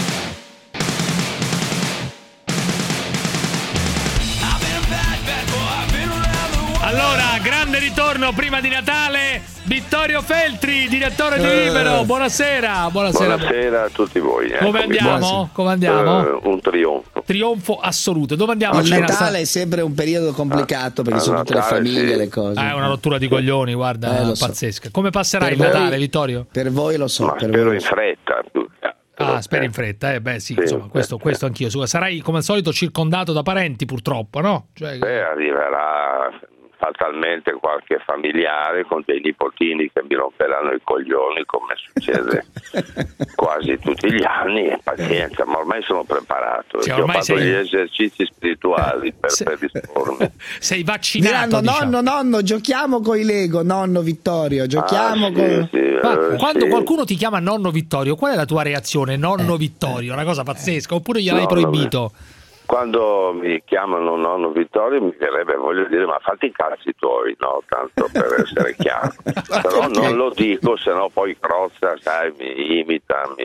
S2: Allora, grande ritorno prima di Natale, Vittorio Feltri, direttore di
S6: Eh.
S2: Libero. Buonasera, buonasera.
S6: Buonasera a tutti voi.
S2: Come
S6: eccomi
S2: andiamo?
S6: qua.
S2: Come andiamo?
S6: Eh, un trionfo.
S2: Trionfo assoluto. Dove andiamo?
S8: Il
S2: C'è una
S8: Natale
S2: sta-
S8: è sempre un periodo complicato perché
S6: a
S8: sono tutte le
S6: Natale,
S8: famiglie,
S6: sì.
S8: le cose.
S2: Ah, è una rottura di coglioni, guarda,
S8: Eh, lo so.
S2: pazzesca. Come passerai
S8: Per
S2: il Natale,
S8: voi-
S2: Vittorio?
S8: Per voi lo so,
S6: Ma
S8: per
S6: spero
S8: voi
S6: in
S8: lo so.
S6: fretta. più che altro.
S2: Ah, speri in fretta, eh? Beh, sì,
S6: Sì,
S2: insomma, questo,
S6: eh,
S2: questo anch'io. Su- Sarai come al solito circondato da parenti, purtroppo, no? Cioè,
S6: Beh, arriverà fatalmente qualche familiare con dei nipotini che mi romperanno i coglioni come succede quasi tutti gli anni, e pazienza, ma ormai sono preparato,
S2: Sì,
S6: perché ho
S2: ormai
S6: fatto
S2: sei-
S6: gli esercizi spirituali per,
S2: Se-
S6: per dispormi.
S2: sei vaccinato,
S8: Diranno,
S2: diciamo.
S8: nonno, nonno, giochiamo con i Lego, nonno Vittorio, giochiamo
S6: Ah, sì,
S8: con...
S6: sì,
S2: Ma
S6: eh,
S2: quando
S6: sì.
S2: qualcuno ti chiama nonno Vittorio, qual è la tua reazione? Nonno Vittorio, una cosa pazzesca, oppure gliel'hai
S6: No,
S2: proibito?
S6: Quando mi chiamano nonno Vittorio mi verrebbe, voglio dire, ma fatti i cazzi tuoi, no? Tanto per essere chiaro. Però non lo dico, sennò poi crozza, sai, mi imita, mi,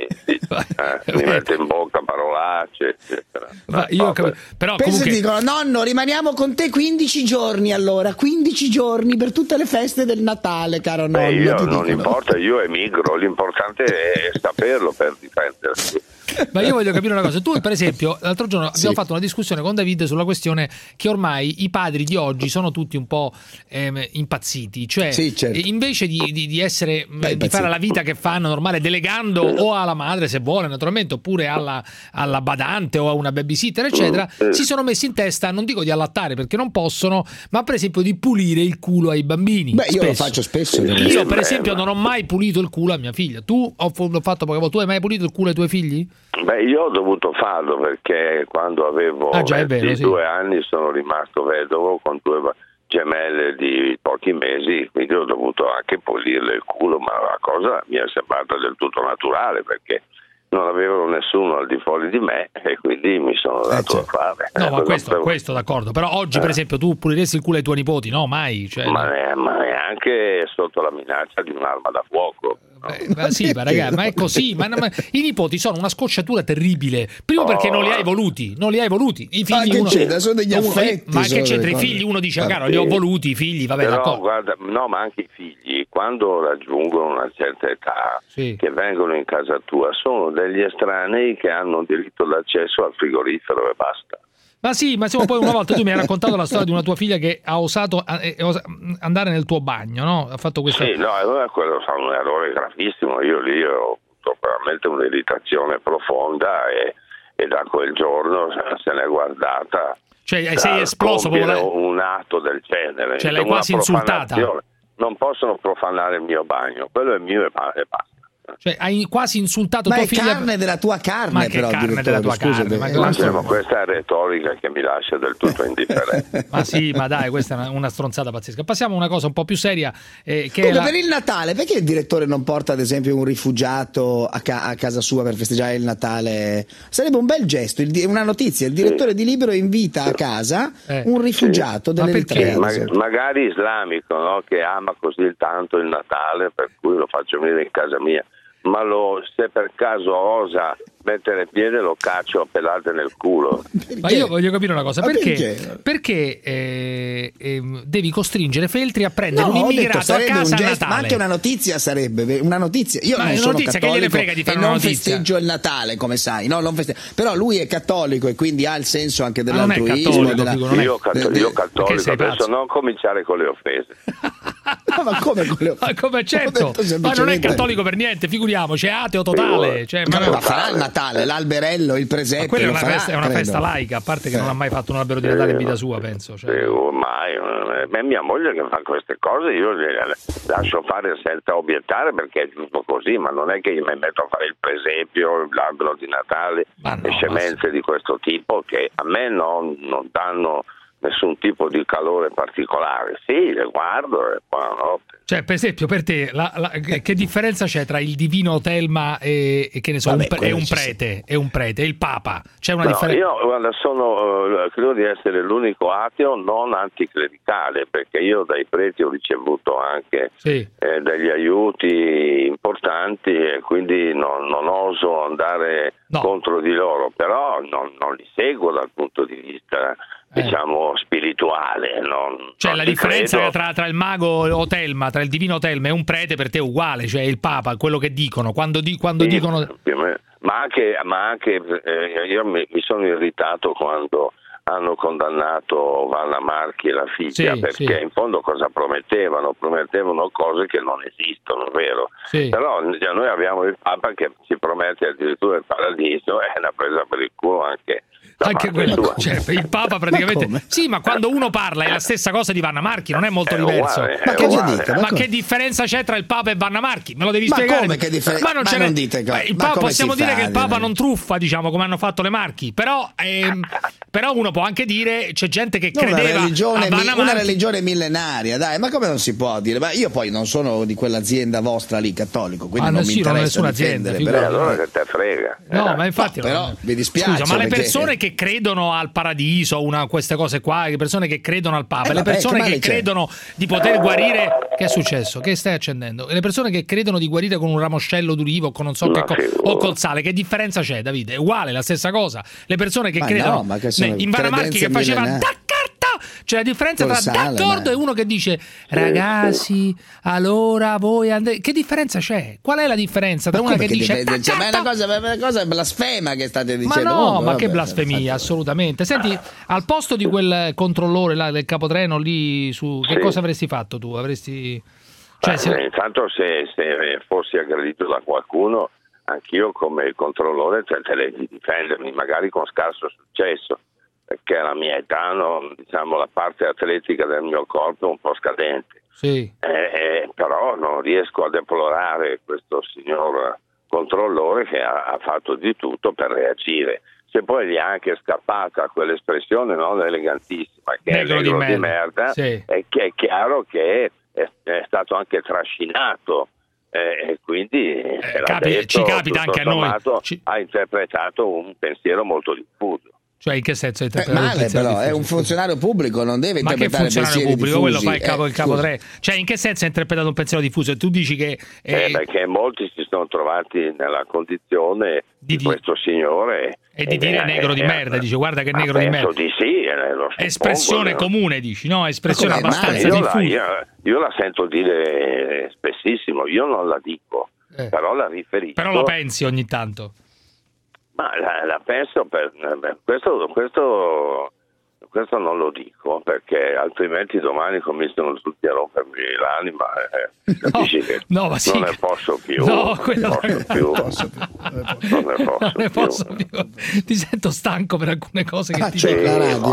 S6: eh, mi mette in bocca parolacce, eccetera.
S2: Ma io
S6: No,
S2: cap-
S6: beh.
S2: però
S8: Penso
S2: comunque
S8: che dicono, nonno, rimaniamo con te quindici giorni allora, quindici giorni per tutte le feste del Natale, caro nonno.
S6: Beh, io
S8: ti
S6: non
S8: dicono.
S6: importa, io emigro, l'importante è saperlo per difendersi.
S2: Ma io voglio capire una cosa. Tu, per esempio, l'altro giorno abbiamo
S8: Sì.
S2: fatto una discussione con David sulla questione che ormai i padri di oggi sono tutti un po' ehm, impazziti. Cioè,
S8: Sì, certo.
S2: eh, invece di, di- di essere mh,
S8: Beh,
S2: di
S8: impazziti.
S2: fare la vita che fanno normale, delegando o alla madre, se vuole, naturalmente, oppure alla, alla badante o a una babysitter, eccetera,
S6: Mm,
S2: si sono messi in testa, non dico di allattare perché non possono, ma per esempio di pulire il culo ai bambini.
S8: Beh, io lo
S2: spesso.
S8: faccio spesso.
S6: Sì,
S8: devo
S2: Io,
S8: dire.
S2: per
S6: beh,
S2: esempio,
S6: ma-
S2: non ho mai pulito il culo a mia figlia. Tu ho f- l'ho fatto poche volte. Tu hai mai pulito il culo ai tuoi figli?
S6: Beh, io ho dovuto farlo perché quando avevo
S2: Ah, già, è vero,
S6: ventidue
S2: sì.
S6: anni sono rimasto vedovo con due ba- gemelle di pochi mesi, quindi ho dovuto anche pulirle il culo, ma la cosa mi è sembrata del tutto naturale perché non avevano nessuno al di fuori di me e quindi mi sono dato
S8: certo.
S6: a fare.
S2: No,
S6: Eh,
S2: ma
S6: cosa
S2: questo,
S6: per-
S2: questo d'accordo. Però oggi, per
S6: Eh.
S2: esempio, tu puliresti il culo ai tuoi nipoti? No, mai. Cioè,
S6: ma, ne- ma neanche sotto la minaccia di un'arma da fuoco.
S2: Eh, ma sì, ma ragazzi, ma è così. Ma, ma i nipoti sono una scocciatura terribile. Primo perché non li hai voluti, non li hai voluti. I
S8: Ma
S2: figli
S8: che
S2: uno,
S8: c'entra? Sono degli
S2: uno-
S8: affetti,
S2: ma
S8: sono
S2: che c'entra?
S8: delle
S2: I
S8: cose.
S2: figli, uno dice,
S6: Ma
S2: caro,
S6: sì.
S2: li ho voluti i figli, vabbè,
S6: Però
S2: d'accordo.
S6: guarda, no, ma anche i figli quando raggiungono una certa età
S2: Sì.
S6: che vengono in casa tua sono degli estranei che hanno diritto d'accesso al frigorifero e basta.
S2: Ma sì, ma insomma, poi una volta tu mi hai raccontato la storia di una tua figlia che ha osato eh, eh, osa- andare nel tuo bagno, no? Ha fatto questo.
S6: Sì, no, allora quello è un errore gravissimo. Io lì ho avuto veramente un'irritazione profonda e, e da quel giorno se n'è guardata.
S2: Cioè,
S6: dal
S2: sei esploso
S6: compiere
S2: proprio.
S6: un atto del genere.
S2: Cioè, l'hai
S6: Una
S2: quasi insultata.
S6: profanazione. Non possono profanare il mio bagno, quello è mio e ba- e basta.
S2: Cioè, hai quasi insultato
S8: ma
S2: tua
S8: è
S2: figlia.
S8: carne della tua carne,
S2: ma che
S8: però,
S2: carne della tua
S8: scusa,
S2: carne? Ma,
S6: ma, sì, ma questa è retorica che mi lascia del tutto indifferente.
S2: ma sì, ma dai, questa è una, una stronzata pazzesca. Passiamo a una cosa un po' più seria. Eh, che
S8: Comunque,
S2: la...
S8: per il Natale, perché il direttore non porta ad esempio un rifugiato a, ca- a casa sua per festeggiare il Natale? Sarebbe un bel gesto, il di- una notizia, il direttore sì. di Libero invita a casa eh. un rifugiato sì. dell'Eritrea.
S6: Ma magari islamico, no? Che ama così tanto il Natale, per cui lo faccio venire in casa mia. Ma lo, se per caso osa mettere piede lo caccio a pedate nel culo.
S2: Perché? Ma io voglio capire una cosa, perché, perché, perché eh, eh, devi costringere Feltri a prendere
S8: no,
S2: un immigrato
S8: detto,
S2: a casa
S8: un gesto,
S2: a Natale?
S8: Ma anche una notizia sarebbe, una notizia. Io
S2: ma
S8: non
S2: è
S8: sono
S2: notizia,
S8: cattolico
S2: che gliene frega di fare
S8: e
S2: una
S8: non
S2: notizia.
S8: festeggio il Natale, come sai, no, non feste- però lui è cattolico e quindi ha il senso anche dell'altruismo.
S2: Non è cattolico,
S8: della...
S2: figo, non è...
S6: Io, cattolico, io cattolico adesso non cominciare con le offese.
S8: No, ma come con le
S2: ma come certo, ma non è cattolico per niente, figuriamoci, è ateo totale. Cioè,
S8: ma ma farà il Natale, l'alberello, il presepe.
S2: Quella è una,
S8: farà,
S2: festa, è una festa laica, a parte che eh. non ha mai fatto un albero di Natale in vita sua, penso. Cioè.
S6: Eh, ormai, è mia moglie che fa queste cose, io le lascio fare senza obiettare perché è giusto così, ma non è che io mi metto a fare il presepio, l'albero di Natale no, e scemenze ma... di questo tipo che a me non, non danno nessun tipo di calore particolare. Sì, le guardo e buonanotte.
S2: Cioè, per esempio, per te, la, la, che differenza c'è tra il divino Telma e, e che ne so, Vabbè, un, e un prete, e un prete, e il Papa? C'è una
S6: no,
S2: differenza?
S6: Io guarda, sono, credo di essere l'unico ateo non anticlericale, perché io dai preti ho ricevuto anche sì. eh, degli aiuti importanti e quindi non, non oso andare no. contro di loro, però non, non li seguo dal punto di vista diciamo eh. spirituale. Non,
S2: cioè
S6: non
S2: la differenza
S6: credo.
S2: tra, tra il mago o Telma, tra il divino Telma e un prete per te è uguale, cioè il Papa, quello che dicono, quando, di, quando
S6: sì,
S2: dicono...
S6: Ma anche, ma anche eh, io mi, mi sono irritato quando hanno condannato Vanna Marchi e la figlia, sì, perché sì. in fondo cosa promettevano? Promettevano cose che non esistono, vero? Sì. Però noi abbiamo il Papa che ci promette addirittura il paradiso, è una presa per il culo anche
S2: anche quello, cioè, il Papa praticamente ma sì, ma quando uno parla è la stessa cosa di Vanna Marchi, non è molto è diverso.
S6: Uguale,
S2: ma,
S6: che,
S2: dica, ma, ma che differenza c'è tra il Papa e Vanna Marchi? Me lo devi
S8: ma
S2: spiegare.
S8: Come che differen-
S2: ma non,
S8: ma
S2: ce
S8: non
S2: ne...
S8: dite
S2: ma il Papa, possiamo dire che il Papa
S8: dire?
S2: non truffa, diciamo, come hanno fatto le Marchi, però ehm, però uno può anche dire c'è gente che credeva
S8: una religione,
S2: a Vanna
S8: una
S2: Marchi.
S8: religione millenaria, dai, ma come non si può dire? Ma io poi non sono di quell'azienda vostra lì cattolico, quindi ah, non sì, mi interessa non
S6: difendere,
S8: azienda,
S6: però allora che te frega.
S2: No, ma infatti
S8: no, però mi dispiace.
S2: Scusa, ma le
S8: perché...
S2: persone che credono al paradiso, una, queste cose qua, le persone che credono al Papa, eh, le persone vabbè, che, che credono di poter guarire, che è successo? Che stai accendendo? Le persone che credono di guarire con un ramoscello d'ulivo, con non so che cosa, o col sale, che differenza c'è, Davide? È uguale, la stessa cosa. Le persone che
S8: ma
S2: credono
S8: no, ma che sono
S2: in Vanna Marchi che faceva c'è la differenza
S8: col
S2: tra
S8: sale,
S2: d'accordo
S8: ma...
S2: e uno che dice ragazzi, allora voi andate... Che differenza c'è? Qual è la differenza tra ma una che, che dice
S8: dipende, cioè, ma è una cosa, è una cosa blasfema che state dicendo.
S2: Ma no,
S8: comunque,
S2: ma
S8: vabbè,
S2: che blasfemia, assolutamente. Senti, al posto di quel controllore là del capotreno lì su che sì. cosa avresti fatto tu? Avresti cioè,
S6: Beh,
S2: se...
S6: intanto se, se fossi aggredito da qualcuno, anch'io come controllore tenterei di difendermi, magari con scarso successo, perché alla mia età non, diciamo, la parte atletica del mio corpo è un po' scadente.
S2: Sì.
S6: Eh, eh, però non riesco a deplorare questo signor controllore che ha, ha fatto di tutto per reagire. Se poi gli è anche scappata quell'espressione non elegantissima che negro è negro di merda, di merda sì. è, che è chiaro che è, è stato anche trascinato. Eh, e quindi eh,
S2: capi,
S6: detto,
S2: ci capita anche a noi
S6: ci... ha interpretato un pensiero molto diffuso.
S2: Cioè in che senso è
S8: eh, male però è un funzionario pubblico, non deve
S2: ma
S8: interpretare
S2: che funzionario pubblico
S8: diffusi.
S2: Quello fa il capo,
S8: eh,
S2: il capo tre. Cioè in che senso ha interpretato un pensiero diffuso? E tu dici che
S6: eh... Eh, perché molti si sono trovati nella condizione di, di questo signore
S2: e di dire eh, negro di merda, eh, dice guarda che negro di merda.
S6: Di sì, eh, lo suppongo,
S2: espressione
S6: no?
S2: comune dici, no? Espressione abbastanza
S6: io
S2: diffusa.
S6: La, io, io la sento dire spessissimo, io non la dico, eh. però la riferisco.
S2: Però lo pensi ogni tanto.
S6: Ma la, la penso per questo, questo, questo non lo dico perché altrimenti domani cominciano tutti a rompermi l'anima e eh, capisci che
S2: no, ma sì.
S6: non ne posso più,
S2: no,
S6: non ne posso più, non ne posso,
S2: non ne posso
S6: più.
S2: più. Ti sento stanco per alcune cose che
S8: ah,
S2: ti
S8: c'è
S2: dico.
S8: la radio.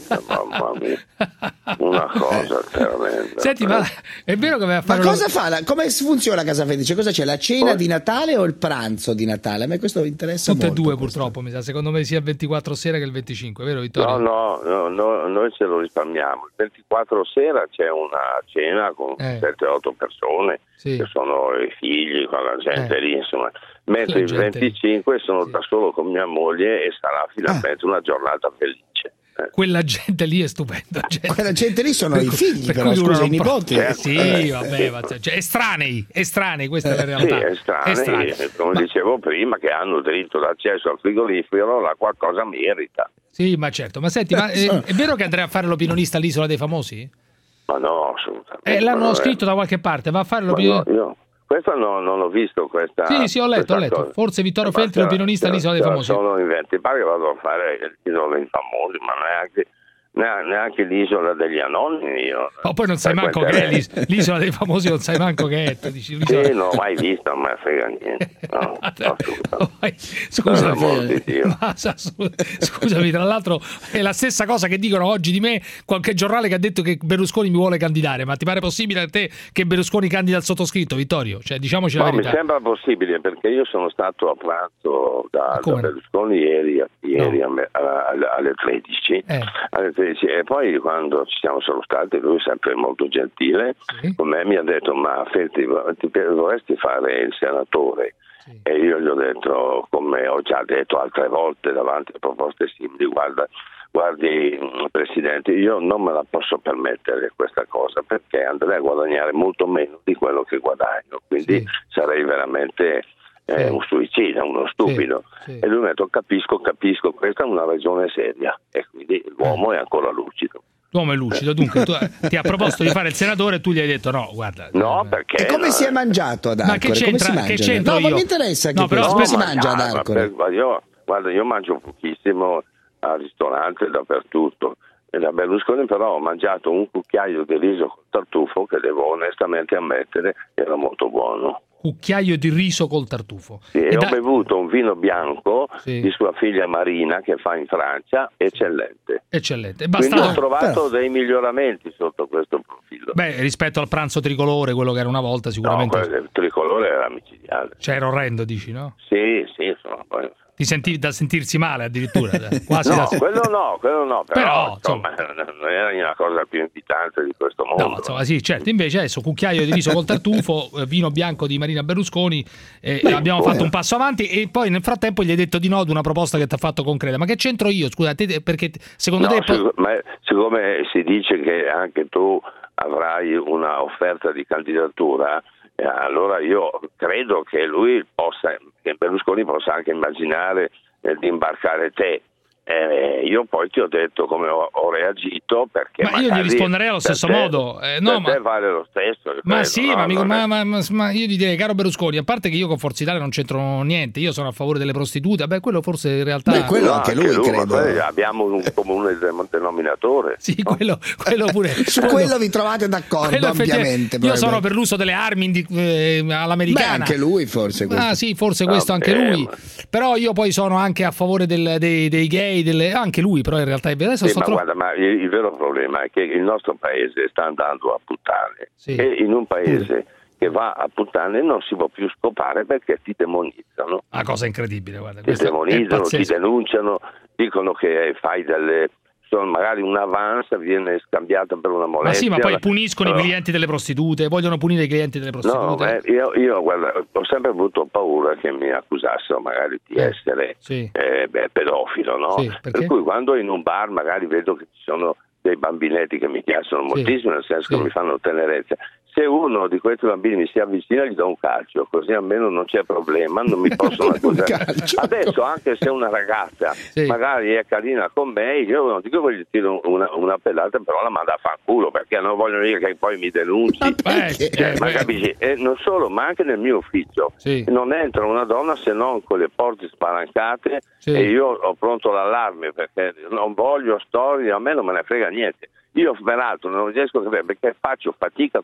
S6: mamma mia, una cosa tremenda.
S2: Senti, ma è vero che va a fare
S8: Ma
S2: lo-
S8: cosa fa? la- come funziona Casa Felice? Cosa c'è? La cena
S6: Poi-
S8: di Natale o il pranzo di Natale? A me questo mi interessa
S2: tutte e
S8: molto.
S2: due purtroppo, mi sa. Secondo me sia il ventiquattro sera che il venticinque, vero Vittorio?
S6: No, no, no, no, noi ce lo risparmiamo. Il ventiquattro sera c'è una cena con
S2: Eh.
S6: sette otto persone,
S2: Sì.
S6: che sono i figli, con la gente
S2: Eh.
S6: lì, insomma. Mentre
S2: La
S6: il
S2: gente-
S6: venticinque sono da solo con mia moglie e sarà finalmente una giornata felice. Eh.
S2: Quella gente lì è stupenda. gente-
S8: Quella gente lì sono
S2: Per
S8: i
S2: cui-
S8: figli,
S2: per
S8: però
S2: cui
S8: scusa,
S2: uno
S8: i
S2: non può-
S8: nipoti.
S2: Eh, sì,
S8: Eh.
S2: vabbè, ma cioè, estranei, estranei, questa è la
S6: Sì,
S2: realtà.
S6: estranei,
S2: Estranei.
S6: eh, come dicevo prima, che hanno diritto d'accesso al frigorifero, la qualcosa merita.
S2: Sì, ma certo. Ma senti, ma eh, è vero che andrei a fare l'opinionista all'Isola dei Famosi?
S6: Ma no, assolutamente.
S2: Eh, l'hanno
S6: non è-
S2: scritto da qualche parte, va a fare
S6: Ma
S2: l'opinionista.
S6: no, io questo no, non ho visto questa.
S2: Sì, sì, ho letto, ho
S6: questa
S2: letto.
S6: cosa.
S2: Forse Vittorio
S6: Ma
S2: Feltri,
S6: se-
S2: l'opinionista
S6: se-
S2: all'Isola dei
S6: se
S2: Famosi.
S6: Sono inventi, pare che vado a fare l'Isola dei Famosi, ma neanche, nea- neanche l'isola degli anonimi. Io.
S2: Ma poi non sai manco che è l'is- l'isola dei famosi, non sai manco che è. tu dici, l'isola-
S6: Sì, non ho mai visto, non me ne frega niente. No, assolutamente.
S2: Scusa,
S6: Per l'amor di Dio.
S2: ma sa- su- scusami, tra l'altro è la stessa cosa che dicono oggi di me qualche giornale che ha detto che Berlusconi mi vuole candidare. Ma ti pare possibile a te che Berlusconi candida il sottoscritto, Vittorio? Cioè, diciamoci la
S6: No, mi
S2: verità.
S6: sembra possibile perché io sono stato a pranzo da, da
S2: come?
S6: Berlusconi ieri, ieri a me- a- alle, alle tredici,
S2: Eh.
S6: alle tredici e poi quando ci siamo salutati lui sempre molto gentile con me mi ha detto ma Feltri ti vorresti fare il senatore? E io gli ho detto, come ho già detto altre volte davanti a proposte simili, guarda, guardi mh, Presidente, io non me la posso permettere questa cosa perché andrei a guadagnare molto meno di quello che guadagno, quindi sarei veramente eh, un suicida, uno stupido. E lui mi ha detto capisco, capisco, questa è una ragione seria e quindi l'uomo è ancora lucido.
S2: L'uomo è lucido, dunque tu, ti ha proposto di fare il senatore e tu gli hai detto no, guarda.
S6: No, perché
S8: E come si è mangiato ad
S2: Ma
S8: Arcore?
S2: che
S8: Come
S2: c'entra-
S8: si mangia?
S2: che c'entro
S8: no, ma
S2: io?
S8: mi interessa che
S2: No, però
S8: questo. come si
S6: ma
S8: mangia ad
S6: dai, ma
S8: Arcore?
S6: per- guarda, io, guarda, io mangio pochissimo al ristorante dappertutto e da Berlusconi però ho mangiato un cucchiaio di riso col tartufo che devo onestamente ammettere era molto buono.
S2: Cucchiaio di riso col tartufo.
S6: Sì, e
S2: E
S6: ho
S2: da-
S6: bevuto un vino bianco
S2: Sì.
S6: di sua figlia Marina che fa in Francia, eccellente.
S2: Eccellente. È
S6: Quindi
S2: bastato
S6: ho trovato dei miglioramenti sotto questo profilo.
S2: Beh, rispetto al pranzo tricolore, quello che era una volta,
S6: No,
S2: sicuramente.
S6: quello del tricolore era micidiale.
S2: Cioè, era orrendo, dici, no?
S6: Sì, sì, insomma, poi...
S2: Ti sentivi da sentirsi male addirittura. eh, Quasi
S6: No,
S2: da-
S6: quello no, quello no, però,
S2: Però,
S6: insomma, non era la cosa più invitante di questo mondo.
S2: No, insomma, sì, certo. Invece adesso cucchiaio di riso col tartufo, eh, vino bianco di Marina Berlusconi, eh, abbiamo fatto un passo avanti e poi nel frattempo gli hai detto di no ad una proposta che ti ha fatto concreta. Ma che c'entro io, scusa, te- perché secondo
S6: No,
S2: te...
S6: sic- ma siccome si dice che anche tu avrai una offerta di candidatura, eh, allora io credo che lui possa, che Berlusconi possa anche immaginare eh, di imbarcare te. Eh, io poi ti ho detto come ho, ho reagito perché
S2: Ma io gli
S6: magari
S2: risponderei allo
S6: per
S2: stesso
S6: te-
S2: modo. Eh, no,
S6: per
S2: ma-
S6: te vale lo stesso.
S2: Ma
S6: credo,
S2: sì,
S6: no?
S2: ma, amico,
S6: Non è-
S2: ma, ma- ma- ma io gli direi, caro Berlusconi, a parte che io con Forza Italia non c'entro niente, io sono a favore delle prostitute, beh, quello forse in realtà...
S6: No, anche ma poi abbiamo un comune de- denominatore.
S2: Sì, quello, quello pure.
S8: Su quello vi trovate d'accordo
S2: Quello effettivamente-
S8: ampiamente.
S2: Io sono
S8: probabilmente.
S2: per l'uso delle armi indi- eh, all'americana.
S8: Beh, anche lui forse questo.
S2: Ah sì, forse questo anche
S6: Vabbè,
S2: lui.
S6: ma-
S2: Però io poi sono anche a favore del- dei, dei gay, delle- anche lui, però in realtà è vero. Adesso
S6: Sì,
S2: sto
S6: ma
S2: tro-
S6: guarda, ma il, il vero problema è che il nostro paese sta andando a puttane
S2: Sì.
S6: e in un paese che va a puttane non si può più scopare perché ti demonizzano.
S2: Una cosa incredibile, guarda.
S6: Ti
S2: questo è
S6: demonizzano, ti
S2: pazzesco.
S6: denunciano, dicono che fai delle... Sono magari un avance viene scambiata per una
S2: Ma
S6: molestia.
S2: sì, ma poi puniscono
S6: Però-
S2: i clienti delle prostitute, vogliono punire i clienti delle
S6: No,
S2: prostitute.
S6: beh, io, io guarda, ho sempre avuto paura che mi accusassero magari di essere
S2: sì.
S6: eh, beh, pedofilo, no?
S2: Sì, perché?
S6: Per cui quando in un bar magari vedo che ci sono dei bambinetti che mi piacciono moltissimo, nel senso che mi fanno tenerezza. Se uno di questi bambini mi si avvicina gli do un calcio, così almeno non c'è problema, non mi possono accusare. Adesso anche se una ragazza magari è carina con me, io non dico che gli tiro una, una pedata, però la mando a fanculo, perché non voglio dire che poi mi denunci. Eh, ma capisci? E non solo, ma anche nel mio ufficio non entra una donna se non con le porte spalancate e io ho pronto l'allarme perché non voglio storie, a me non me ne frega niente. Io peraltro non riesco a capire perché faccio fatica con quelle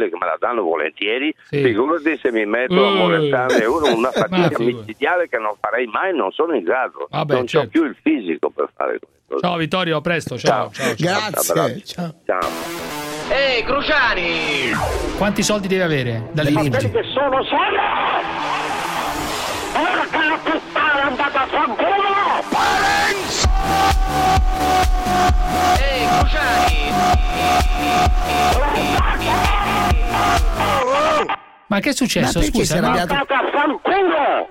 S6: che me la danno volentieri,
S2: sì.
S6: figurati se mi metto a
S2: Uh.
S6: molestare uno, una fatica
S2: Ma
S6: micidiale che non farei mai, non sono in grado,
S2: Vabbè,
S6: non
S2: certo.
S6: ho più il fisico per fare questo.
S2: Ciao Vittorio, a presto, ciao. ciao, ciao.
S8: Grazie. Ciao.
S6: Ciao.
S5: Ehi, Cruciani!
S2: Quanti soldi devi avere? Dalle
S5: Ma
S2: leggi.
S5: quelli che sono solo! Porca la puttana, andate a fanculo! Parenzo! Ehi, Cruciani!
S2: Ma che è successo?
S8: Ma perché
S2: Scusa,
S8: si è arrabbiato?
S5: Andate a fanculo!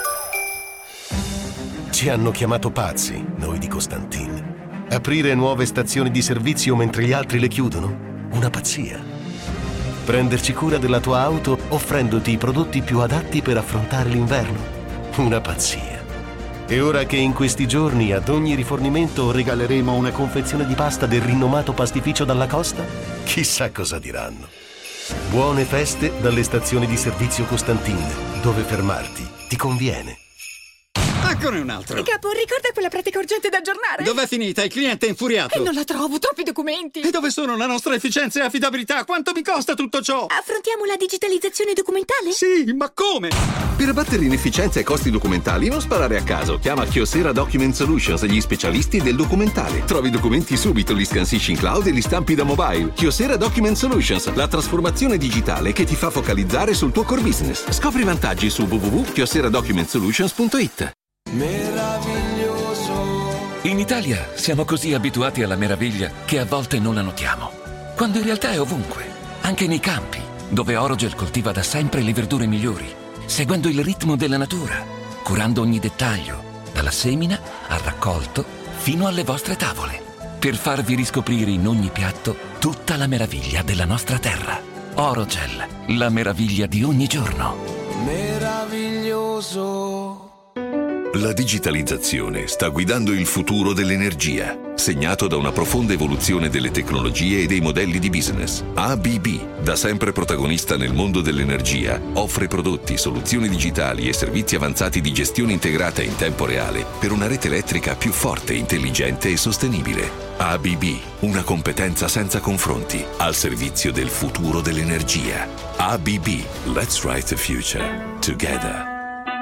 S7: Ci hanno chiamato pazzi, noi di Costantin. Aprire nuove stazioni di servizio mentre gli altri le chiudono? Una pazzia. Prenderci cura della tua auto offrendoti i prodotti più adatti per affrontare l'inverno? Una pazzia. E ora che in questi giorni ad ogni rifornimento regaleremo una confezione di pasta del rinomato pastificio dalla costa? Chissà cosa diranno. Buone feste dalle stazioni di servizio Costantin, dove fermarti ti conviene.
S12: Eccone un altro.
S20: Capo, ricorda quella pratica urgente da aggiornare?
S12: Dov'è finita? Il cliente è infuriato.
S20: E non la trovo, troppi documenti.
S12: E dove sono la nostra efficienza e affidabilità? Quanto mi costa tutto ciò?
S20: Affrontiamo la digitalizzazione documentale?
S12: Sì, ma come?
S21: Per abbattere inefficienza e costi documentali non sparare a caso. Chiama Kyocera Document Solutions, gli specialisti del documentale. Trovi i documenti subito, li scansisci in cloud e li stampi da mobile. Kyocera Document Solutions, la trasformazione digitale che ti fa focalizzare sul tuo core business. Scopri i vantaggi su w w w punto kyocera document solutions punto it.
S14: Meraviglioso. In Italia siamo così abituati alla meraviglia che a volte non la notiamo, quando in realtà è ovunque, anche nei campi, dove Orogel coltiva da sempre le verdure migliori, seguendo il ritmo della natura, curando ogni dettaglio, dalla semina al raccolto fino alle vostre tavole, per farvi riscoprire in ogni piatto tutta la meraviglia della nostra terra. Orogel, la meraviglia di ogni giorno.
S22: Meraviglioso.
S23: La digitalizzazione sta guidando il futuro dell'energia, segnato da una profonda evoluzione delle tecnologie e dei modelli di business. A B B, da sempre protagonista nel mondo dell'energia, offre prodotti, soluzioni digitali e servizi avanzati di gestione integrata in tempo reale per una rete elettrica più forte, intelligente e sostenibile. A B B, una competenza senza confronti, al servizio del futuro dell'energia. A B B, let's write the future together.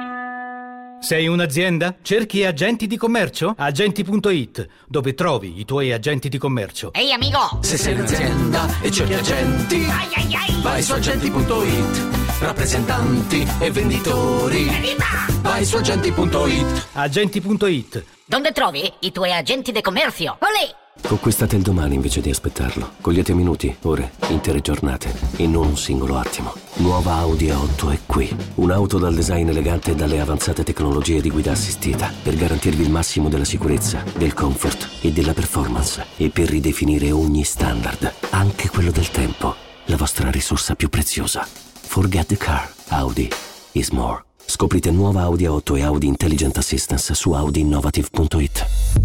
S24: Sei un'azienda? Cerchi agenti di commercio? Agenti punto it, dove trovi i tuoi agenti di commercio.
S20: Ehi amico!
S22: Se sei un'azienda e cerchi agenti,
S20: Ai ai ai!
S22: vai su agenti punto it. Rappresentanti e venditori,
S20: Evviva!
S22: vai su agenti punto it.
S24: Agenti punto it.
S20: Dove trovi i tuoi agenti di commercio? Olè!
S1: Conquistate il domani invece di aspettarlo. Cogliete minuti, ore, intere giornate e non un singolo attimo. Nuova Audi A otto è qui. Un'auto dal design elegante e dalle avanzate tecnologie di guida assistita per garantirvi il massimo della sicurezza, del comfort e della performance e per ridefinire ogni standard, anche quello del tempo, la vostra risorsa più preziosa. Forget the car. Audi is more. Scoprite nuova Audi A otto e Audi Intelligent Assistance su audi innovative punto it.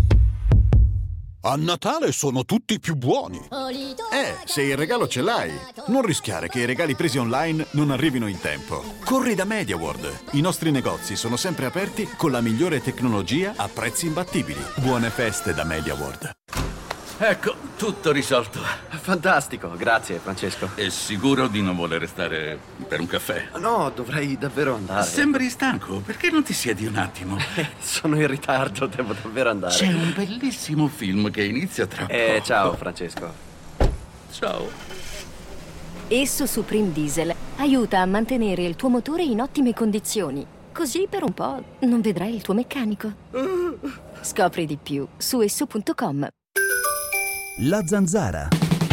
S25: A Natale sono tutti più buoni. Eh, se il regalo ce l'hai, non rischiare che i regali presi online non arrivino in tempo. Corri da MediaWorld. I nostri negozi sono sempre aperti con la migliore tecnologia a prezzi imbattibili. Buone feste da MediaWorld.
S29: Ecco, tutto risolto.
S30: Fantastico, grazie Francesco.
S29: È sicuro di non voler restare per un caffè?
S30: No, dovrei davvero andare.
S29: Sembri stanco, perché non ti siedi un attimo?
S30: Sono in ritardo, devo davvero andare.
S29: C'è un bellissimo film che inizia tra poco.
S30: Eh, ciao Francesco.
S29: Ciao.
S31: Esso Supreme Diesel aiuta a mantenere il tuo motore in ottime condizioni. Così per un po' non vedrai il tuo meccanico. Scopri di più su esso punto com.
S15: La Zanzara.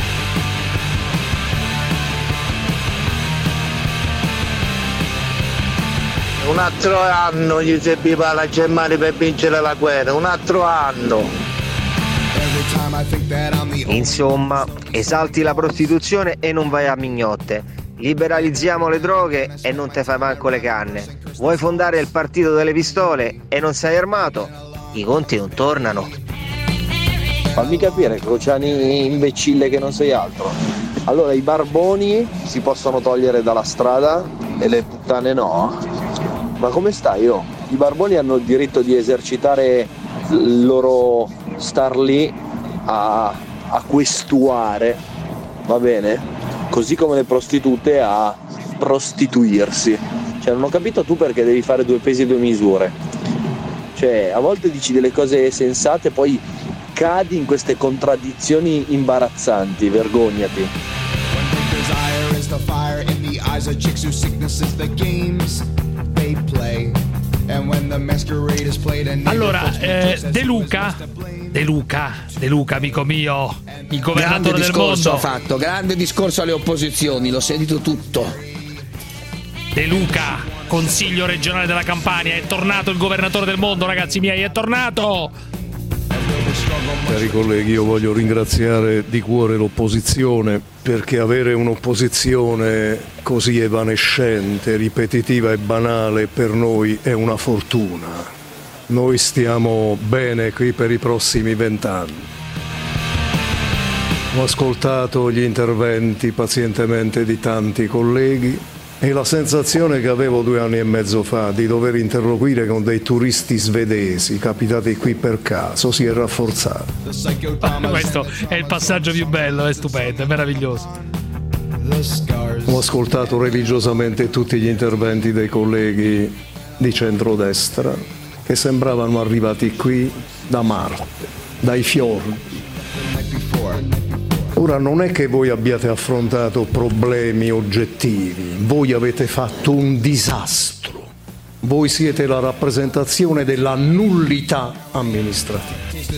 S32: Un altro anno gli serviva la Germania per vincere la guerra, un altro anno.
S33: Insomma, esalti la prostituzione e non vai a mignotte. Liberalizziamo le droghe e non te fai manco le canne. Vuoi fondare il partito delle pistole e non sei armato? I conti non tornano.
S34: Fammi capire, Cruciani imbecille che non sei altro. Allora i barboni si possono togliere dalla strada e le puttane no? Ma come stai, oh? I barboni hanno il diritto di esercitare il loro star lì a, a questuare, va bene? così come le prostitute a prostituirsi. Cioè non ho capito tu perché devi fare due pesi e due misure. Cioè a volte dici delle cose sensate, poi cadi in queste contraddizioni imbarazzanti, vergognati.
S2: Allora, eh, De Luca, De Luca, De Luca, amico mio, il governatore del mondo.
S8: Ha fatto, grande discorso alle opposizioni, l'ho sentito tutto.
S2: De Luca, consiglio regionale della Campania, è tornato il governatore del mondo, ragazzi miei, è tornato!
S3: Cari colleghi, io voglio ringraziare di cuore l'opposizione, perché avere un'opposizione così evanescente, ripetitiva e banale per noi è una fortuna. Noi stiamo bene qui per i prossimi vent'anni. Ho ascoltato gli interventi pazientemente di tanti colleghi e la sensazione che avevo due anni e mezzo fa di dover interloquire con dei turisti svedesi capitati qui per caso si è rafforzata.
S2: Questo è il passaggio più bello, è stupendo, è meraviglioso.
S3: Ho ascoltato religiosamente tutti gli interventi dei colleghi di centrodestra che sembravano arrivati qui da Marte, dai fiordi. Ora non è che voi abbiate affrontato problemi oggettivi, voi avete fatto un disastro. Voi siete la rappresentazione della nullità amministrativa.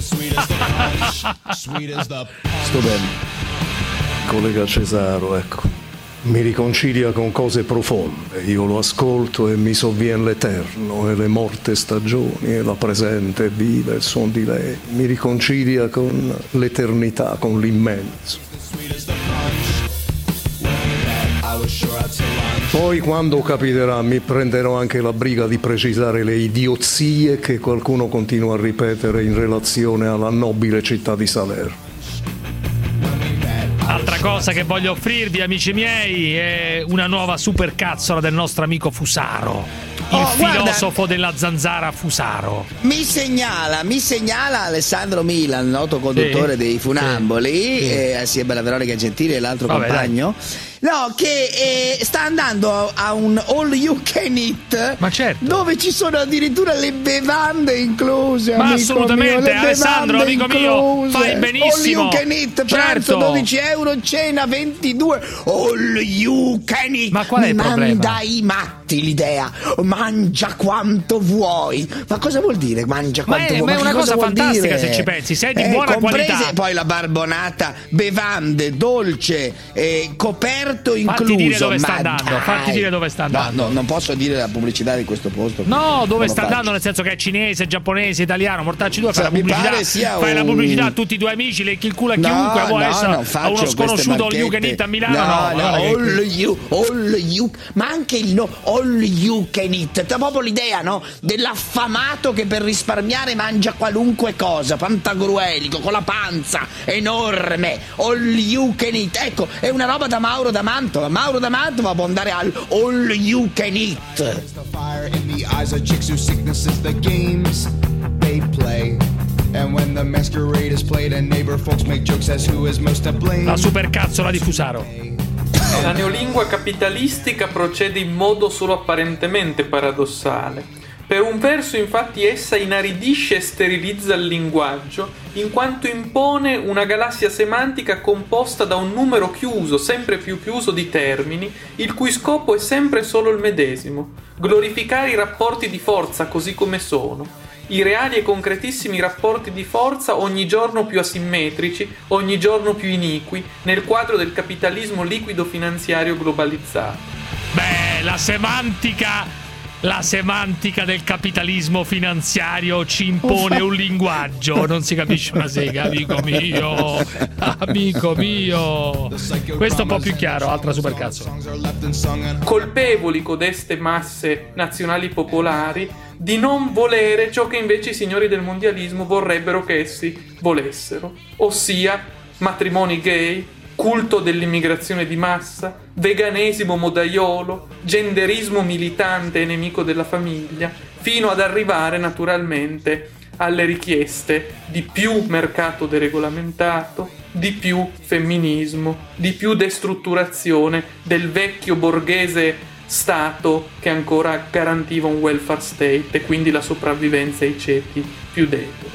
S3: Sto bene. Collega Cesaro, ecco, mi riconcilia con cose profonde. Io lo ascolto e mi sovviene l'eterno e le morte stagioni e la presente viva il suon di lei. Mi riconcilia con l'eternità, con l'immenso. Poi quando capiterà mi prenderò anche la briga di precisare le idiozie che qualcuno continua a ripetere in relazione alla nobile città di Salerno.
S2: Altra cosa che voglio offrirvi, amici miei, è una nuova supercazzola del nostro amico Fusaro. Il
S8: oh,
S2: filosofo
S8: guarda,
S2: della zanzara Fusaro.
S8: Mi segnala, mi segnala Alessandro Milan, noto conduttore sì, dei Funamboli, sì, sì. Eh, assieme alla Veronica Gentili e l'altro Vabbè, compagno. Dai. No, che eh, sta andando a un all you can eat,
S2: ma certo,
S8: dove ci sono addirittura le bevande incluse.
S2: Ma assolutamente, mio, Alessandro, amico incluse. mio, fai benissimo.
S8: All you can eat, certo. Pranzo dodici euro, cena ventidue. All you can eat.
S2: Ma qual è il
S8: Mi
S2: problema?
S8: Manda i matti l'idea. Mangia quanto vuoi. Ma cosa vuol dire mangia quanto
S2: ma è,
S8: vuoi?
S2: Ma è una
S8: ma
S2: cosa fantastica
S8: dire?
S2: se ci pensi, sei di
S8: eh,
S2: buona
S8: comprese
S2: qualità.
S8: Poi la barbonata, bevande, dolce, eh, coperto incluso.
S2: Fatti dire dove sta
S8: ma
S2: andando,
S8: dai.
S2: fatti dire dove sta andando.
S8: No, no, non posso dire la pubblicità di questo posto.
S2: No, dove sta
S8: faccio.
S2: andando, nel senso che è cinese, giapponese, italiano, mortacci due, fai,
S8: cioè,
S2: la pubblicità, fai
S8: un...
S2: la pubblicità a tutti i tuoi amici, le il culo a
S8: no,
S2: chiunque vuoi
S8: no,
S2: essere a uno sconosciuto all you can eat a Milano.
S8: No,
S2: no,
S8: no,
S2: no
S8: all you, all you, ma anche il no, all you can eat. C'è proprio l'idea, no? Dell'affamato che per risparmiare mangia qualunque cosa, pantagruelico, con la panza enorme. All you can eat. Ecco, è una roba da Mauro da Mantova. Mauro da Mantova può andare al all you can eat.
S2: La supercazzola di Fusaro.
S4: La neolingua capitalistica procede in modo solo apparentemente paradossale. Per un verso, infatti, essa inaridisce e sterilizza il linguaggio, in quanto impone una galassia semantica composta da un numero chiuso, sempre più chiuso di termini, il cui scopo è sempre solo il medesimo: glorificare i rapporti di forza così come sono, i reali e concretissimi rapporti di forza ogni giorno più asimmetrici, ogni giorno più iniqui, nel quadro del capitalismo liquido finanziario globalizzato.
S2: Beh, la semantica... La semantica del capitalismo finanziario ci impone un linguaggio, non si capisce una sega, amico mio, amico mio. Questo è un po' più chiaro, altra supercazzo.
S4: Colpevoli codeste masse nazionali popolari di non volere ciò che invece i signori del mondialismo vorrebbero che essi volessero, ossia matrimoni gay, culto dell'immigrazione di massa, veganesimo modaiolo, genderismo militante e nemico della famiglia, fino ad arrivare naturalmente alle richieste di più mercato deregolamentato, di più femminismo, di più destrutturazione del vecchio borghese Stato che ancora garantiva un welfare state e quindi la sopravvivenza ai ceti più deboli.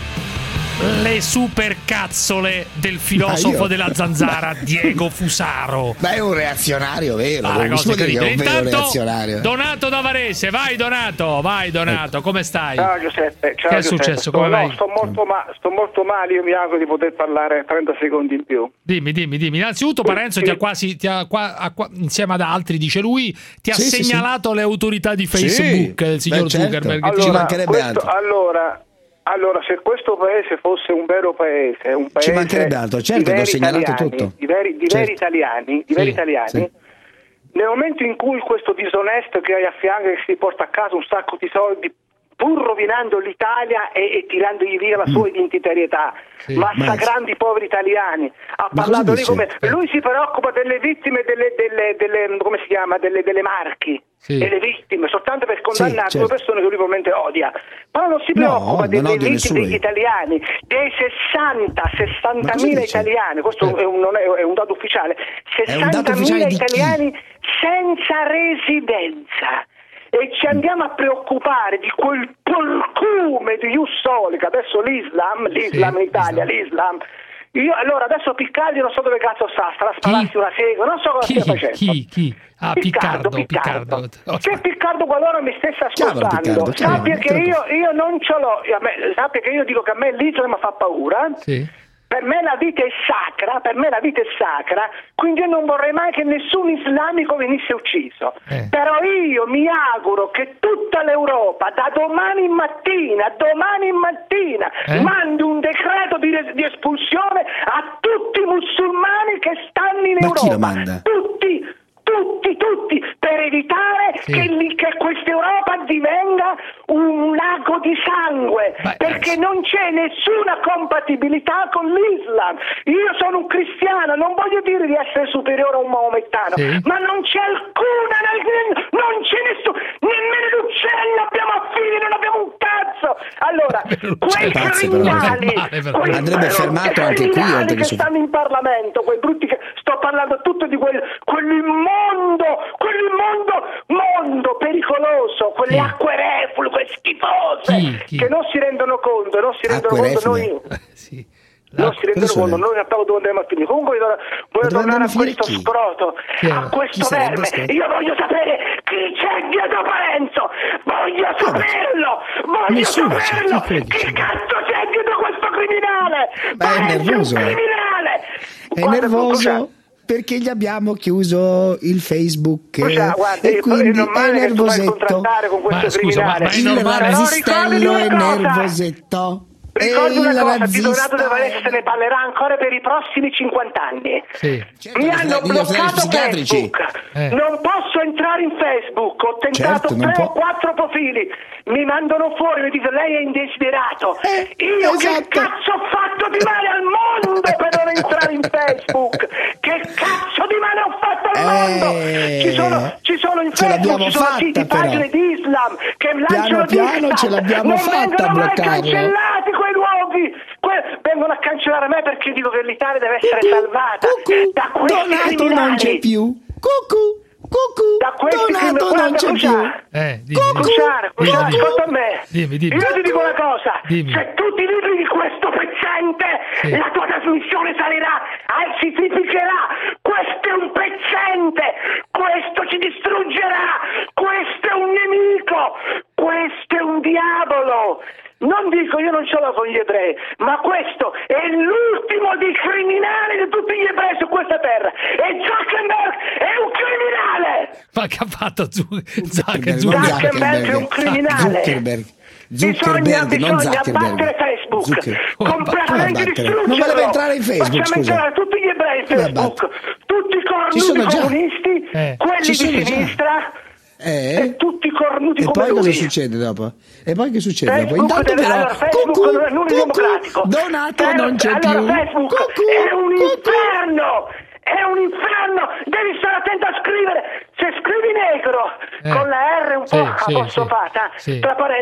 S2: Le supercazzole del filosofo
S8: io...
S2: della zanzara Diego Fusaro.
S8: Ma è un reazionario vero,
S2: ah,
S8: non si può dire che è un vero
S2: Intanto,
S8: reazionario.
S2: Donato da Varese, vai Donato, vai Donato, come stai?
S5: Ciao Giuseppe, ciao
S2: che è
S5: Giuseppe.
S2: successo?
S5: Sto,
S2: Come
S5: no,
S2: vai?
S5: sto, molto ma- sto molto male, io mi auguro di poter parlare trenta secondi in più.
S2: Dimmi, dimmi, dimmi. Innanzitutto Parenzo ti ha quasi, ti ha qua, ha qua, insieme ad altri, dice lui, ti ha
S8: sì,
S2: segnalato
S8: sì, sì.
S2: le autorità di Facebook,
S8: sì.
S2: il signor
S8: Beh, certo.
S2: Zuckerberg.
S5: Allora,
S8: ci mancherebbe
S5: questo,
S8: altro.
S5: Allora, allora, se questo paese fosse un vero paese, un paese
S8: Ci mancherebbe altro, certo,
S5: di
S8: ti ho
S5: veri
S8: segnalato
S5: italiani,
S8: tutto.
S5: di veri, di
S8: Certo.
S5: veri italiani, di veri
S8: Sì,
S5: italiani
S8: sì.
S5: nel momento in cui questo disonesto che hai a fianco che si porta a casa un sacco di soldi pur rovinando l'Italia e, e tirandogli via la sua mm. identitarietà, sì, massacrando i poveri italiani, ha
S8: ma
S5: parlato lì
S8: dice?
S5: come lui si preoccupa delle vittime delle, delle, delle come si chiama delle, delle Marchi
S2: sì.
S5: e le vittime soltanto per condannare
S8: sì,
S5: due
S8: certo.
S5: persone che lui probabilmente odia, ma non si preoccupa
S8: No,
S5: delle
S8: non odio
S5: vittime
S8: nessuno.
S5: degli italiani, dei sessanta sessantamila italiani, questo
S8: certo.
S5: è, un, non è, è un dato ufficiale,
S8: un dato ufficiale
S5: sessantamila
S8: di
S5: italiani senza residenza. E ci andiamo a preoccupare di quel polcume di Ius Soli, che adesso l'Islam, l'Islam
S2: sì,
S5: in Italia,
S2: Islam.
S5: l'Islam. Io allora adesso Piccardi non so dove cazzo sta, starà a spararsi una sega, non so cosa
S2: Chi?
S5: stia facendo.
S2: Chi? Chi? Ah,
S5: Piccardo,
S2: Piccardo,
S5: Piccardo. Se Piccardo qualora mi stesse ascoltando,
S8: Chiamalo, Piccardo,
S5: sappia che io, io non ce l'ho, a me, sappia che io dico che a me l'Islam fa paura.
S2: Sì.
S5: Per me la vita è sacra, per me la vita è sacra, quindi io non vorrei mai che nessun islamico venisse ucciso.
S2: Eh.
S5: Però io mi auguro che tutta l'Europa, da domani mattina, domani mattina,
S2: eh?
S5: mandi un decreto di, di espulsione a tutti i musulmani che stanno in
S8: Ma
S5: Europa.
S8: chi lo manda?
S5: Tutti! Tutti, tutti, per evitare
S2: sì.
S5: che, li, che questa Europa divenga un lago di sangue,
S2: Beh,
S5: perché
S2: eh,
S5: non c'è nessuna compatibilità con l'Islam. Io sono un cristiano, non voglio dire di essere superiore a un maomettano,
S2: sì.
S5: ma non c'è alcuna, non c'è nessuno, nemmeno gli uccelli abbiamo figli, non abbiamo un cazzo. Allora, quei
S8: pazzi,
S5: criminali,
S8: però.
S5: quei
S8: Andrebbe fermato anche qui,
S5: criminali
S8: oltre
S5: che
S8: che su-
S5: stanno in Parlamento, quei brutti che sto parlando tutto di quel quell'immondo, quell'immondo mondo pericoloso, quelle
S2: Chi?
S5: acque reflue, quelle schifose,
S2: Chi? Chi?
S5: che non si rendono conto, non si rendono
S8: Acque
S5: conto noi.
S8: reflue.
S2: sì.
S5: Non si rendono
S8: sono?
S5: conto, noi sappiamo dove andremo a finire. Comunque voglio, voglio
S8: dove
S5: tornare a
S8: andiamo a
S5: questo
S8: finire chi?
S5: scroto,
S2: Chi è?
S5: a questo
S8: Chi sarebbe
S5: verme.
S8: scroto?
S5: Io voglio sapere chi c'è dietro Parenzo. Voglio saperlo, voglio
S8: Nessuno c'è,
S5: saperlo.
S8: chi credi
S5: Chi
S8: c'è?
S5: cazzo c'è dietro questo criminale?
S8: Ma è
S5: Parenzo
S8: nervoso,
S5: un
S8: eh.
S5: criminale.
S8: È
S5: Guarda,
S8: nervoso
S5: Crucià,
S8: perché gli abbiamo chiuso il Facebook
S5: Crucià, guarda,
S8: e
S5: io-
S8: quindi
S5: è normale
S8: è
S5: che tu vai a
S8: nervosetto.
S5: contrattare con questo
S2: Ma scusa, ma-
S5: criminale.
S2: ma è
S8: Il
S2: normale?
S5: Però
S8: razzistello
S5: ricordati
S8: è
S5: una cosa.
S8: nervosetto. E
S5: Ricordo una
S8: il
S5: cosa, Tito
S8: razzista
S5: Donato De Valese
S8: è-
S5: se ne parlerà ancora per i prossimi cinquanta anni.
S2: Sì.
S8: Certo,
S5: Mi
S8: gli
S5: hanno
S8: ospedali- gli ospedali
S5: bloccato
S8: psichiatrici.
S5: Facebook,
S2: Eh.
S5: non posso entrare in Facebook, ho tentato
S8: Certo, non
S5: tre o
S8: può.
S5: quattro profili, mi mandano fuori, mi dicono lei è indesiderato.
S8: Eh,
S5: Io
S8: esatto.
S5: che cazzo ho fatto di male al mondo per non entrare in Facebook? Che cazzo di male ho fatto al
S8: Eh,
S5: mondo? Ci sono, ci sono in
S8: ce
S5: Facebook,
S8: l'abbiamo
S5: ci sono
S8: fatta,
S5: siti,
S8: però.
S5: pagine di Islam che lanciano
S8: piano
S5: diktat.
S8: ce l'abbiamo
S5: non
S8: fatta a
S5: vengono mai
S8: bloccarlo.
S5: cancellati quei luoghi. Que- vengono a cancellare me perché dico che l'Italia deve essere salvata
S8: Cucù,
S5: da questi
S8: Donato
S5: criminali.
S8: non c'è più. Cucù, cucù,
S5: Da questi
S8: Donato
S5: criminali.
S8: non
S5: Guarda,
S8: c'è più.
S5: Crucià,
S2: Eh, dimmi, dimmi.
S5: Cruciare, Cruciare,
S2: Dimmi,
S5: ascolta me.
S2: Dimmi, dimmi.
S5: Io ti dico una cosa,
S2: Dimmi.
S5: se tu ti liberi di questo pezzente,
S2: Sì.
S5: la tua trasmissione salirà, ah, si triplicherà. Questo è un pezzente, questo ci distruggerà, questo è un nemico, questo è un diavolo. Non dico, io non ce l'ho con gli ebrei, ma questo è l'ultimo dei criminali di tutti gli ebrei su questa terra. E Zuckerberg è un criminale!
S2: Ma che ha fatto Zu- Zuckerberg?
S8: non
S5: Zuckerberg è un criminale.
S8: Zuckerberg.
S5: Bisogna,
S8: Zuckerberg, non
S5: bisogna
S8: Zuckerberg.
S5: battere Facebook,
S8: Zucker-
S5: completamente
S8: Come battere?
S5: distruggerlo.
S8: Non voleva entrare in Facebook,
S5: Facciamo
S8: scusa.
S5: entrare tutti gli ebrei in
S8: Come
S5: Facebook, tutti i
S8: Ci sono
S5: cornuti
S8: già.
S5: comunisti,
S2: Eh.
S5: quelli
S8: Ci
S5: di
S8: sono già.
S5: sinistra
S8: Eh?
S5: e tutti i cornuti
S8: E
S5: come
S8: poi cosa
S5: lui.
S8: succede dopo? E poi che succede dopo?
S5: Facebook
S8: Intanto
S5: deve-
S8: però
S5: allora, Facebook
S8: cucù,
S5: non è l'unico
S8: cucù,
S5: democratico.
S8: Donato
S5: Eh,
S8: non c'è
S5: allora,
S8: più.
S5: Facebook
S8: Cucù,
S5: è un
S8: cucù.
S5: inferno! È un inferno! Devi stare attento a scrivere! Se scrivi negro
S2: Eh.
S5: con la R un
S2: Sì,
S5: po'
S2: sì,
S5: apostrofata,
S2: sì, sì.
S5: tra parentesi,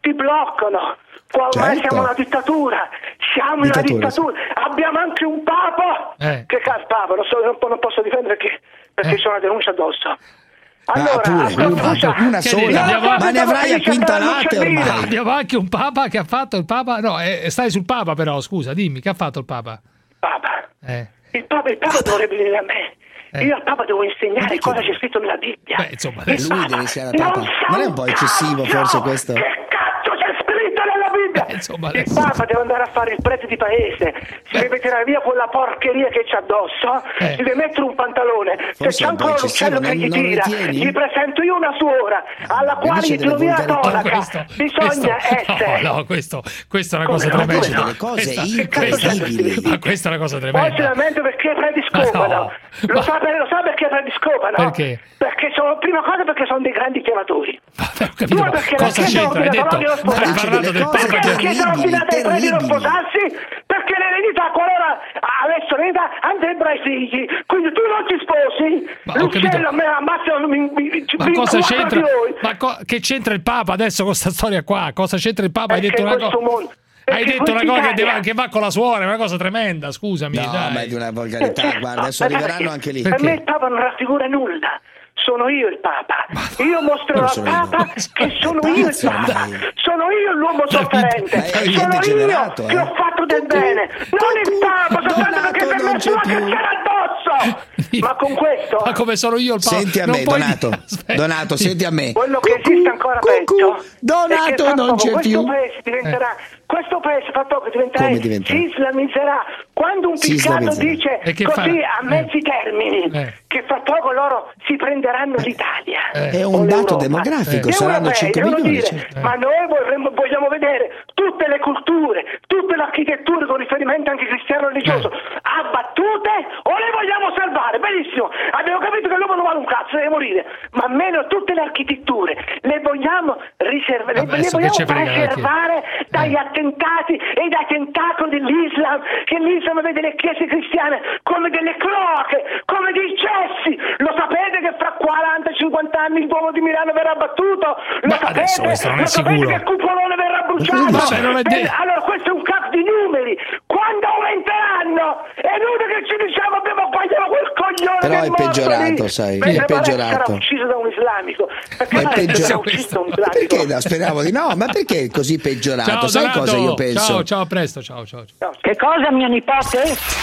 S5: ti bloccano. Qua ormai
S8: Certo.
S5: siamo una dittatura, siamo
S8: Dittatura,
S5: una dittatura. Abbiamo anche un papa.
S2: Eh.
S5: Che cazzo papa? Non, so, non, po- non posso difendere perché, perché
S2: Eh.
S5: c'è una denuncia addosso.
S8: Ah,
S5: Allora,
S8: pure,
S5: a proposito-
S8: una, una
S2: Che
S8: sola,
S2: dici, abbiamo-
S8: ma ne avrai a quintalate ormai.
S2: Abbiamo anche un papa che ha fatto il papa. No, eh, stai sul papa, però. Scusa, dimmi, che ha fatto il papa?
S5: Papa.
S2: Eh.
S5: Il Papa, il Papa dovrebbe venire a me.
S2: Eh.
S5: Io al Papa devo insegnare cosa c'è scritto nella Bibbia.
S2: Beh, insomma,
S5: Il
S2: adesso-
S8: Lui
S5: Papa
S8: deve insegnare al Papa.
S5: non sa
S8: Non è un po' eccessivo
S5: cazzo
S8: forse questo?
S5: Che cazzo c'è scritto nella Bibbia?
S2: Eh, insomma,
S5: il
S2: adesso-
S5: Papa deve andare a fare il prete di paese, si deve tirare via quella porcheria che c'ha addosso,
S2: Eh.
S5: si deve mettere un pantalone.
S8: Forse
S5: Se c'è
S8: è un
S5: ancora
S8: po'
S5: l'uccello
S8: eccessivo,
S5: che gli
S8: non- non
S5: tira,
S8: ritieni?
S5: gli presento io una suora alla quale
S8: Invece
S5: gli tiro
S8: delle
S5: via la
S8: volgarità.
S5: tonaca.
S2: questo,
S5: Bisogna
S2: questo-
S5: essere.
S2: no, no, questo, questa è una
S5: Come
S2: cosa
S5: no?
S2: tremenda.
S5: Come no?
S8: Delle cose
S2: Questa-
S8: incredibili.
S2: Ma questa è una cosa
S5: Poi
S2: tremenda.
S5: si lamenta perché i preti scopano.
S2: Ma no,
S5: Lo,
S2: ma-
S5: sa, lo sa perché i preti scopano?
S2: Perché?
S5: Perché sono, prima cosa perché sono dei grandi chiamatori.
S2: Vabbè, ho capito,
S5: Due
S2: ma
S5: perché la
S2: cosa
S5: Chiesa
S2: c'entra? Hai
S5: ordina
S2: detto,
S5: proprio lo
S2: ma hai
S5: sposarsi.
S2: parlato del
S8: Cose
S2: Papa
S5: Perché la
S2: che...
S5: Chiesa
S8: terribili,
S5: ordina ai preti di non
S8: terribili.
S5: sposarsi? Perché l'eredità, qualora avesse l'eredità, andrebbero ai figli. Quindi tu non ti sposi,
S2: Ma ho capito.
S5: l'uccello a me ammazza, mi, mi, mi,
S2: Ma
S5: mi
S2: cosa
S5: incuba
S2: c'entra?
S5: di voi.
S2: Ma co- che c'entra il Papa adesso con questa storia qua? Cosa c'entra il Papa? Hai
S5: Perché
S2: detto
S5: in
S2: una
S5: questo
S2: cosa.
S5: mondo-
S2: Hai
S5: perché
S2: detto una
S5: in
S2: cosa che,
S5: Italia-
S2: deve- che va con la suora, è una cosa tremenda, scusami.
S8: No,
S2: dai.
S8: ma è di una volgarità,
S5: Certo,
S8: guarda, adesso
S5: ma
S8: arriveranno
S5: perché?
S8: anche lì.
S5: Per
S2: Perché?
S5: me il Papa non raffigura nulla. Sono io il Papa. Io mostrerò
S8: non
S5: al
S8: sono io.
S5: Papa che sono io il
S8: Pazzo
S5: Papa.
S8: ormai.
S5: Sono io l'uomo sofferente.
S8: Ma è
S5: Sono
S8: gente
S5: io
S8: generato,
S5: che
S8: eh.
S5: ho fatto del bene. Non il Papa, soltanto
S8: Donato
S5: perché per
S8: non
S5: me
S8: c'è
S5: sulla
S8: più.
S5: cacciare addosso. Ma con questo,
S2: Ma come sono io il Papa?
S8: Senti a
S2: Non
S8: me,
S2: puoi
S8: Donato.
S2: dire- Aspetta.
S8: Donato, senti a me.
S5: quello che
S8: Cucù,
S5: esiste ancora
S8: cucù,
S5: peggio è che
S8: Donato
S5: fra
S8: non
S5: poco
S8: c'è
S5: questo
S8: più.
S5: paese diventerà questo paese fra poco diventerà
S8: Come diventerà?
S5: si islamizzerà. Quando un
S8: Si
S5: piccato
S8: islamizzerà.
S5: dice
S2: E che
S5: così
S2: farà?
S5: a mezzi
S2: Eh.
S5: termini
S2: Eh.
S5: che fra poco loro si prenderanno l'Italia
S8: È
S5: o
S8: un dato
S5: l'Europa.
S8: demografico,
S5: Gli
S8: saranno
S5: europei
S8: cinque
S5: devono
S8: milioni.
S5: dire,
S8: certo.
S5: ma noi vorremmo, vogliamo vedere tutte le culture, tutte le architetture con riferimento anche cristiano religioso abbattute o le vogliamo salvare? Benissimo, abbiamo capito che l'uomo non vale un cazzo, deve morire, ma almeno tutte le architetture le vogliamo riservare, le,
S2: Vabbè,
S5: le
S2: adesso che
S5: vogliamo
S2: ci frega,
S5: preservare dagli attentati e dai tentacoli dell'Islam, che l'Islam vede le chiese cristiane come delle cloache, come dei cessi. Lo sapete che fra quaranta cinquanta anni il Duomo di Milano verrà abbattuto? Lo
S2: Ma adesso
S5: sapete?
S2: questo non è
S5: Lo sapete
S2: sicuro.
S5: che il cupolone verrà
S8: cosa
S5: bruciato?
S8: dici?
S2: Ma non è
S5: Eh,
S2: detto.
S5: allora questo è un cazzo di numeri. Quando aumenteranno è inutile che ci diciamo abbiamo pagliato quel coglione
S8: Però
S5: che
S8: è
S5: morto
S8: peggiorato,
S5: lì.
S8: sai,
S5: Mentre
S8: è
S5: Marek
S8: peggiorato.
S5: sarà ucciso da un islamico. Perché
S8: Ma è
S5: Marek sarà
S8: peggiorato.
S5: ucciso da un
S8: Ma
S5: islamico.
S8: perché? No, speriamo di no, ma perché è così peggiorato?
S2: Ciao,
S8: Sai
S2: Donato.
S8: cosa io penso?
S2: Ciao, ciao, a presto, ciao, ciao. ciao.
S5: Che cosa, mio nipote?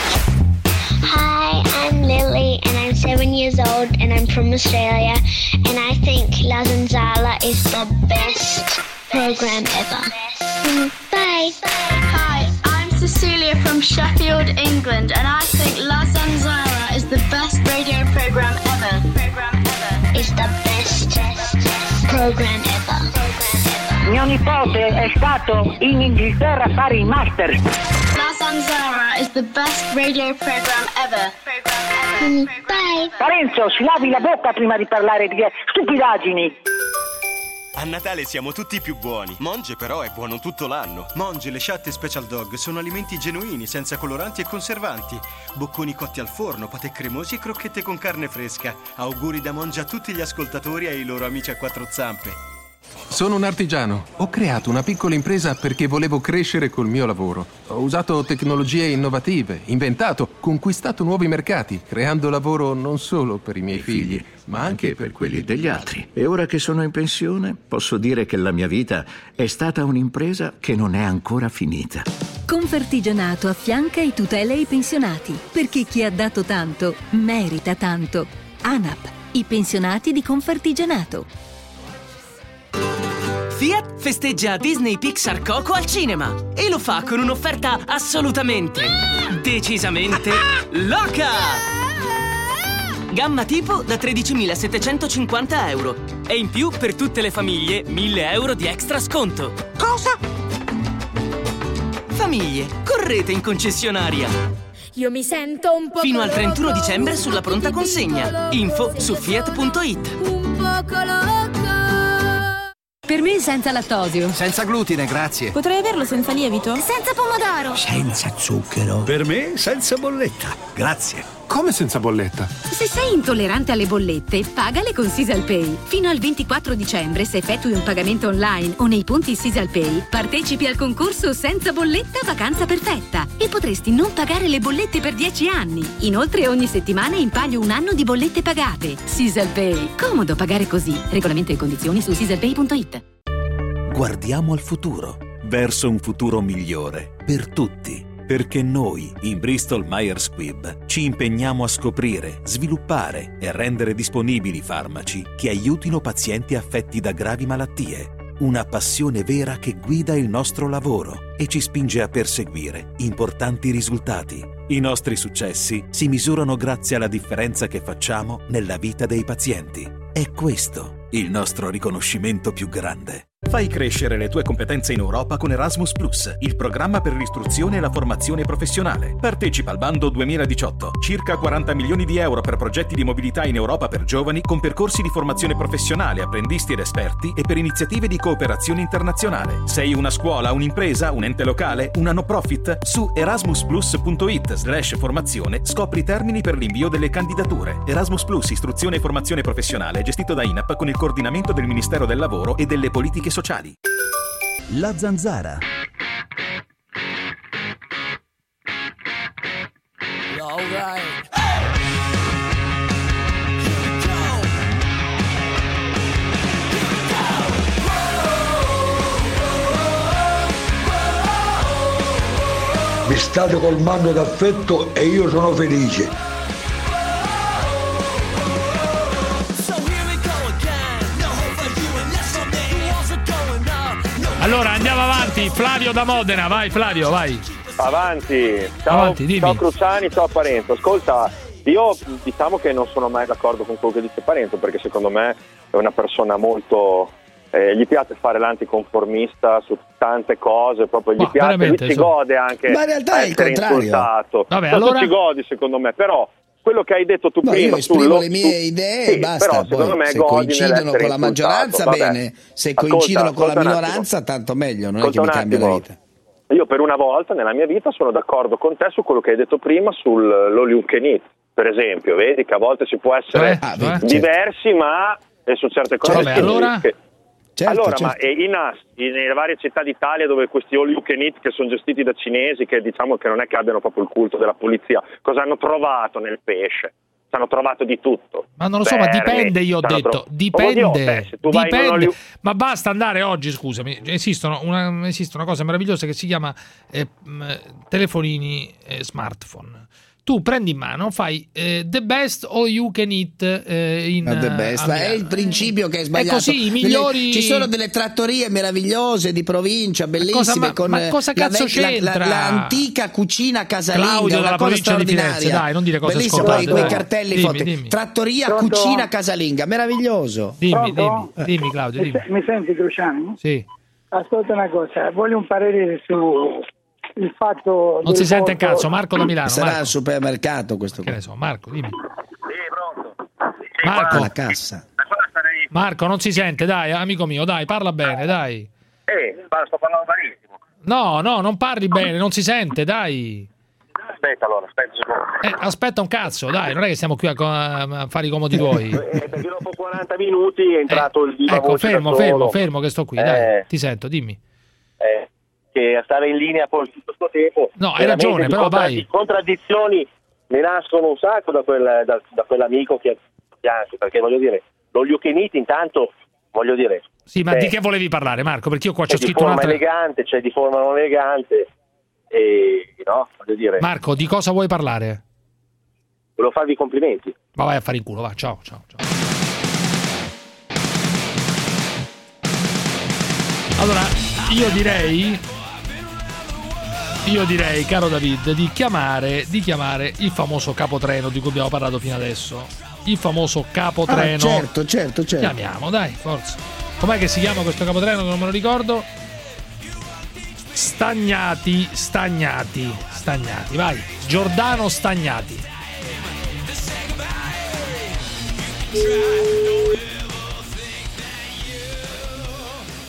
S6: Hi, I'm Lily and I'm seven years old and I'm from Australia and I think La Zanzala is the best program ever. Mm, Bye.
S7: Hi, I'm Cecilia from Sheffield, England, and I think La Zanzara is the best radio program ever. Program ever.
S6: Is the best program ever.
S5: Mio nipote è stato in Inghilterra a fare il master.
S7: La Zanzara is the best radio program ever. Program ever.
S6: Mm, Bye.
S5: Parenzo, si lavi la bocca prima di parlare di stupidaggini.
S9: A Natale siamo tutti più buoni. Monge però è buono tutto l'anno. Monge, le Sciatte Special Dog sono alimenti genuini, senza coloranti e conservanti. Bocconi cotti al forno, patè cremosi e crocchette con carne fresca. Auguri da Monge a tutti gli ascoltatori e ai loro amici a quattro zampe.
S15: Sono un artigiano. Ho creato una piccola impresa perché volevo crescere col mio lavoro. Ho usato tecnologie innovative, inventato, conquistato nuovi mercati, creando lavoro non solo per i miei figli, ma anche per quelli degli altri.
S10: E ora che sono in pensione, posso dire che la mia vita è stata un'impresa che non è ancora finita.
S31: Confartigianato affianca e tutela i pensionati, perché chi ha dato tanto merita tanto. ANAP, i pensionati di Confartigianato.
S11: Fiat festeggia Disney Pixar Coco al cinema e lo fa con un'offerta assolutamente, decisamente loca! Gamma tipo da tredicimilasettecentocinquanta euro e in più per tutte le famiglie mille euro di extra sconto.
S20: Cosa?
S11: Famiglie, correte in concessionaria!
S20: Io mi sento un po'
S11: Fino al trentuno dicembre sulla pronta consegna. Info su fiat punto it.
S20: un poco loco.
S31: Per me senza lattosio.
S12: Senza glutine, grazie.
S20: Potrei averlo senza lievito? Senza pomodoro.
S12: Senza zucchero. Per me, senza bolletta. Grazie.
S15: Come senza bolletta?
S12: Se sei intollerante alle bollette, pagale con SisalPay. Fino al ventiquattro dicembre, se effettui un pagamento online o nei punti SisalPay, partecipi al concorso Senza bolletta vacanza perfetta e potresti non pagare le bollette per dieci anni. Inoltre ogni settimana in palio un anno di bollette pagate. SisalPay. Comodo pagare così. Regolamento e condizioni su sisalpay punto it.
S13: Guardiamo al futuro, verso un futuro migliore per tutti. Perché noi, in Bristol Myers Squibb, ci impegniamo a scoprire, sviluppare e rendere disponibili farmaci che aiutino pazienti affetti da gravi malattie. Una passione vera che guida il nostro lavoro e ci spinge a perseguire importanti risultati. I nostri successi si misurano grazie alla differenza che facciamo nella vita dei pazienti. È questo il nostro riconoscimento più grande.
S14: Fai crescere le tue competenze in Europa con Erasmus Plus, il programma per l'istruzione e la formazione professionale. Partecipa al bando duemiladiciotto. Circa quaranta milioni di euro per progetti di mobilità in Europa per giovani con percorsi di formazione professionale, apprendisti ed esperti e per iniziative di cooperazione internazionale. Sei una scuola, un'impresa, un ente locale, una no profit? Su erasmusplus.it slash formazione scopri i termini per l'invio delle candidature. Erasmus Plus, istruzione e formazione professionale, gestito da I N A P con il coordinamento del Ministero del Lavoro e delle politiche sociali.
S16: La Zanzara.
S20: All right.
S17: Mi state colmando d'affetto e io sono felice.
S2: Allora andiamo avanti, Flavio da Modena, vai Flavio, vai.
S18: Avanti, ciao,
S2: Avanti,
S18: ciao Cruciani, ciao Parenzo. Ascolta, io diciamo che non sono mai d'accordo con quello che dice Parenzo, perché secondo me è una persona molto... Eh, gli piace fare l'anticonformista su tante cose, proprio gli
S2: Ma
S18: piace, lui si
S2: so.
S18: gode anche
S8: Ma in realtà è il
S18: essere
S8: contrario.
S18: insultato.
S2: Vabbè,
S18: Tanto
S2: allora-
S18: ci godi secondo me, però quello che hai detto tu
S8: No,
S18: prima
S8: io esprimo
S18: sullo-
S8: le mie
S18: su-
S8: idee
S18: sì,
S8: e basta.
S18: però secondo
S8: Poi,
S18: me
S8: se
S18: godi
S8: coincidono
S18: nell'essere
S8: con la maggioranza,
S18: insultato.
S8: bene.
S18: Vabbè.
S8: Se
S18: Ascolta,
S8: coincidono con la
S18: ascolta un attimo.
S8: minoranza, tanto meglio. Non è che
S18: Ascolta
S8: mi
S18: un
S8: cambia la
S18: attimo.
S8: vita.
S18: Io per una volta nella mia vita sono d'accordo con te su quello che hai detto prima sull'all you can eat, per esempio, vedi che a volte si può essere
S8: Ah, vedi, certo.
S18: diversi, ma eh, su certe cose
S2: Vabbè,
S18: si-
S2: allora?
S18: che-
S8: Certo,
S18: allora,
S8: certo.
S18: ma eh, in, in- nelle varie città d'Italia dove questi all you can eat che sono gestiti da cinesi, che diciamo che non è che abbiano proprio il culto della pulizia, cosa hanno trovato nel pesce? Ci hanno trovato di tutto.
S2: Ma non lo so, ma
S18: Vermi,
S2: dipende, io ho
S18: ci hanno
S2: detto,
S18: tro-
S2: dipende,
S18: Oddio, beh, se tu vai in un
S2: dipende.
S18: all you-
S2: Ma basta andare oggi, scusami, esistono una, esiste una cosa meravigliosa che si chiama eh, mh, telefonini eh, smartphone. Tu prendi in mano, fai eh, the best all you can eat eh, in
S8: Ma the best.
S2: a
S8: È
S2: Milano.
S8: il principio che è sbagliato.
S2: così, i
S8: Delle-
S2: migliori-
S8: Ci sono delle trattorie meravigliose di provincia, bellissime.
S2: cosa- ma-
S8: con
S2: ma cosa
S8: eh, la
S2: cazzo
S8: vec- la- la-
S2: c'entra?
S8: l'antica cucina casalinga,
S2: Claudio
S8: una
S2: dalla
S8: cosa
S2: provincia di Firenze,
S8: straordinaria.
S2: dai, non dire cose
S8: Bellissimo,
S2: scontate,
S8: poi quei
S2: dai.
S8: cartelli
S2: Dimmi,
S8: forti.
S2: dimmi.
S8: Trattoria
S19: Pronto?
S8: cucina casalinga, meraviglioso.
S2: Dimmi,
S19: Pronto?
S2: dimmi, dimmi Claudio,
S19: Mi,
S2: dimmi.
S19: se- mi senti Cruciani?
S2: Sì.
S19: Ascolta una cosa, voglio un parere su il fatto
S2: Non
S19: del
S2: si sente un
S19: voto-
S2: cazzo, Marco da Milano.
S8: Sarà
S2: Marco.
S8: al supermercato questo
S2: Che
S8: qua.
S2: ne so, Marco, dimmi.
S8: Marco.
S2: Marco,
S8: La cassa.
S2: Marco, non si sente, dai, amico mio, dai, parla bene, dai.
S18: Eh, ma sto parlando malissimo.
S2: No, no, non parli bene, non si sente, dai.
S18: Aspetta allora, aspetta un secondo.
S2: Eh, aspetta un cazzo, dai, non è che siamo qui a, co- a fare i comodi tuoi.
S18: Eh, perché dopo quaranta minuti è entrato il viva
S2: Ecco,
S18: voce da
S2: fermo,
S18: solo.
S2: fermo, fermo che sto qui, dai,
S18: Eh.
S2: ti sento, dimmi.
S18: Eh, che a stare in linea con tutto questo tempo.
S2: No, hai
S18: veramente
S2: ragione,
S18: di
S2: però
S18: contraddi-
S2: vai.
S18: contraddizioni ne nascono un sacco da, quel, da, da quell'amico che ha pianto, perché voglio dire, lo you can eat intanto, voglio dire...
S2: Sì, ma
S18: c'è-
S2: di che volevi parlare, Marco? Perché io qua
S18: c'è
S2: c'ho
S18: di
S2: scritto
S18: forma
S2: un'altra...
S18: elegante, c'è di forma non elegante, e no, voglio dire,
S2: Marco, di cosa vuoi parlare?
S18: volevo farvi i complimenti.
S2: Ma vai a fare in culo, va, ciao, ciao, ciao. Allora, io direi... Io direi, caro David, di chiamare, di chiamare il famoso capotreno di cui abbiamo parlato fino adesso. Il famoso capotreno.
S8: Ah, certo, certo, certo.
S2: Chiamiamo, dai, forza. Com'è che si chiama questo capotreno che non me lo ricordo? Stagnati, Stagnati, Stagnati, vai. Giordano Stagnati.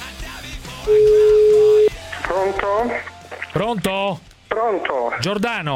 S19: Pronto?
S2: Pronto?
S19: Pronto?
S2: Giordano?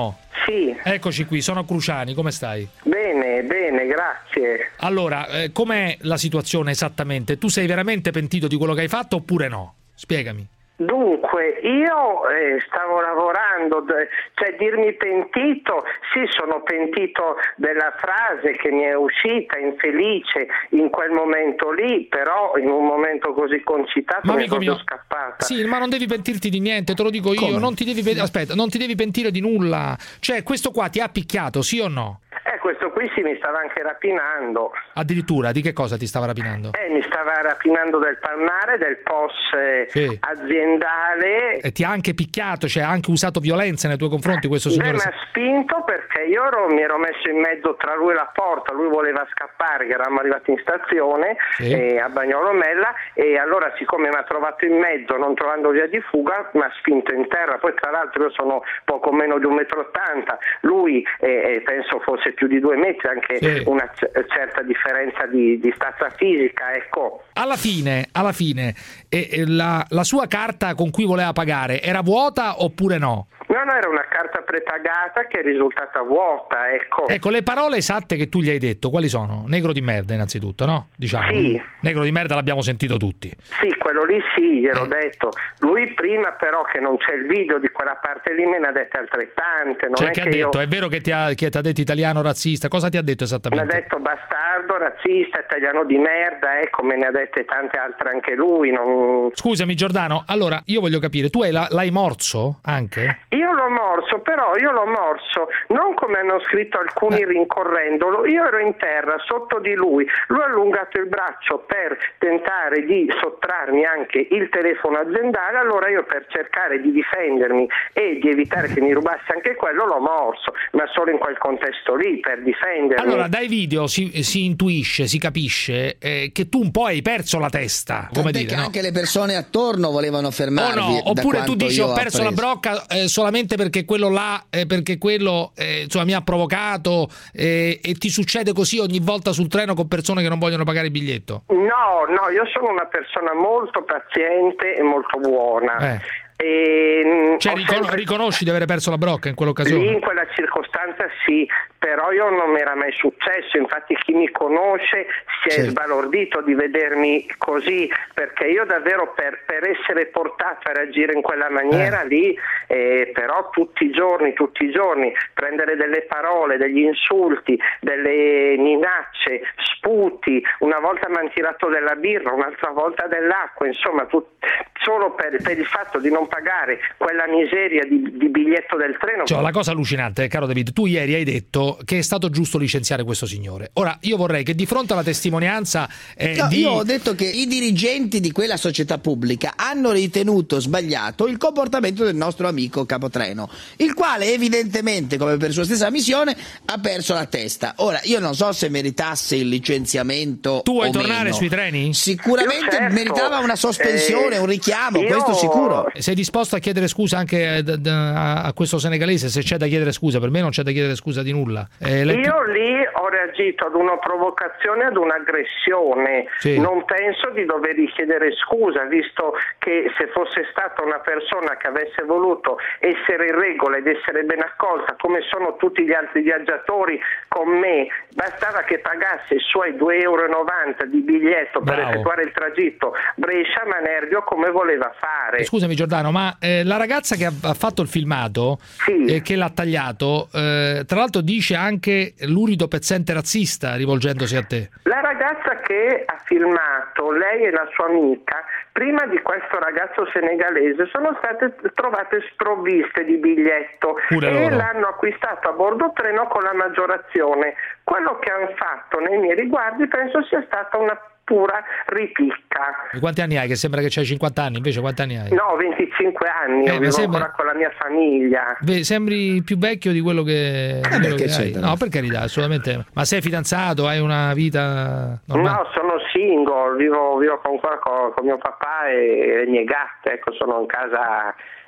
S1: sì.
S2: Eccoci qui, sono Cruciani, come stai?
S1: Bene, bene, grazie.
S2: Allora, eh, com'è la situazione esattamente? Tu sei veramente pentito di quello che hai fatto oppure no? Spiegami.
S1: Dunque, io eh, stavo lavorando, d- cioè dirmi pentito, sì, sono pentito della frase che mi è uscita infelice in quel momento lì, però in un momento così concitato
S2: ma
S1: mi è
S2: amico
S1: proprio
S2: mio,
S1: scappata.
S2: Sì, ma non devi pentirti di niente, te lo dico io,
S1: Come?
S2: non ti devi pe- aspetta, non ti devi pentire di nulla. Cioè, questo qua ti ha picchiato, sì o no?
S1: Eh, questo qui sì, mi stava anche rapinando.
S2: Addirittura, di che cosa ti stava rapinando?
S1: Eh, mi stava rapinando del palmare, del P O S eh,
S2: Sì.
S1: aziendale.
S2: E ti ha anche picchiato, cioè ha anche usato violenza nei tuoi confronti questo
S1: Beh,
S2: signore?
S1: mi ha spinto perché io ero, mi ero messo in mezzo tra lui e la porta, lui voleva scappare, che eravamo arrivati in stazione
S2: Sì.
S1: eh, a Bagnolomella, e allora siccome mi ha trovato in mezzo, non trovando via di fuga, mi ha spinto in terra. Poi tra l'altro io sono poco meno di un metro ottanta, lui eh, penso fosse più di due metri, anche
S2: Sì.
S1: una c- certa differenza di, di stazza fisica, ecco.
S2: Alla fine, alla fine, eh, eh, la, la sua carta con cui voleva pagare era vuota oppure no?
S1: No, no, era una carta prepagata che è risultata vuota, ecco.
S2: Ecco, le parole esatte che tu gli hai detto, quali sono? Negro di merda innanzitutto, no? Diciamo.
S1: Sì.
S2: Negro di merda l'abbiamo sentito tutti.
S1: Sì, quello lì sì, gliel'ho
S2: Eh.
S1: detto. Lui prima però, che non c'è il video di quella parte lì, me ne ha dette altrettante. Non
S2: Cioè,
S1: è
S2: che ha
S1: che
S2: detto?
S1: io...
S2: È vero che ti ha, che ti ha detto italiano razzista? Cosa ti ha detto
S1: Mi ha
S2: esattamente?
S1: detto bastardo, razzista, italiano di merda, ecco, me ne ha dette tante altre anche lui. Non...
S2: Scusami Giordano, allora io voglio capire, tu hai la- l'hai morso anche?
S1: Io l'ho morso, però io l'ho morso non come hanno scritto alcuni rincorrendolo. Io ero in terra sotto di lui, lui ha allungato il braccio per tentare di sottrarmi anche il telefono aziendale, allora io, per cercare di difendermi e di evitare che mi rubasse anche quello, l'ho morso, ma solo in quel contesto lì, per difendermi.
S2: Allora, dai video si, si intuisce, si capisce eh, che tu un po' hai perso la testa, come
S8: Tant'è
S2: dire,
S8: che
S2: no?
S8: anche le persone attorno volevano
S2: O
S8: fermarvi.
S2: no,
S8: da
S2: oppure tu
S8: quanto
S2: dici
S8: io
S2: ho perso la
S8: appreso.
S2: brocca eh, solamente perché quello là, eh, perché quello eh, insomma, mi ha provocato eh, e ti succede così ogni volta sul treno con persone che non vogliono pagare il biglietto?
S1: No, no, io sono una persona molto paziente e molto buona.
S2: Eh.
S1: E,
S2: Cioè
S1: ho
S2: ricon-
S1: sempre-
S2: riconosci di avere perso la brocca in quell'occasione?
S1: Lì in quella circostanza sì, però io non mi era mai successo, infatti chi mi conosce si è
S8: Sì.
S1: sbalordito di vedermi così, perché io davvero per, per essere portato a reagire in quella maniera
S2: Eh.
S1: lì, eh, però tutti i giorni, tutti i giorni, prendere delle parole, degli insulti, delle minacce, sputi, una volta mi hanno tirato della birra, un'altra volta dell'acqua, insomma, tut- solo per, per il fatto di non pagare quella miseria di, di biglietto del treno.
S2: Cioè, la cosa allucinante, caro David, tu ieri hai detto che è stato giusto licenziare questo signore. Ora, io vorrei che di fronte alla testimonianza eh,
S8: No,
S2: di...
S8: Io ho detto che i dirigenti di quella società pubblica hanno ritenuto sbagliato il comportamento del nostro amico capotreno, il quale evidentemente, come per sua stessa missione, ha perso la testa. Ora, io non so se meritasse il licenziamento.
S2: Tu vuoi
S8: o
S2: tornare
S8: meno.
S2: sui treni?
S8: Sicuramente
S1: Io certo,
S8: meritava una sospensione,
S1: eh,
S8: un richiamo,
S1: io-
S8: questo sicuro.
S2: Sei disposto a chiedere scusa anche eh, d- d- a a questo senegalese, se c'è da chiedere scusa? Per me non c'è da chiedere scusa di nulla. Eh, lei-
S1: Io lì ho reagito ad una provocazione, ad un'aggressione.
S2: Sì.
S1: Non penso di dovergli chiedere scusa, visto che se fosse stata una persona che avesse voluto essere in regola ed essere ben accolta, come sono tutti gli altri viaggiatori con me, bastava che pagasse i suoi due euro e novanta di biglietto per
S2: Bravo.
S1: effettuare il tragitto Brescia-Manerbio come voleva fare.
S2: Scusami Giordano, ma eh, la ragazza che ha, ha fatto il filmato e che l'ha tagliato, eh, tra l'altro dice anche lurido pezzente razzista rivolgendosi a te.
S1: La ragazza che ha filmato, lei e la sua amica, prima di questo ragazzo senegalese sono state trovate sprovviste di biglietto
S2: Pure
S1: e
S2: loro.
S1: l'hanno acquistato a bordo treno con la maggiorazione. Quello che hanno fatto nei miei riguardi penso sia stata una pura ripicca.
S2: E quanti anni hai? Che sembra che c'hai cinquanta anni, invece quanti anni hai?
S1: No, venticinque anni,
S2: Eh,
S1: io
S2: ma
S1: vivo
S2: sembra-
S1: ancora con la mia famiglia.
S2: Beh, sembri più vecchio di quello che, di quello
S8: perché
S2: che hai.
S8: c'è?
S2: No, per carità, assolutamente. Ma sei fidanzato? Hai una vita normale?
S1: No, sono single, vivo, vivo ancora con, con mio papà e le mie gatte, ecco, sono in casa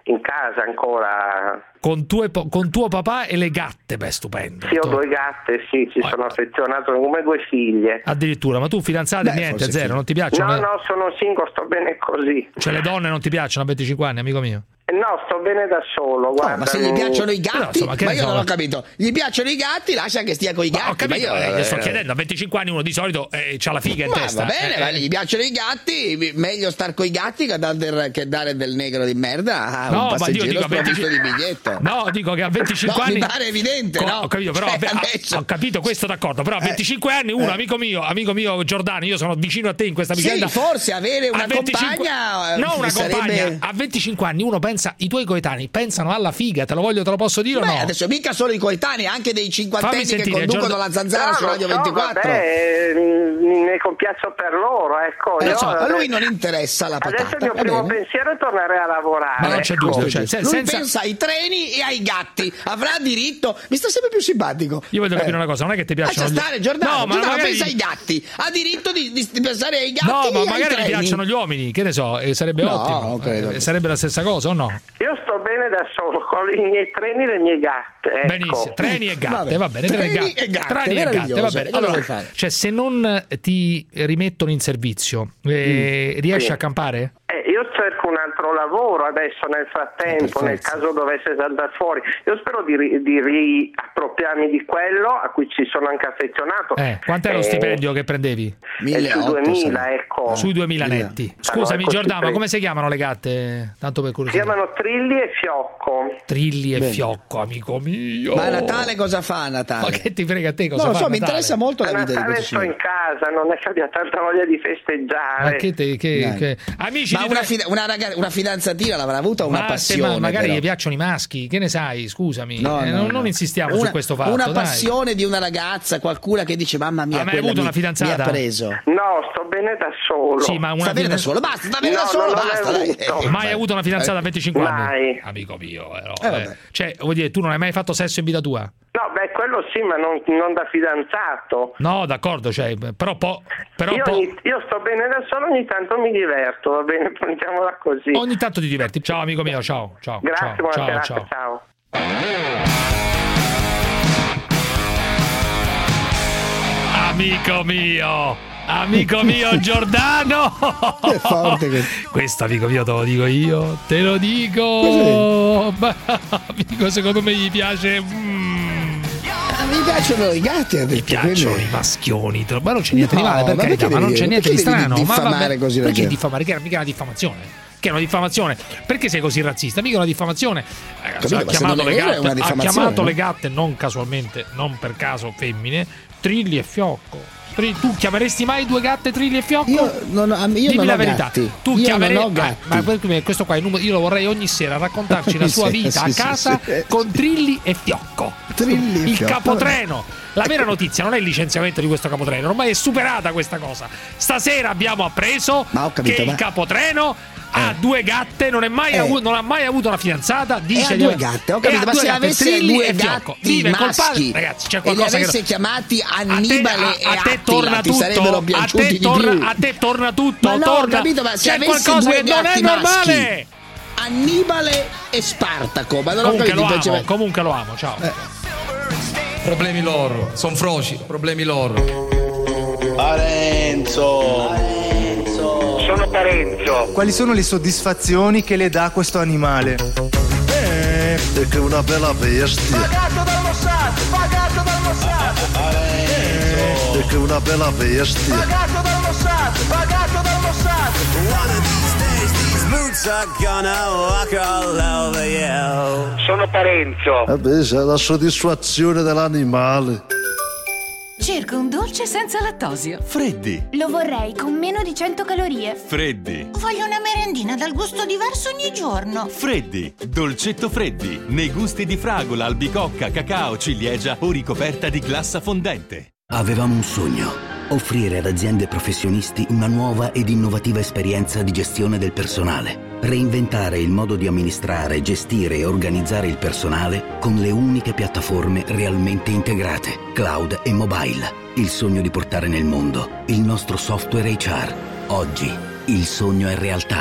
S1: in casa ancora.
S2: Con tuo, con tuo papà e le gatte, beh, stupendo.
S1: Sì, ho due gatte, sì, ci sono affezionato come due figlie.
S2: Addirittura, ma tu fidanzate,
S1: Beh,
S2: niente,
S1: forse
S2: zero,
S1: sì.
S2: non ti piacciono?
S1: No, no, sono single, sto bene così.
S2: Cioè le donne non ti piacciono a venticinque anni, amico mio?
S1: No, sto bene da solo, guarda.
S8: No, ma se gli piacciono i gatti,
S2: No, insomma, che
S8: ma
S2: ne
S8: io
S2: so.
S8: non ho capito. Gli piacciono i gatti, lascia che stia con i gatti.
S2: Ho capito,
S8: ma io
S2: eh, sto chiedendo, a venticinque anni uno di solito eh, c'ha la figa in
S8: Ma
S2: testa.
S8: va bene,
S2: eh,
S8: ma
S2: eh.
S8: gli piacciono i gatti, meglio star con i gatti che dare, che dare del negro di merda a
S2: No,
S8: un
S2: ma
S8: passeggero
S2: io dico a
S8: sprovvisto
S2: venticinque
S8: di biglietto.
S2: No, dico che a venticinque
S8: No,
S2: anni
S8: mi pare evidente,
S2: Co-
S8: no?
S2: Ho capito, però
S8: Cioè,
S2: a ve- a-
S8: adesso-
S2: ho capito questo d'accordo, però a venticinque anni uno,
S8: Eh.
S2: amico mio, amico mio Giordani, io sono vicino a te in questa
S8: Sì,
S2: vicenda.
S8: forse avere una
S2: A venticinque
S8: compagna, eh,
S2: No, una
S8: sarebbe-
S2: compagna. A venticinque anni uno pensa, i tuoi coetanei pensano alla figa, te lo voglio, te lo posso dire o
S8: Beh,
S2: no?
S8: adesso mica solo i coetanei, anche dei cinquantenni
S2: Fammi
S8: che
S2: sentire,
S8: conducono
S2: Giorda-
S8: la zanzara
S1: No,
S8: su
S1: lo
S8: Radio
S1: so,
S8: ventiquattro.
S1: vabbè, mm, ne compiaccio per loro, ecco.
S8: Eh,
S1: Io-
S8: lo so, a lui non interessa la
S1: Adesso
S8: patata.
S1: il mio
S8: va
S1: primo
S8: bene?
S1: pensiero è tornare a lavorare.
S2: Ma non c'è
S1: ecco.
S2: dubbio, cioè, se-
S8: Lui
S2: senza-
S8: pensa ai treni e ai gatti, avrà diritto. Mi sta sempre più simpatico.
S2: Io voglio capire
S8: Eh.
S2: una cosa, non è che ti piacciono
S8: Lascia
S2: gli-
S8: stare Giordano,
S2: No, ma
S8: Giordano
S2: magari-
S8: pensa ai gatti, ha diritto di, di- di pensare ai gatti
S2: No,
S8: e
S2: ma
S8: ai
S2: magari
S8: treni.
S2: mi piacciono gli uomini, che ne so, eh, sarebbe
S8: No,
S2: ottimo.
S8: non credo.
S2: Eh, sarebbe la stessa cosa o no?
S1: Io sto bene da solo, con i miei treni e le mie gatte. Ecco.
S2: Benissimo, treni e gatte,
S8: Vabbè.
S2: va bene, treni,
S8: Treni
S2: e gatte,
S8: e gatte,
S2: treni e gatte, va
S8: meraviglioso.
S2: bene.
S8: E cosa
S2: Allora,
S8: vuoi fare?
S2: cioè, se non ti rimettono in servizio, eh, riesci
S1: Sì.
S2: a campare?
S1: Eh, io cerco un altro lavoro adesso nel frattempo, nel caso dovesse saltare fuori. Io spero di, ri- di riappropriarmi di quello a cui ci sono anche affezionato.
S2: Eh, quant'è lo
S1: Eh,
S2: stipendio che prendevi?
S1: È su duemila, ecco.
S2: Sui duemila netti. Scusami
S1: ecco,
S2: Giordano,
S1: sui
S2: ma
S1: tre-
S2: come si chiamano le gatte? Tanto per
S1: Si
S2: curiosità.
S1: chiamano Trilli e Fiocco.
S2: Trilli e
S8: Bene.
S2: Fiocco, amico mio.
S8: Ma a Natale cosa fa a Natale?
S2: Ma che ti frega a te cosa
S8: Non lo
S2: fa
S8: so,
S2: a
S8: mi
S2: Natale?
S8: interessa molto la
S1: A
S8: vita di
S1: Natale
S8: questo
S1: sto in
S8: signore.
S1: casa, non è che abbia tanta voglia di festeggiare.
S2: Ma che te, che,
S8: Dai.
S2: che- amici
S8: Ma
S2: di
S8: una,
S2: tre-
S8: fida- una, raga- una fidanzatina l'avrà avuta o una
S2: ma se
S8: passione?
S2: ma- magari
S8: però?
S2: gli piacciono i maschi, che ne sai? Scusami,
S8: No,
S2: Eh,
S8: no,
S2: non,
S8: no.
S2: non insistiamo
S8: una,
S2: su questo fatto.
S8: Una
S2: dai.
S8: passione di una ragazza, qualcuna che dice mamma mia,
S2: Ha mai
S8: quella
S2: avuto
S8: mi,
S2: una fidanzata?
S8: mi ha preso.
S1: No, sto bene da solo.
S2: Sì, ma una
S8: Sta bene da
S2: fidan-
S8: solo, basta, sta bene
S1: No,
S8: da solo,
S1: non l'ho
S8: basta. Dai.
S1: avuto.
S8: Eh,
S2: Mai
S8: vabbè.
S2: avuto una fidanzata a venticinque anni?
S1: Mai.
S2: Amico mio, eh, no,
S8: Eh,
S2: eh.
S8: vabbè.
S2: Cioè, vuol dire, tu non hai mai fatto sesso in vita tua?
S1: No, beh, quello sì, ma non, non da fidanzato.
S2: No, d'accordo, cioè, però po'. Però
S1: io,
S2: po-
S1: ogni- io sto bene da solo, ogni tanto mi diverto, va bene, prendiamola così.
S2: ogni tanto ti diverti. Ciao amico mio, ciao, ciao.
S1: Grazie,
S2: ciao,
S1: buona
S2: ciao,
S1: serata,
S2: ciao.
S1: ciao.
S2: Amico mio, amico mio Giordano.
S8: È forte questo.
S2: Questo amico mio te lo dico io, te lo dico. Ma, amico, secondo me gli piace. mm,
S8: Ah, mi piacciono i gatti, ha detto.
S2: Mi piacciono
S8: quindi-
S2: i maschioni, tro- ma non c'è niente di
S8: No,
S2: male, per
S8: ma
S2: carità,
S8: perché
S2: ma non
S8: devi-
S2: c'è niente
S8: perché
S2: di
S8: devi
S2: strano. Ma
S8: diffamare
S2: vabbè,
S8: così la
S2: perché
S8: gente?
S2: diffamare? Che era mica una diffamazione. Che è una diffamazione? Perché sei così razzista? Mica una diffamazione. Ragazzi,
S8: Capito,
S2: ha
S8: ma se
S2: chiamato,
S8: non è
S2: le
S8: vero, è
S2: gatte,
S8: una
S2: ha
S8: diffamazione,
S2: chiamato
S8: no?
S2: le gatte non casualmente, non per caso femmine, Trilli e Fiocco. Tri- tu chiameresti mai due gatte Trilli e Fiocco?
S8: Io non, ho- io
S2: Dimmi
S8: non
S2: la
S8: ho
S2: verità.
S8: gatti.
S2: Tu
S8: io
S2: chiamere-
S8: non ho
S2: ma-
S8: gatti.
S2: Ma, que- questo qua è il numero- io lo vorrei ogni sera raccontarci la sua
S8: Sì,
S2: vita
S8: sì,
S2: a
S8: sì,
S2: casa
S8: sì.
S2: con Trilli e Fiocco.
S8: Trilli e
S2: il
S8: Fiocco.
S2: capotreno. La vera notizia non è il licenziamento di questo capotreno, ormai è superata questa cosa. Stasera abbiamo appreso
S8: Ma ho capito,
S2: che
S8: ma-
S2: il capotreno ha due gatte, non, è mai
S8: Eh.
S2: avuto, non ha mai avuto una fidanzata. Dice
S8: E ha
S2: di-
S8: due gatte, ho
S2: e
S8: capito,
S2: ha
S8: ma
S2: due
S8: se
S2: gatte,
S8: avesse
S2: Trilli
S8: due
S2: e Fiocco.
S8: gatti
S2: Vive col padre.
S8: maschi
S2: Ragazzi, c'è
S8: e li
S2: qualcosa che
S8: avesse
S2: non-
S8: chiamati
S2: a te,
S8: Annibale
S2: a,
S8: e
S2: a te
S8: Attila,
S2: torna
S8: ti sarebbero
S2: tutto, a
S8: piaciuti
S2: te,
S8: di
S2: torna,
S8: più.
S2: a te torna tutto,
S8: Ma no,
S2: torna.
S8: ho capito, ma se
S2: c'è
S8: avesse
S2: qualcosa
S8: due
S2: che non è
S8: gatti
S2: normale.
S8: maschi, Annibale e Spartaco, ma non ho
S2: Comunque
S8: capito.
S2: lo
S8: invece-
S2: amo, comunque lo amo, ciao.
S3: Problemi loro, sono froci, problemi loro.
S5: Parenzo. Sono Parenzo.
S21: Quali sono le soddisfazioni che le dà questo animale?
S22: Eh, perché è una bella bestia.
S5: Pagato dal Mossad, pagato dal Mossad.
S22: Eh, perché è una bella bestia.
S5: Pagato dal Mossad, pagato dal Mossad. One of these days these boots are gonna walk all over you. Sono Parenzo.
S22: Vabbè, c'è la soddisfazione dell'animale.
S12: Cerco un dolce senza lattosio.
S23: Freddi.
S7: Lo vorrei con meno di cento calorie.
S23: Freddi.
S24: Voglio una merendina dal gusto diverso ogni giorno.
S23: Freddi. Dolcetto Freddi. Nei gusti di fragola, albicocca, cacao, ciliegia o ricoperta di glassa fondente.
S25: Avevamo un sogno. Offrire ad aziende e professionisti una nuova ed innovativa esperienza di gestione del personale. Reinventare il modo di amministrare, gestire e organizzare il personale con le uniche piattaforme realmente integrate, cloud e mobile. Il sogno di portare nel mondo il nostro software H R. Oggi il sogno è realtà.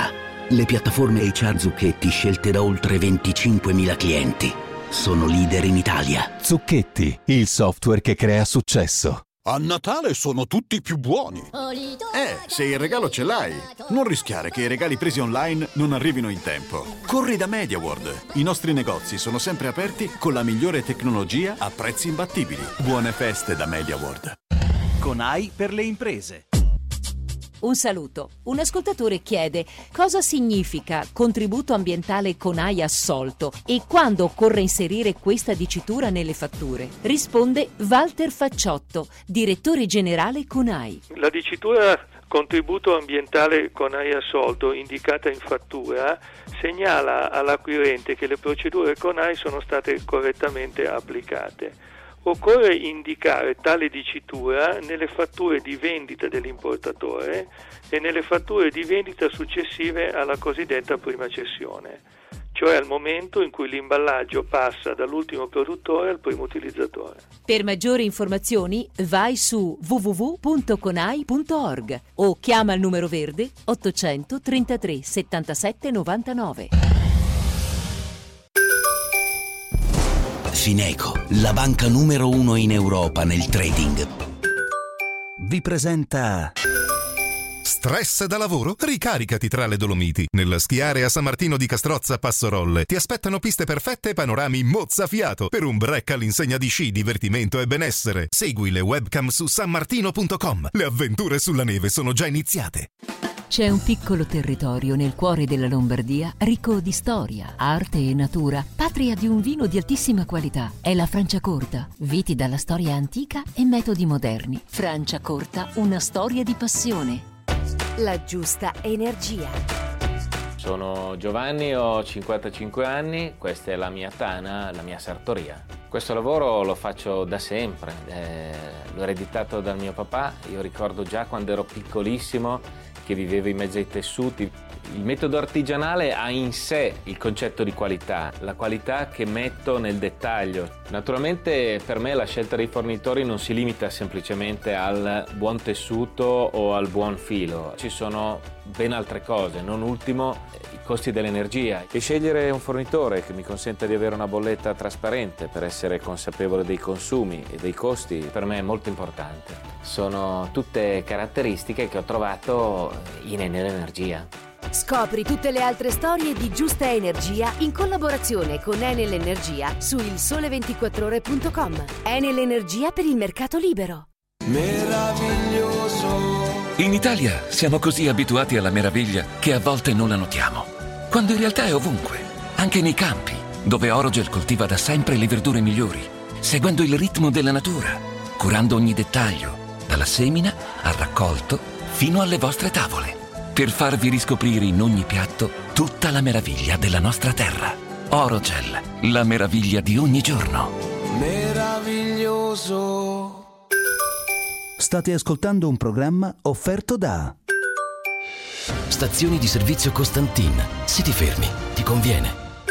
S25: Le piattaforme H R Zucchetti scelte da oltre venticinquemila clienti. Sono leader in Italia.
S23: Zucchetti, il software che crea successo.
S4: A Natale sono tutti più buoni. Eh, se il regalo ce l'hai, non rischiare che i regali presi online non arrivino in tempo. Corri da MediaWorld. I nostri negozi sono sempre aperti con la migliore tecnologia a prezzi imbattibili. Buone feste da MediaWorld.
S16: Conai per le imprese.
S6: Un saluto. Un ascoltatore chiede cosa significa contributo ambientale Conai assolto e quando occorre inserire questa dicitura nelle fatture. Risponde Walter Facciotto, direttore generale Conai.
S9: La dicitura contributo ambientale Conai assolto indicata in fattura segnala all'acquirente che le procedure Conai sono state correttamente applicate. Occorre indicare tale dicitura nelle fatture di vendita dell'importatore e nelle fatture di vendita successive alla cosiddetta prima cessione, cioè al momento in cui l'imballaggio passa dall'ultimo produttore al primo utilizzatore.
S6: Per maggiori informazioni vai su w w w punto conai punto org o chiama il numero verde ottocentotrentatré settantasette novantanove.
S25: Fineco, la banca numero uno in Europa nel trading, vi presenta...
S10: Stress da lavoro? Ricaricati tra le Dolomiti. Nel schiare a San Martino di Castrozza Passorolle ti aspettano piste perfette e panorami mozzafiato per un break all'insegna di sci, divertimento e benessere. Segui le webcam su san martino punto com. Le avventure sulla neve sono già iniziate.
S12: C'è un piccolo territorio nel cuore della Lombardia ricco di storia, arte e natura, patria di un vino di altissima qualità. È la Franciacorta, viti dalla storia antica e metodi moderni. Franciacorta, una storia di passione.
S11: La giusta energia.
S26: Sono Giovanni, ho cinquantacinque anni, questa è la mia tana, la mia sartoria. Questo lavoro lo faccio da sempre, eh, l'ho ereditato dal mio papà. Io ricordo già quando ero piccolissimo che vivevo in mezzo ai tessuti. Il metodo artigianale ha in sé il concetto di qualità, la qualità che metto nel dettaglio. Naturalmente per me la scelta dei fornitori non si limita semplicemente al buon tessuto o al buon filo, ci sono ben altre cose, non ultimo i costi dell'energia. E scegliere un fornitore che mi consenta di avere una bolletta trasparente per essere consapevole dei consumi e dei costi per me è molto importante. Sono tutte caratteristiche che ho trovato in Enel Energia.
S11: Scopri tutte le altre storie di Giusta Energia in collaborazione con Enel Energia su il sole ventiquattro ore punto com. Enel Energia per il mercato libero.
S27: Meraviglioso. In Italia siamo così abituati alla meraviglia che a volte non la notiamo, quando in realtà è ovunque, anche nei campi, dove Orogel coltiva da sempre le verdure migliori, seguendo il ritmo della natura, curando ogni dettaglio, dalla semina al raccolto fino alle vostre tavole, per farvi riscoprire in ogni piatto tutta la meraviglia della nostra terra. Orogel, la meraviglia di ogni giorno.
S16: Meraviglioso. State ascoltando un programma offerto da
S25: Stazioni di servizio Costantin. Se ti fermi, ti conviene.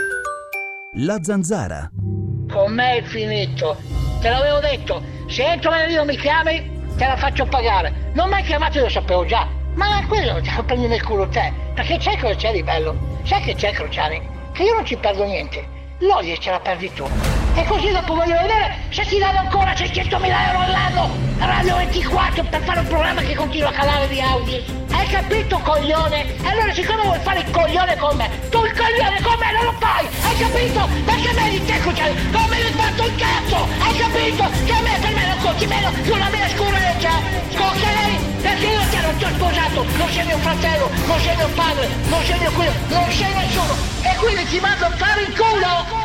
S16: La Zanzara.
S28: Con me è finito. Te l'avevo detto. Se entro venerdì non mi chiami, te la faccio pagare. Non mi hai chiamato, io lo sapevo già. Ma quello te lo prendi nel culo te. Perché c'è cosa c'è di bello? Sai che c'è, Crociani? Che io non ci perdo niente. L'odio ce la perdi tu. E così dopo voglio vedere se ti danno ancora seicentomila euro all'anno a Radio ventiquattro per fare un programma che continua a calare di audience. Hai capito, coglione? E allora siccome vuoi fare il coglione con me, tu il coglione con me non lo fai! Hai capito? Perché me di te, Crociani, non me ne sbatto il cazzo! Hai capito? Che a me per me non conti meno di una mia scureggia! Scocca lei! Perché io te non ti ho sposato! Non sei mio fratello, non sei mio padre, non sei mio figlio, non sei nessuno! E quindi ti mando a fare il culo!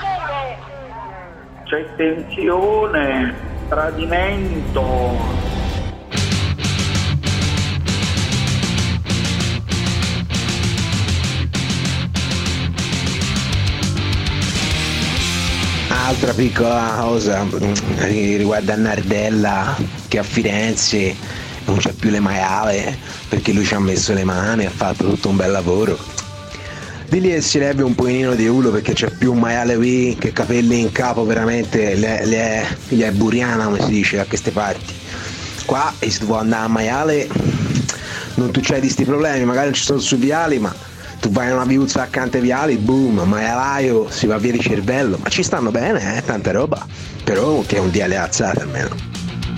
S29: C'è tensione, tradimento.
S30: Altra piccola cosa riguarda Nardella, che a Firenze non c'è più le maiale perché lui ci ha messo le mani e ha fatto tutto un bel lavoro. Di lì si leve un pochino di ulo perché c'è più un maiale qui che capelli in capo, veramente le, le, le è buriana, come si dice da queste parti. Qua se tu vuoi andare a maiale non tu c'hai di sti problemi, magari non ci sono sui viali, ma tu vai a una viuzza accanto ai viali, boom, maialaio, si va via di cervello, ma ci stanno bene, eh, tanta roba, però che è un dia le alzate almeno.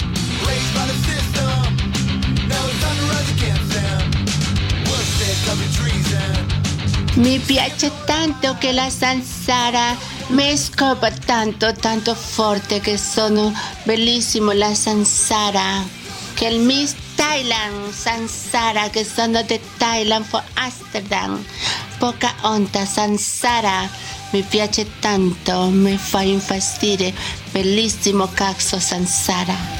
S24: Mi piace tanto che la zanzara mi scopa tanto, tanto forte che sono bellissimo la zanzara. Che il Miss Thailand zanzara, che sono di Thailand for Amsterdam. Poca onda zanzara, mi piace tanto, mi fa infastidire. Bellissimo cazzo zanzara.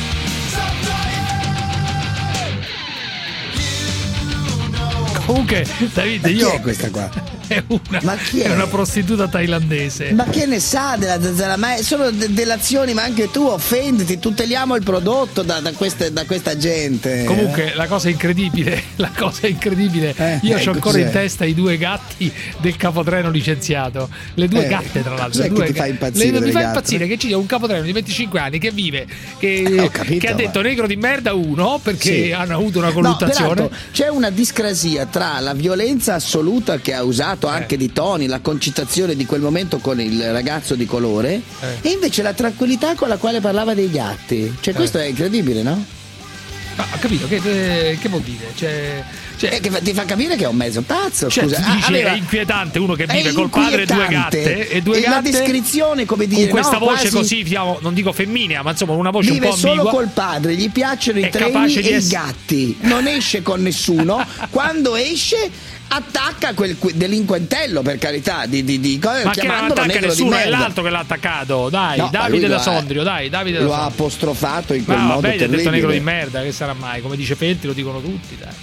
S1: Comunque, Davide, io.
S2: Chi è questa qua?
S1: È una,
S2: ma chi è?
S1: è una prostituta thailandese.
S2: Ma che ne sa della zanzara? Ma sono de- delazioni, ma anche tu offenditi, tuteliamo il prodotto da, da, queste, da questa gente.
S1: Comunque, la cosa incredibile, la cosa incredibile,
S2: eh,
S1: io
S2: eh,
S1: ho ancora
S2: cos'è?
S1: in testa i due gatti del capotreno licenziato. Le due
S2: Eh,
S1: gatte, tra l'altro.
S2: cos'è
S1: Due
S2: che ti fa impazzire
S1: le, mi
S2: delle
S1: fa
S2: gatte?
S1: impazzire che ci sia un capotreno di venticinque anni che vive, che,
S2: Eh, ho capito,
S1: che ha detto
S2: ma-
S1: negro di merda uno perché
S2: Sì.
S1: hanno avuto una
S2: No,
S1: colluttazione.
S2: peraltro, c'è una discrasia tra la violenza assoluta che ha usato anche di toni, la concitazione di quel momento con il ragazzo di colore
S1: Eh.
S2: e invece la tranquillità con la quale parlava dei gatti. Cioè, questo è incredibile, no?
S1: Ma ho capito, che, che, che vuol dire? Cioè, cioè,
S2: Eh, che fa- ti fa capire che è un mezzo pazzo,
S1: cioè,
S2: scusa.
S1: tu
S2: Ah,
S1: dici,
S2: aveva-
S1: è inquietante uno che vive
S2: È
S1: col padre e due
S2: inquietante.
S1: gatte e due
S2: E la
S1: gatte
S2: descrizione, come dire,
S1: con questa
S2: no,
S1: voce
S2: quasi-
S1: così, diciamo, non dico femminea, ma insomma una voce
S2: Vive
S1: un po'
S2: solo
S1: ambigua.
S2: col padre, gli piacciono i
S1: È
S2: treni
S1: capace di
S2: e
S1: ess-
S2: i gatti, non esce con nessuno. Quando esce attacca quel que- delinquentello, per carità, di, di, di,
S1: Ma che non
S2: chiamandolo
S1: attacca
S2: negro di
S1: nessuno, è
S2: merda.
S1: l'altro che l'ha attaccato, dai,
S2: No, ma
S1: Davide
S2: lui
S1: da
S2: lo ha-
S1: Sondrio, dai, Davide da
S2: Lo ha
S1: Sondrio.
S2: apostrofato in quel
S1: Ma
S2: modo
S1: vabbè, ti ha
S2: terribile.
S1: detto negro di merda, che sarà mai? Come dice Fenty, lo dicono tutti, dai.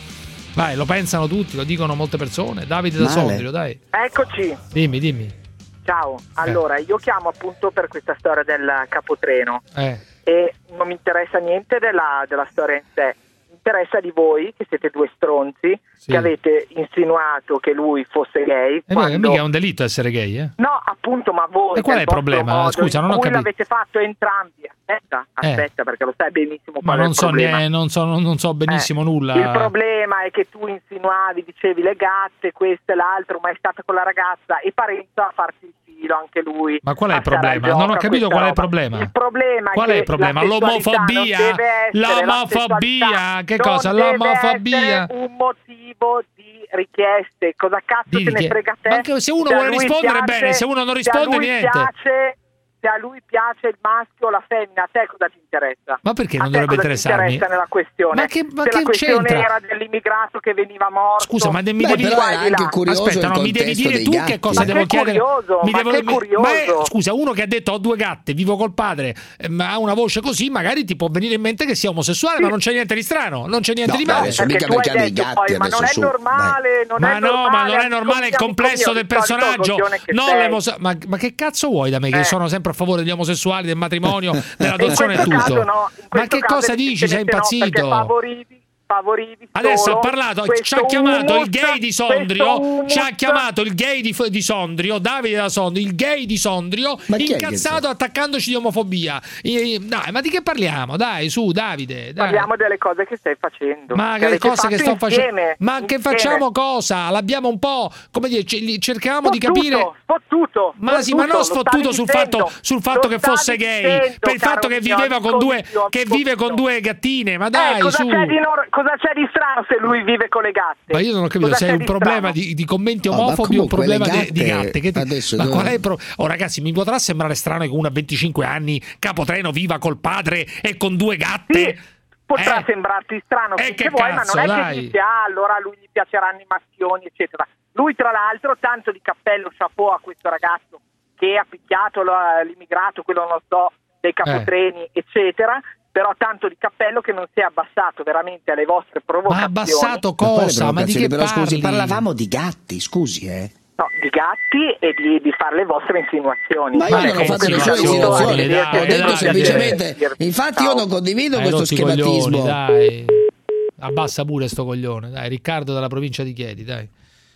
S1: Vai, lo pensano tutti, lo dicono molte persone. Davide da
S2: Male.
S1: Sondrio, dai.
S5: Eccoci,
S1: Dimmi, dimmi.
S5: ciao. Allora, io chiamo appunto per questa storia del capotreno
S1: Eh.
S5: e non mi interessa niente della, della storia in sé. Mi interessa di voi, che siete due stronzi,
S1: Sì.
S5: che avete insinuato che lui fosse gay.
S1: Eh beh,
S5: quando...
S1: mica è un delitto essere gay, eh?
S5: No, appunto, ma voi...
S1: E qual è
S5: nel
S1: il
S5: vostro
S1: problema?
S5: modo
S1: Scusa,
S5: in
S1: non ho
S5: cui
S1: capito.
S5: l'avete fatto entrambi. Aspetta,
S1: Eh.
S5: aspetta, perché lo sai benissimo
S1: Ma
S5: qual è
S1: non
S5: il
S1: so,
S5: problema.
S1: ne- non so, non so benissimo
S5: Eh,
S1: nulla.
S5: Il problema è che tu insinuavi, dicevi le gatte, questo e l'altro, ma è stata con la ragazza e Parenzo a farti il filo anche lui.
S1: Ma qual è il
S5: a stare al
S1: problema?
S5: gioco,
S1: Non ho
S5: a
S1: capito
S5: questa
S1: qual è il
S5: roba.
S1: problema.
S5: Il problema è
S1: Qual
S5: che
S1: è il problema?
S5: la sessualità
S1: L'omofobia?
S5: non deve essere, la
S1: L'omofobia?
S5: sessualità
S1: Che
S5: non
S1: cosa?
S5: deve
S1: L'omofobia?
S5: essere un motivo di richieste. Cosa cazzo
S1: Di
S5: te ne
S1: richie-
S5: frega te?
S1: Ma anche se uno
S5: a
S1: vuole
S5: lui
S1: rispondere,
S5: piace-
S1: bene, se uno non
S5: se a
S1: risponde,
S5: lui
S1: niente.
S5: Piace, se a lui piace il maschio o la femmina, a te cosa ti interessa?
S1: Ma perché non
S5: A te
S1: dovrebbe
S5: cosa ti
S1: interessarmi?
S5: interessa nella questione?
S1: Ma che- ma
S5: se
S1: che
S5: la questione
S1: c'entra?
S5: era dell'immigrato che veniva morto.
S1: Scusa, ma de- mi
S2: Beh,
S1: devi
S2: però era anche curioso
S1: Aspetta,
S2: il
S1: no, mi devi
S2: contesto
S1: dire
S2: dei
S1: tu
S2: gatti.
S1: che cosa
S5: Ma
S1: devo
S5: che
S1: chiedere.
S5: curioso,
S1: mi
S5: ma
S1: devo,
S5: che
S1: mi-
S5: curioso.
S1: ma è- scusa, uno che ha detto ho due gatte, vivo col padre, eh, ma ha una voce così, magari ti può venire in mente che sia omosessuale, ma non c'è niente di strano, non c'è niente
S2: No,
S1: di
S2: beh,
S1: male.
S2: adesso mica
S5: tu
S2: perché
S5: hai
S2: hanno i
S5: detto
S2: gatti
S5: poi, ma non
S2: adesso
S5: è
S2: su,
S5: normale, non
S1: Ma
S5: è
S1: no,
S5: normale,
S1: ma non è
S5: amico
S1: normale il
S5: mio,
S1: complesso
S5: amico
S1: del
S5: mio, il solito
S1: personaggio.
S5: coglione che
S1: Non
S5: sei.
S1: l'emos- ma, ma che cazzo vuoi da me? Che
S5: Eh.
S1: sono sempre a favore degli omosessuali, del matrimonio, dell'adozione e
S5: In questo
S1: tutto.
S5: caso no, in
S1: Ma
S5: questo
S1: che
S5: caso
S1: cosa dici? Sei
S5: evidentemente no,
S1: impazzito?
S5: perché favorivi, favorivi
S1: Adesso
S5: solo
S1: ha parlato, ci
S5: questo
S1: ha chiamato il
S5: humus,
S1: gay di Sondrio,
S5: questo humus.
S1: ci ha chiamato il gay di, di Sondrio, Davide da Sondrio, il gay di Sondrio,
S2: Ma chi è che
S1: incazzato attaccandoci di omofobia. E- dai, ma di che parliamo? Dai, su, Davide, dai.
S5: Parliamo delle cose che stai facendo.
S1: Ma
S5: che
S1: che
S5: avete
S1: cosa che
S5: fatto
S1: sto facendo?
S5: insieme,
S1: Ma che
S5: insieme.
S1: facciamo cosa? L'abbiamo un po', come dire, ce- cercavamo di
S5: Sfottuto,
S1: capire.
S5: Sfottuto,
S1: Ma sì, ma non
S5: lo
S1: sfottuto
S5: stavi
S1: sul
S5: dicendo,
S1: fatto, sul fatto
S5: lo
S1: che fosse
S5: stavi
S1: gay,
S5: dicendo,
S1: per il fatto
S5: caro
S1: che
S5: mio
S1: viveva con
S5: amico
S1: due
S5: mio,
S1: che
S5: amico
S1: vive con
S5: mio.
S1: due gattine, ma dai,
S5: eh, cosa,
S1: su.
S5: c'è di nor- cosa c'è di strano se lui vive con le gatte?
S1: Ma io non ho capito
S5: Cosa
S1: se
S5: c'è
S1: è un
S5: di
S1: problema
S5: strano?
S1: di, di commenti
S2: Oh, ma
S1: omofobi o un
S2: comunque
S1: problema
S2: le
S1: di, di
S2: gatte
S1: gatte. Che ti-
S2: adesso
S1: ma
S2: dove-
S1: qual è il pro- Oh ragazzi, mi potrà sembrare strano che uno a venticinque anni, capotreno, viva col padre e con due gatte?
S5: Sì, potrà
S1: Eh.
S5: sembrarti strano
S1: Eh,
S5: finché
S1: che
S5: vuoi,
S1: cazzo,
S5: ma non è
S1: dai.
S5: che dici ah, allora a lui gli piaceranno i maschioni, eccetera. Lui tra l'altro, tanto di cappello, chapeau a questo ragazzo che ha picchiato la- l'immigrato, quello non so, dei capotreni, eccetera, però tanto di cappello che non si è abbassato veramente alle vostre
S1: Ma
S5: provocazioni.
S1: abbassato
S2: Ma quale
S1: cosa? Ma di che
S2: provocazione? Però
S1: parli?
S2: scusi, parlavamo di gatti, scusi, eh.
S5: No, di gatti e di, di fare le vostre insinuazioni.
S2: Ma io
S1: Ma
S2: non ho
S1: che
S2: fatto nessuna
S1: insinuazioni,
S2: insinuazione,
S1: dai,
S2: ho detto
S1: dai,
S2: semplicemente,
S5: dai.
S2: infatti io non condivido
S1: Hai
S2: questo
S1: rotto i coglioni,
S2: schematismo.
S1: dai. Abbassa pure sto coglione, dai. Riccardo dalla provincia di Chieti, dai.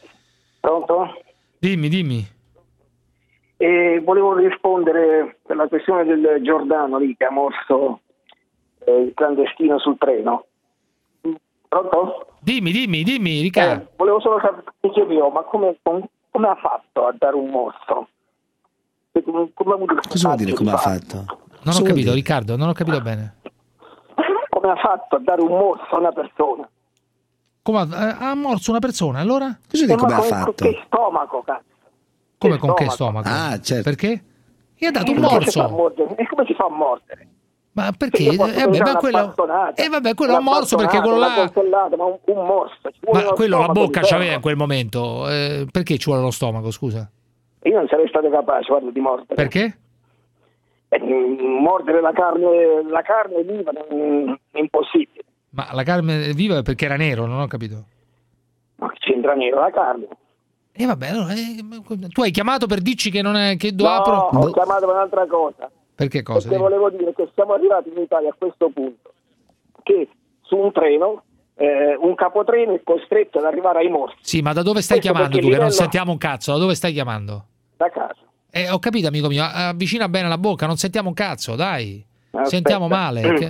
S8: Pronto?
S1: Dimmi, dimmi.
S8: E volevo rispondere per la questione del Giordano lì che ha morso eh, il clandestino sul treno. Pronto?
S1: Dimmi, dimmi, dimmi, Riccardo.
S8: Eh, volevo solo sapere, dicevo, ma come, come ha fatto a dare un mostro? Come, come ha avuto il
S2: Cosa vuol dire come ha
S8: fatto?
S2: fatto?
S1: Non ho capito, Riccardo, non ho capito bene.
S8: Come ha fatto a dare un mostro a una persona?
S1: Come ha, ha morso una persona, allora?
S2: Cosa
S8: Eh,
S2: dire come
S8: ma
S2: ha
S8: con-
S2: fatto?
S8: Che stomaco, cazzo.
S1: Come
S8: Che
S1: con che
S8: stomaco?
S1: stomaco?
S2: Ah, certo.
S1: Perché? Gli ha dato un
S8: E come si fa a
S1: morso.
S8: mordere? E come si fa a mordere?
S1: Ma perché?
S8: Io posso
S1: Eh, vabbè,
S8: usare
S1: ma
S8: una
S1: quello...
S8: bastonata,
S1: Eh vabbè, quello è un
S8: una
S1: morso perché quello
S8: bastonata,
S1: là...
S8: una coltellata, ma un, un morso. Ci vuole
S1: Ma
S8: uno
S1: quello la
S8: stomaco
S1: bocca
S8: di
S1: c'aveva
S8: ferro.
S1: in quel momento. Eh, perché ci vuole lo stomaco, scusa?
S8: Io non sarei stato capace, guarda, di mordere.
S1: Perché?
S8: Eh, mm, mordere la carne, la carne viva mm, è impossibile.
S1: Ma la carne viva perché era nero, non ho capito.
S8: Ma che c'entra nero la carne?
S1: E vabbè, allora, eh, tu hai chiamato per dirci che non è che do
S8: No,
S1: apro.
S8: ho chiamato per un'altra cosa.
S1: Perché cosa?
S8: Perché volevo dire che siamo arrivati in Italia a questo punto, che su un treno eh, un capotreno è costretto ad arrivare ai morsi.
S1: Sì, ma da dove stai
S8: Questo
S1: chiamando tu?
S8: perché
S1: Che non
S8: il livello-
S1: sentiamo un cazzo. Da dove stai chiamando?
S8: Da casa.
S1: Eh, ho capito, amico mio. Avvicina bene la bocca, non sentiamo un cazzo, dai.
S8: Aspetta.
S1: Sentiamo male. Che...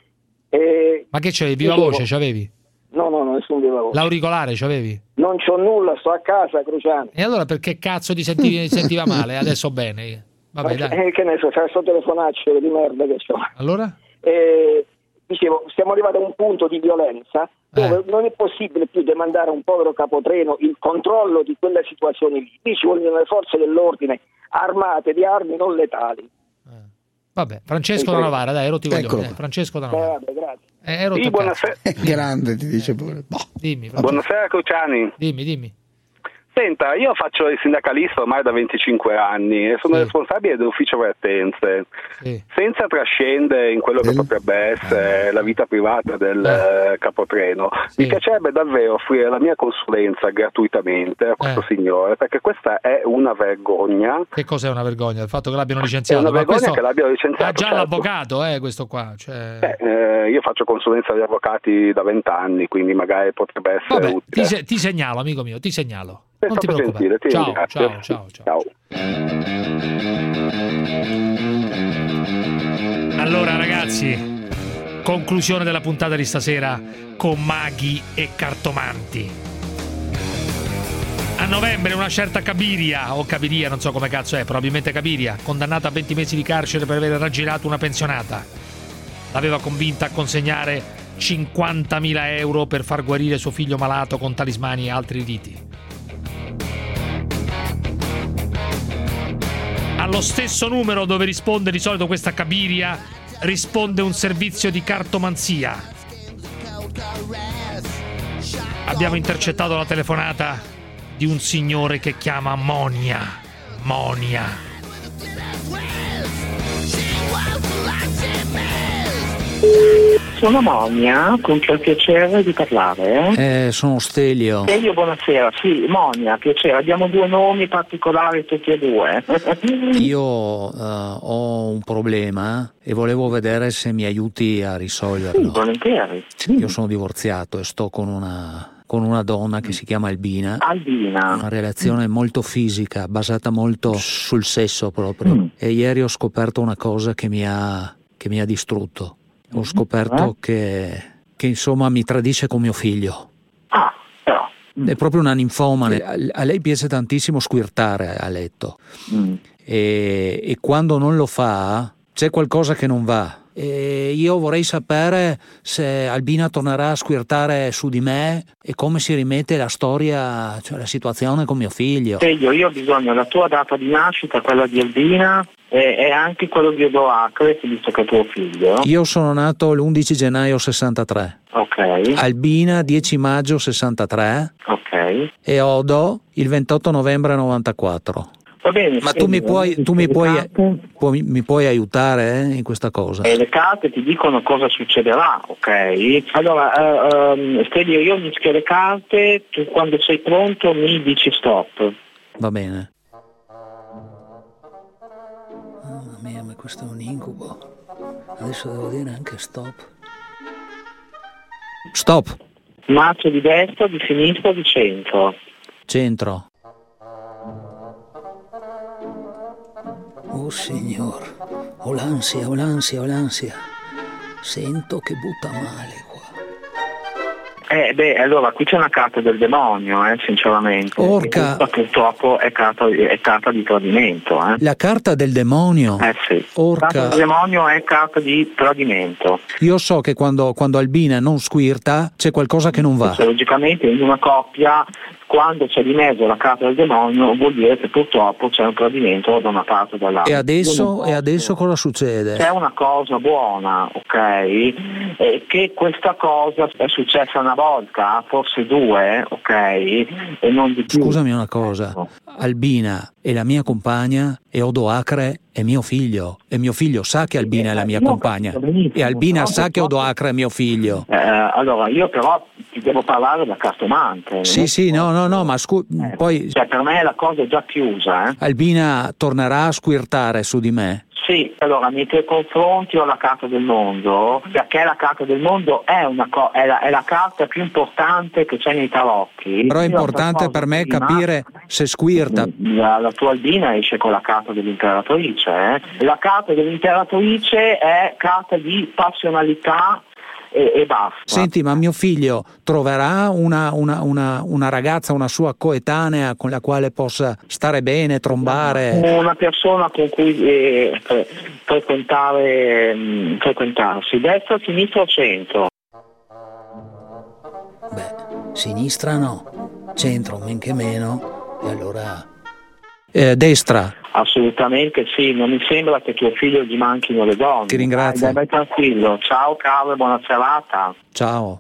S8: Eh,
S1: Ma che c'avevi? Viva
S8: dicevo-
S1: voce c'avevi?
S8: No, no, no, nessun viva voce.
S1: L'auricolare c'avevi?
S8: Non c'ho nulla, sto a casa, Cruciani.
S1: E allora perché cazzo ti sentivi, sentiva male? Adesso bene. Vabbè,
S8: Ma
S1: dai.
S8: che, che ne so, c'è sto telefonaccio di merda che c'ho.
S1: Allora?
S8: Eh, dicevo, siamo arrivati a un punto di violenza dove non è possibile più demandare a un povero capotreno il controllo di quelle situazioni lì. Lì ci vogliono le forze dell'ordine armate di armi non letali.
S1: Vabbè, Francesco da Novara, dai, ero ti
S2: Eccolo
S1: coglione. Eh, Francesco da
S8: Eh,
S1: Novara.
S8: vabbè, grazie.
S1: Eh, ero
S3: Sì,
S1: te
S3: buonasera.
S2: È grande, ti dice pure. Boh.
S1: Dimmi, Francesco.
S3: Buonasera Cruciani.
S1: Dimmi, dimmi.
S3: Senta, io faccio il sindacalista ormai da venticinque anni e sono
S1: Sì.
S3: responsabile dell'ufficio vertenze.
S1: Sì.
S3: Senza trascendere in quello che
S2: Del-
S3: potrebbe essere la vita privata del eh, capotreno,
S1: Sì.
S3: mi piacerebbe davvero offrire la mia consulenza gratuitamente a questo
S1: Eh.
S3: signore, perché questa è una vergogna.
S1: Che cos'è una vergogna? Il fatto che l'abbiano
S3: È
S1: licenziato?
S3: una
S1: Ma
S3: vergogna
S1: questo
S3: che l'abbiano licenziato.
S1: ha già
S3: certo.
S1: l'avvocato, eh, questo qua. Cioè...
S3: Eh, eh, io faccio consulenza agli avvocati da vent'anni, quindi magari potrebbe essere
S1: Vabbè,
S3: utile.
S1: ti, se- ti segnalo, amico mio, ti segnalo.
S3: È
S1: Non ti
S3: stato
S1: preoccupare.
S3: gentile, ti
S1: Ciao,
S3: ringrazio.
S1: ciao, ciao, ciao. Allora, ragazzi, conclusione della puntata di stasera con maghi e cartomanti. A novembre una certa Cabiria, o Cabiria, non so come cazzo è, probabilmente Cabiria, condannata a venti mesi di carcere per aver raggirato una pensionata. L'aveva convinta a consegnare cinquantamila euro per far guarire suo figlio malato con talismani e altri riti. Allo stesso numero dove risponde di solito questa Cabiria risponde un servizio di cartomanzia. Abbiamo intercettato la telefonata di un signore che chiama Monia. Monia.
S28: Sono Monia, con chi ho il piacere di parlare.
S13: Eh, sono Stelio.
S28: Elio, buonasera. Sì, Monia, piacere. Abbiamo due nomi particolari tutti e due.
S13: Io eh, ho un problema e volevo vedere se mi aiuti a risolverlo.
S28: Sì, volentieri.
S13: Io sono divorziato e sto con una, con una donna che si chiama Albina.
S28: Albina.
S13: Una relazione molto fisica, basata molto sul sesso proprio.
S28: Mm.
S13: E ieri ho scoperto una cosa che mi ha, che mi ha distrutto. Ho scoperto che, che insomma mi tradisce con mio figlio.
S28: Ah, però.
S13: È proprio una ninfomane. A, a lei piace tantissimo squirtare a letto.
S28: Mm.
S13: E, e quando non lo fa c'è qualcosa che non va. E io vorrei sapere se Albina tornerà a squirtare su di me e come si rimette la storia, cioè la situazione con mio figlio.
S28: Elio, io ho bisogno della tua data di nascita, quella di Albina e, e anche quello di Edoacre, visto che è tuo figlio.
S13: Io sono nato l'undici gennaio sessantatré.
S28: Ok.
S13: Albina dieci maggio sessantatré.
S28: Ok.
S13: E Odo il ventotto novembre novantaquattro.
S28: Va bene.
S13: Ma tu mi puoi, tu mi puoi, puoi, mi puoi aiutare eh, in questa cosa?
S28: E le carte ti dicono cosa succederà, ok? Allora, uh, um, Stelio, io mischio le carte, tu quando sei pronto mi dici stop.
S13: Va bene. Mamma mia, ma questo è un incubo. Adesso devo dire anche stop. Stop.
S28: Mazzo di destra, di sinistra, di centro.
S13: Centro. Oh signor, ho l'ansia, ho l'ansia, ho l'ansia. Sento che butta male qua.
S29: Eh beh, allora qui c'è una carta del demonio, eh, sinceramente.
S13: Orca.
S29: E purtroppo è carta, è carta di tradimento. Eh.
S13: La carta del demonio?
S29: Eh sì.
S13: Orca.
S29: La carta del demonio è carta di tradimento.
S13: Io so che quando, quando Albina non squirta c'è qualcosa che non va.
S29: Cioè, logicamente in una coppia, quando c'è di mezzo la carta del demonio, vuol dire che purtroppo c'è un tradimento da una parte o dall'altra.
S13: E adesso, e adesso cosa succede?
S29: C'è una cosa buona, ok? Eh, che questa cosa è successa una volta, forse due, ok? E non di più.
S13: Scusami una cosa, Albina è la mia compagna e Odo Acre è mio figlio, e mio figlio sa che Albina è la mia compagna e Albina sa che Odo Acre è mio figlio.
S29: Eh, allora io però ti devo parlare da cartomante.
S13: Sì, sì, no, no, no, ma scu-
S29: eh,
S13: poi...
S29: Cioè per me la cosa è già chiusa, eh?
S13: Albina tornerà a squirtare su di me?
S29: Sì, allora nei tuoi confronti ho la carta del mondo, perché la carta del mondo è, una co- è, la, è la carta più importante che c'è nei tarocchi.
S13: Però è importante per me
S29: prima,
S13: capire se squirta.
S29: La, la tua Albina esce con la carta dell'imperatrice. Eh? La carta dell'imperatrice è carta di passionalità e, e basta.
S13: Senti, ma mio figlio troverà una, una, una, una ragazza, una sua coetanea con la quale possa stare bene, trombare?
S29: Una persona con cui eh, frequentare, mh, frequentarsi, destra, sinistra o centro?
S13: Beh, sinistra no, centro men che meno, e allora... Eh, destra.
S29: Assolutamente sì, non mi sembra che tuo figlio gli manchino le donne.
S13: Ti ringrazio.
S29: Dai, vai tranquillo. Ciao caro e buona serata.
S13: Ciao.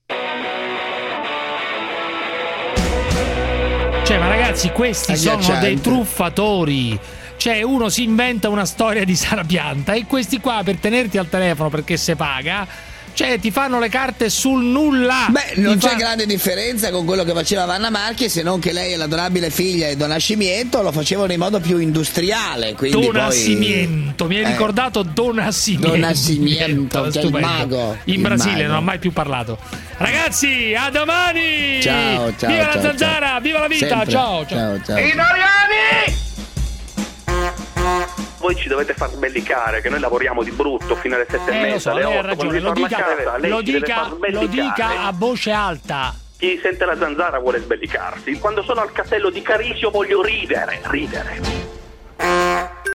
S1: Cioè, ma ragazzi, questi sono dei truffatori. Cioè, uno si inventa una storia di Sarapianta e questi qua, per tenerti al telefono perché se paga, cioè ti fanno le carte sul nulla.
S2: Beh, non
S1: Ti
S2: c'è
S1: fa...
S2: grande differenza con quello che faceva Vanna Marchi, se non che lei è l'adorabile figlia di Don Nascimento, lo facevano in modo più industriale. Quindi
S1: Don
S2: poi...
S1: Nascimento, mi hai
S2: eh.
S1: ricordato Don Nascimento.
S2: Don Nascimento, che è il mago.
S1: In
S2: il
S1: Brasile
S2: mago.
S1: non ho mai più parlato. Ragazzi, a domani!
S2: Ciao, ciao.
S1: Viva
S2: ciao,
S1: la zanzara,
S2: ciao.
S1: viva la vita,
S2: Sempre.
S1: ciao, ciao.
S2: ciao, ciao.
S28: Italiani!
S3: Voi ci dovete far sbellicare, che noi lavoriamo di brutto fino alle sette
S1: Eh,
S3: e
S1: lo
S3: mezza,
S1: so,
S3: alle
S1: lei ha
S3: otto,
S1: ragione,
S3: quando
S1: lo
S3: ritorna a
S1: dica,
S3: casa, lei
S1: lo,
S3: ci deve
S1: dica,
S3: far
S1: lo
S3: sbellicare.
S1: dica a voce alta.
S3: Chi sente la zanzara vuole sbellicarsi. Quando sono al castello di Carisio voglio ridere, ridere.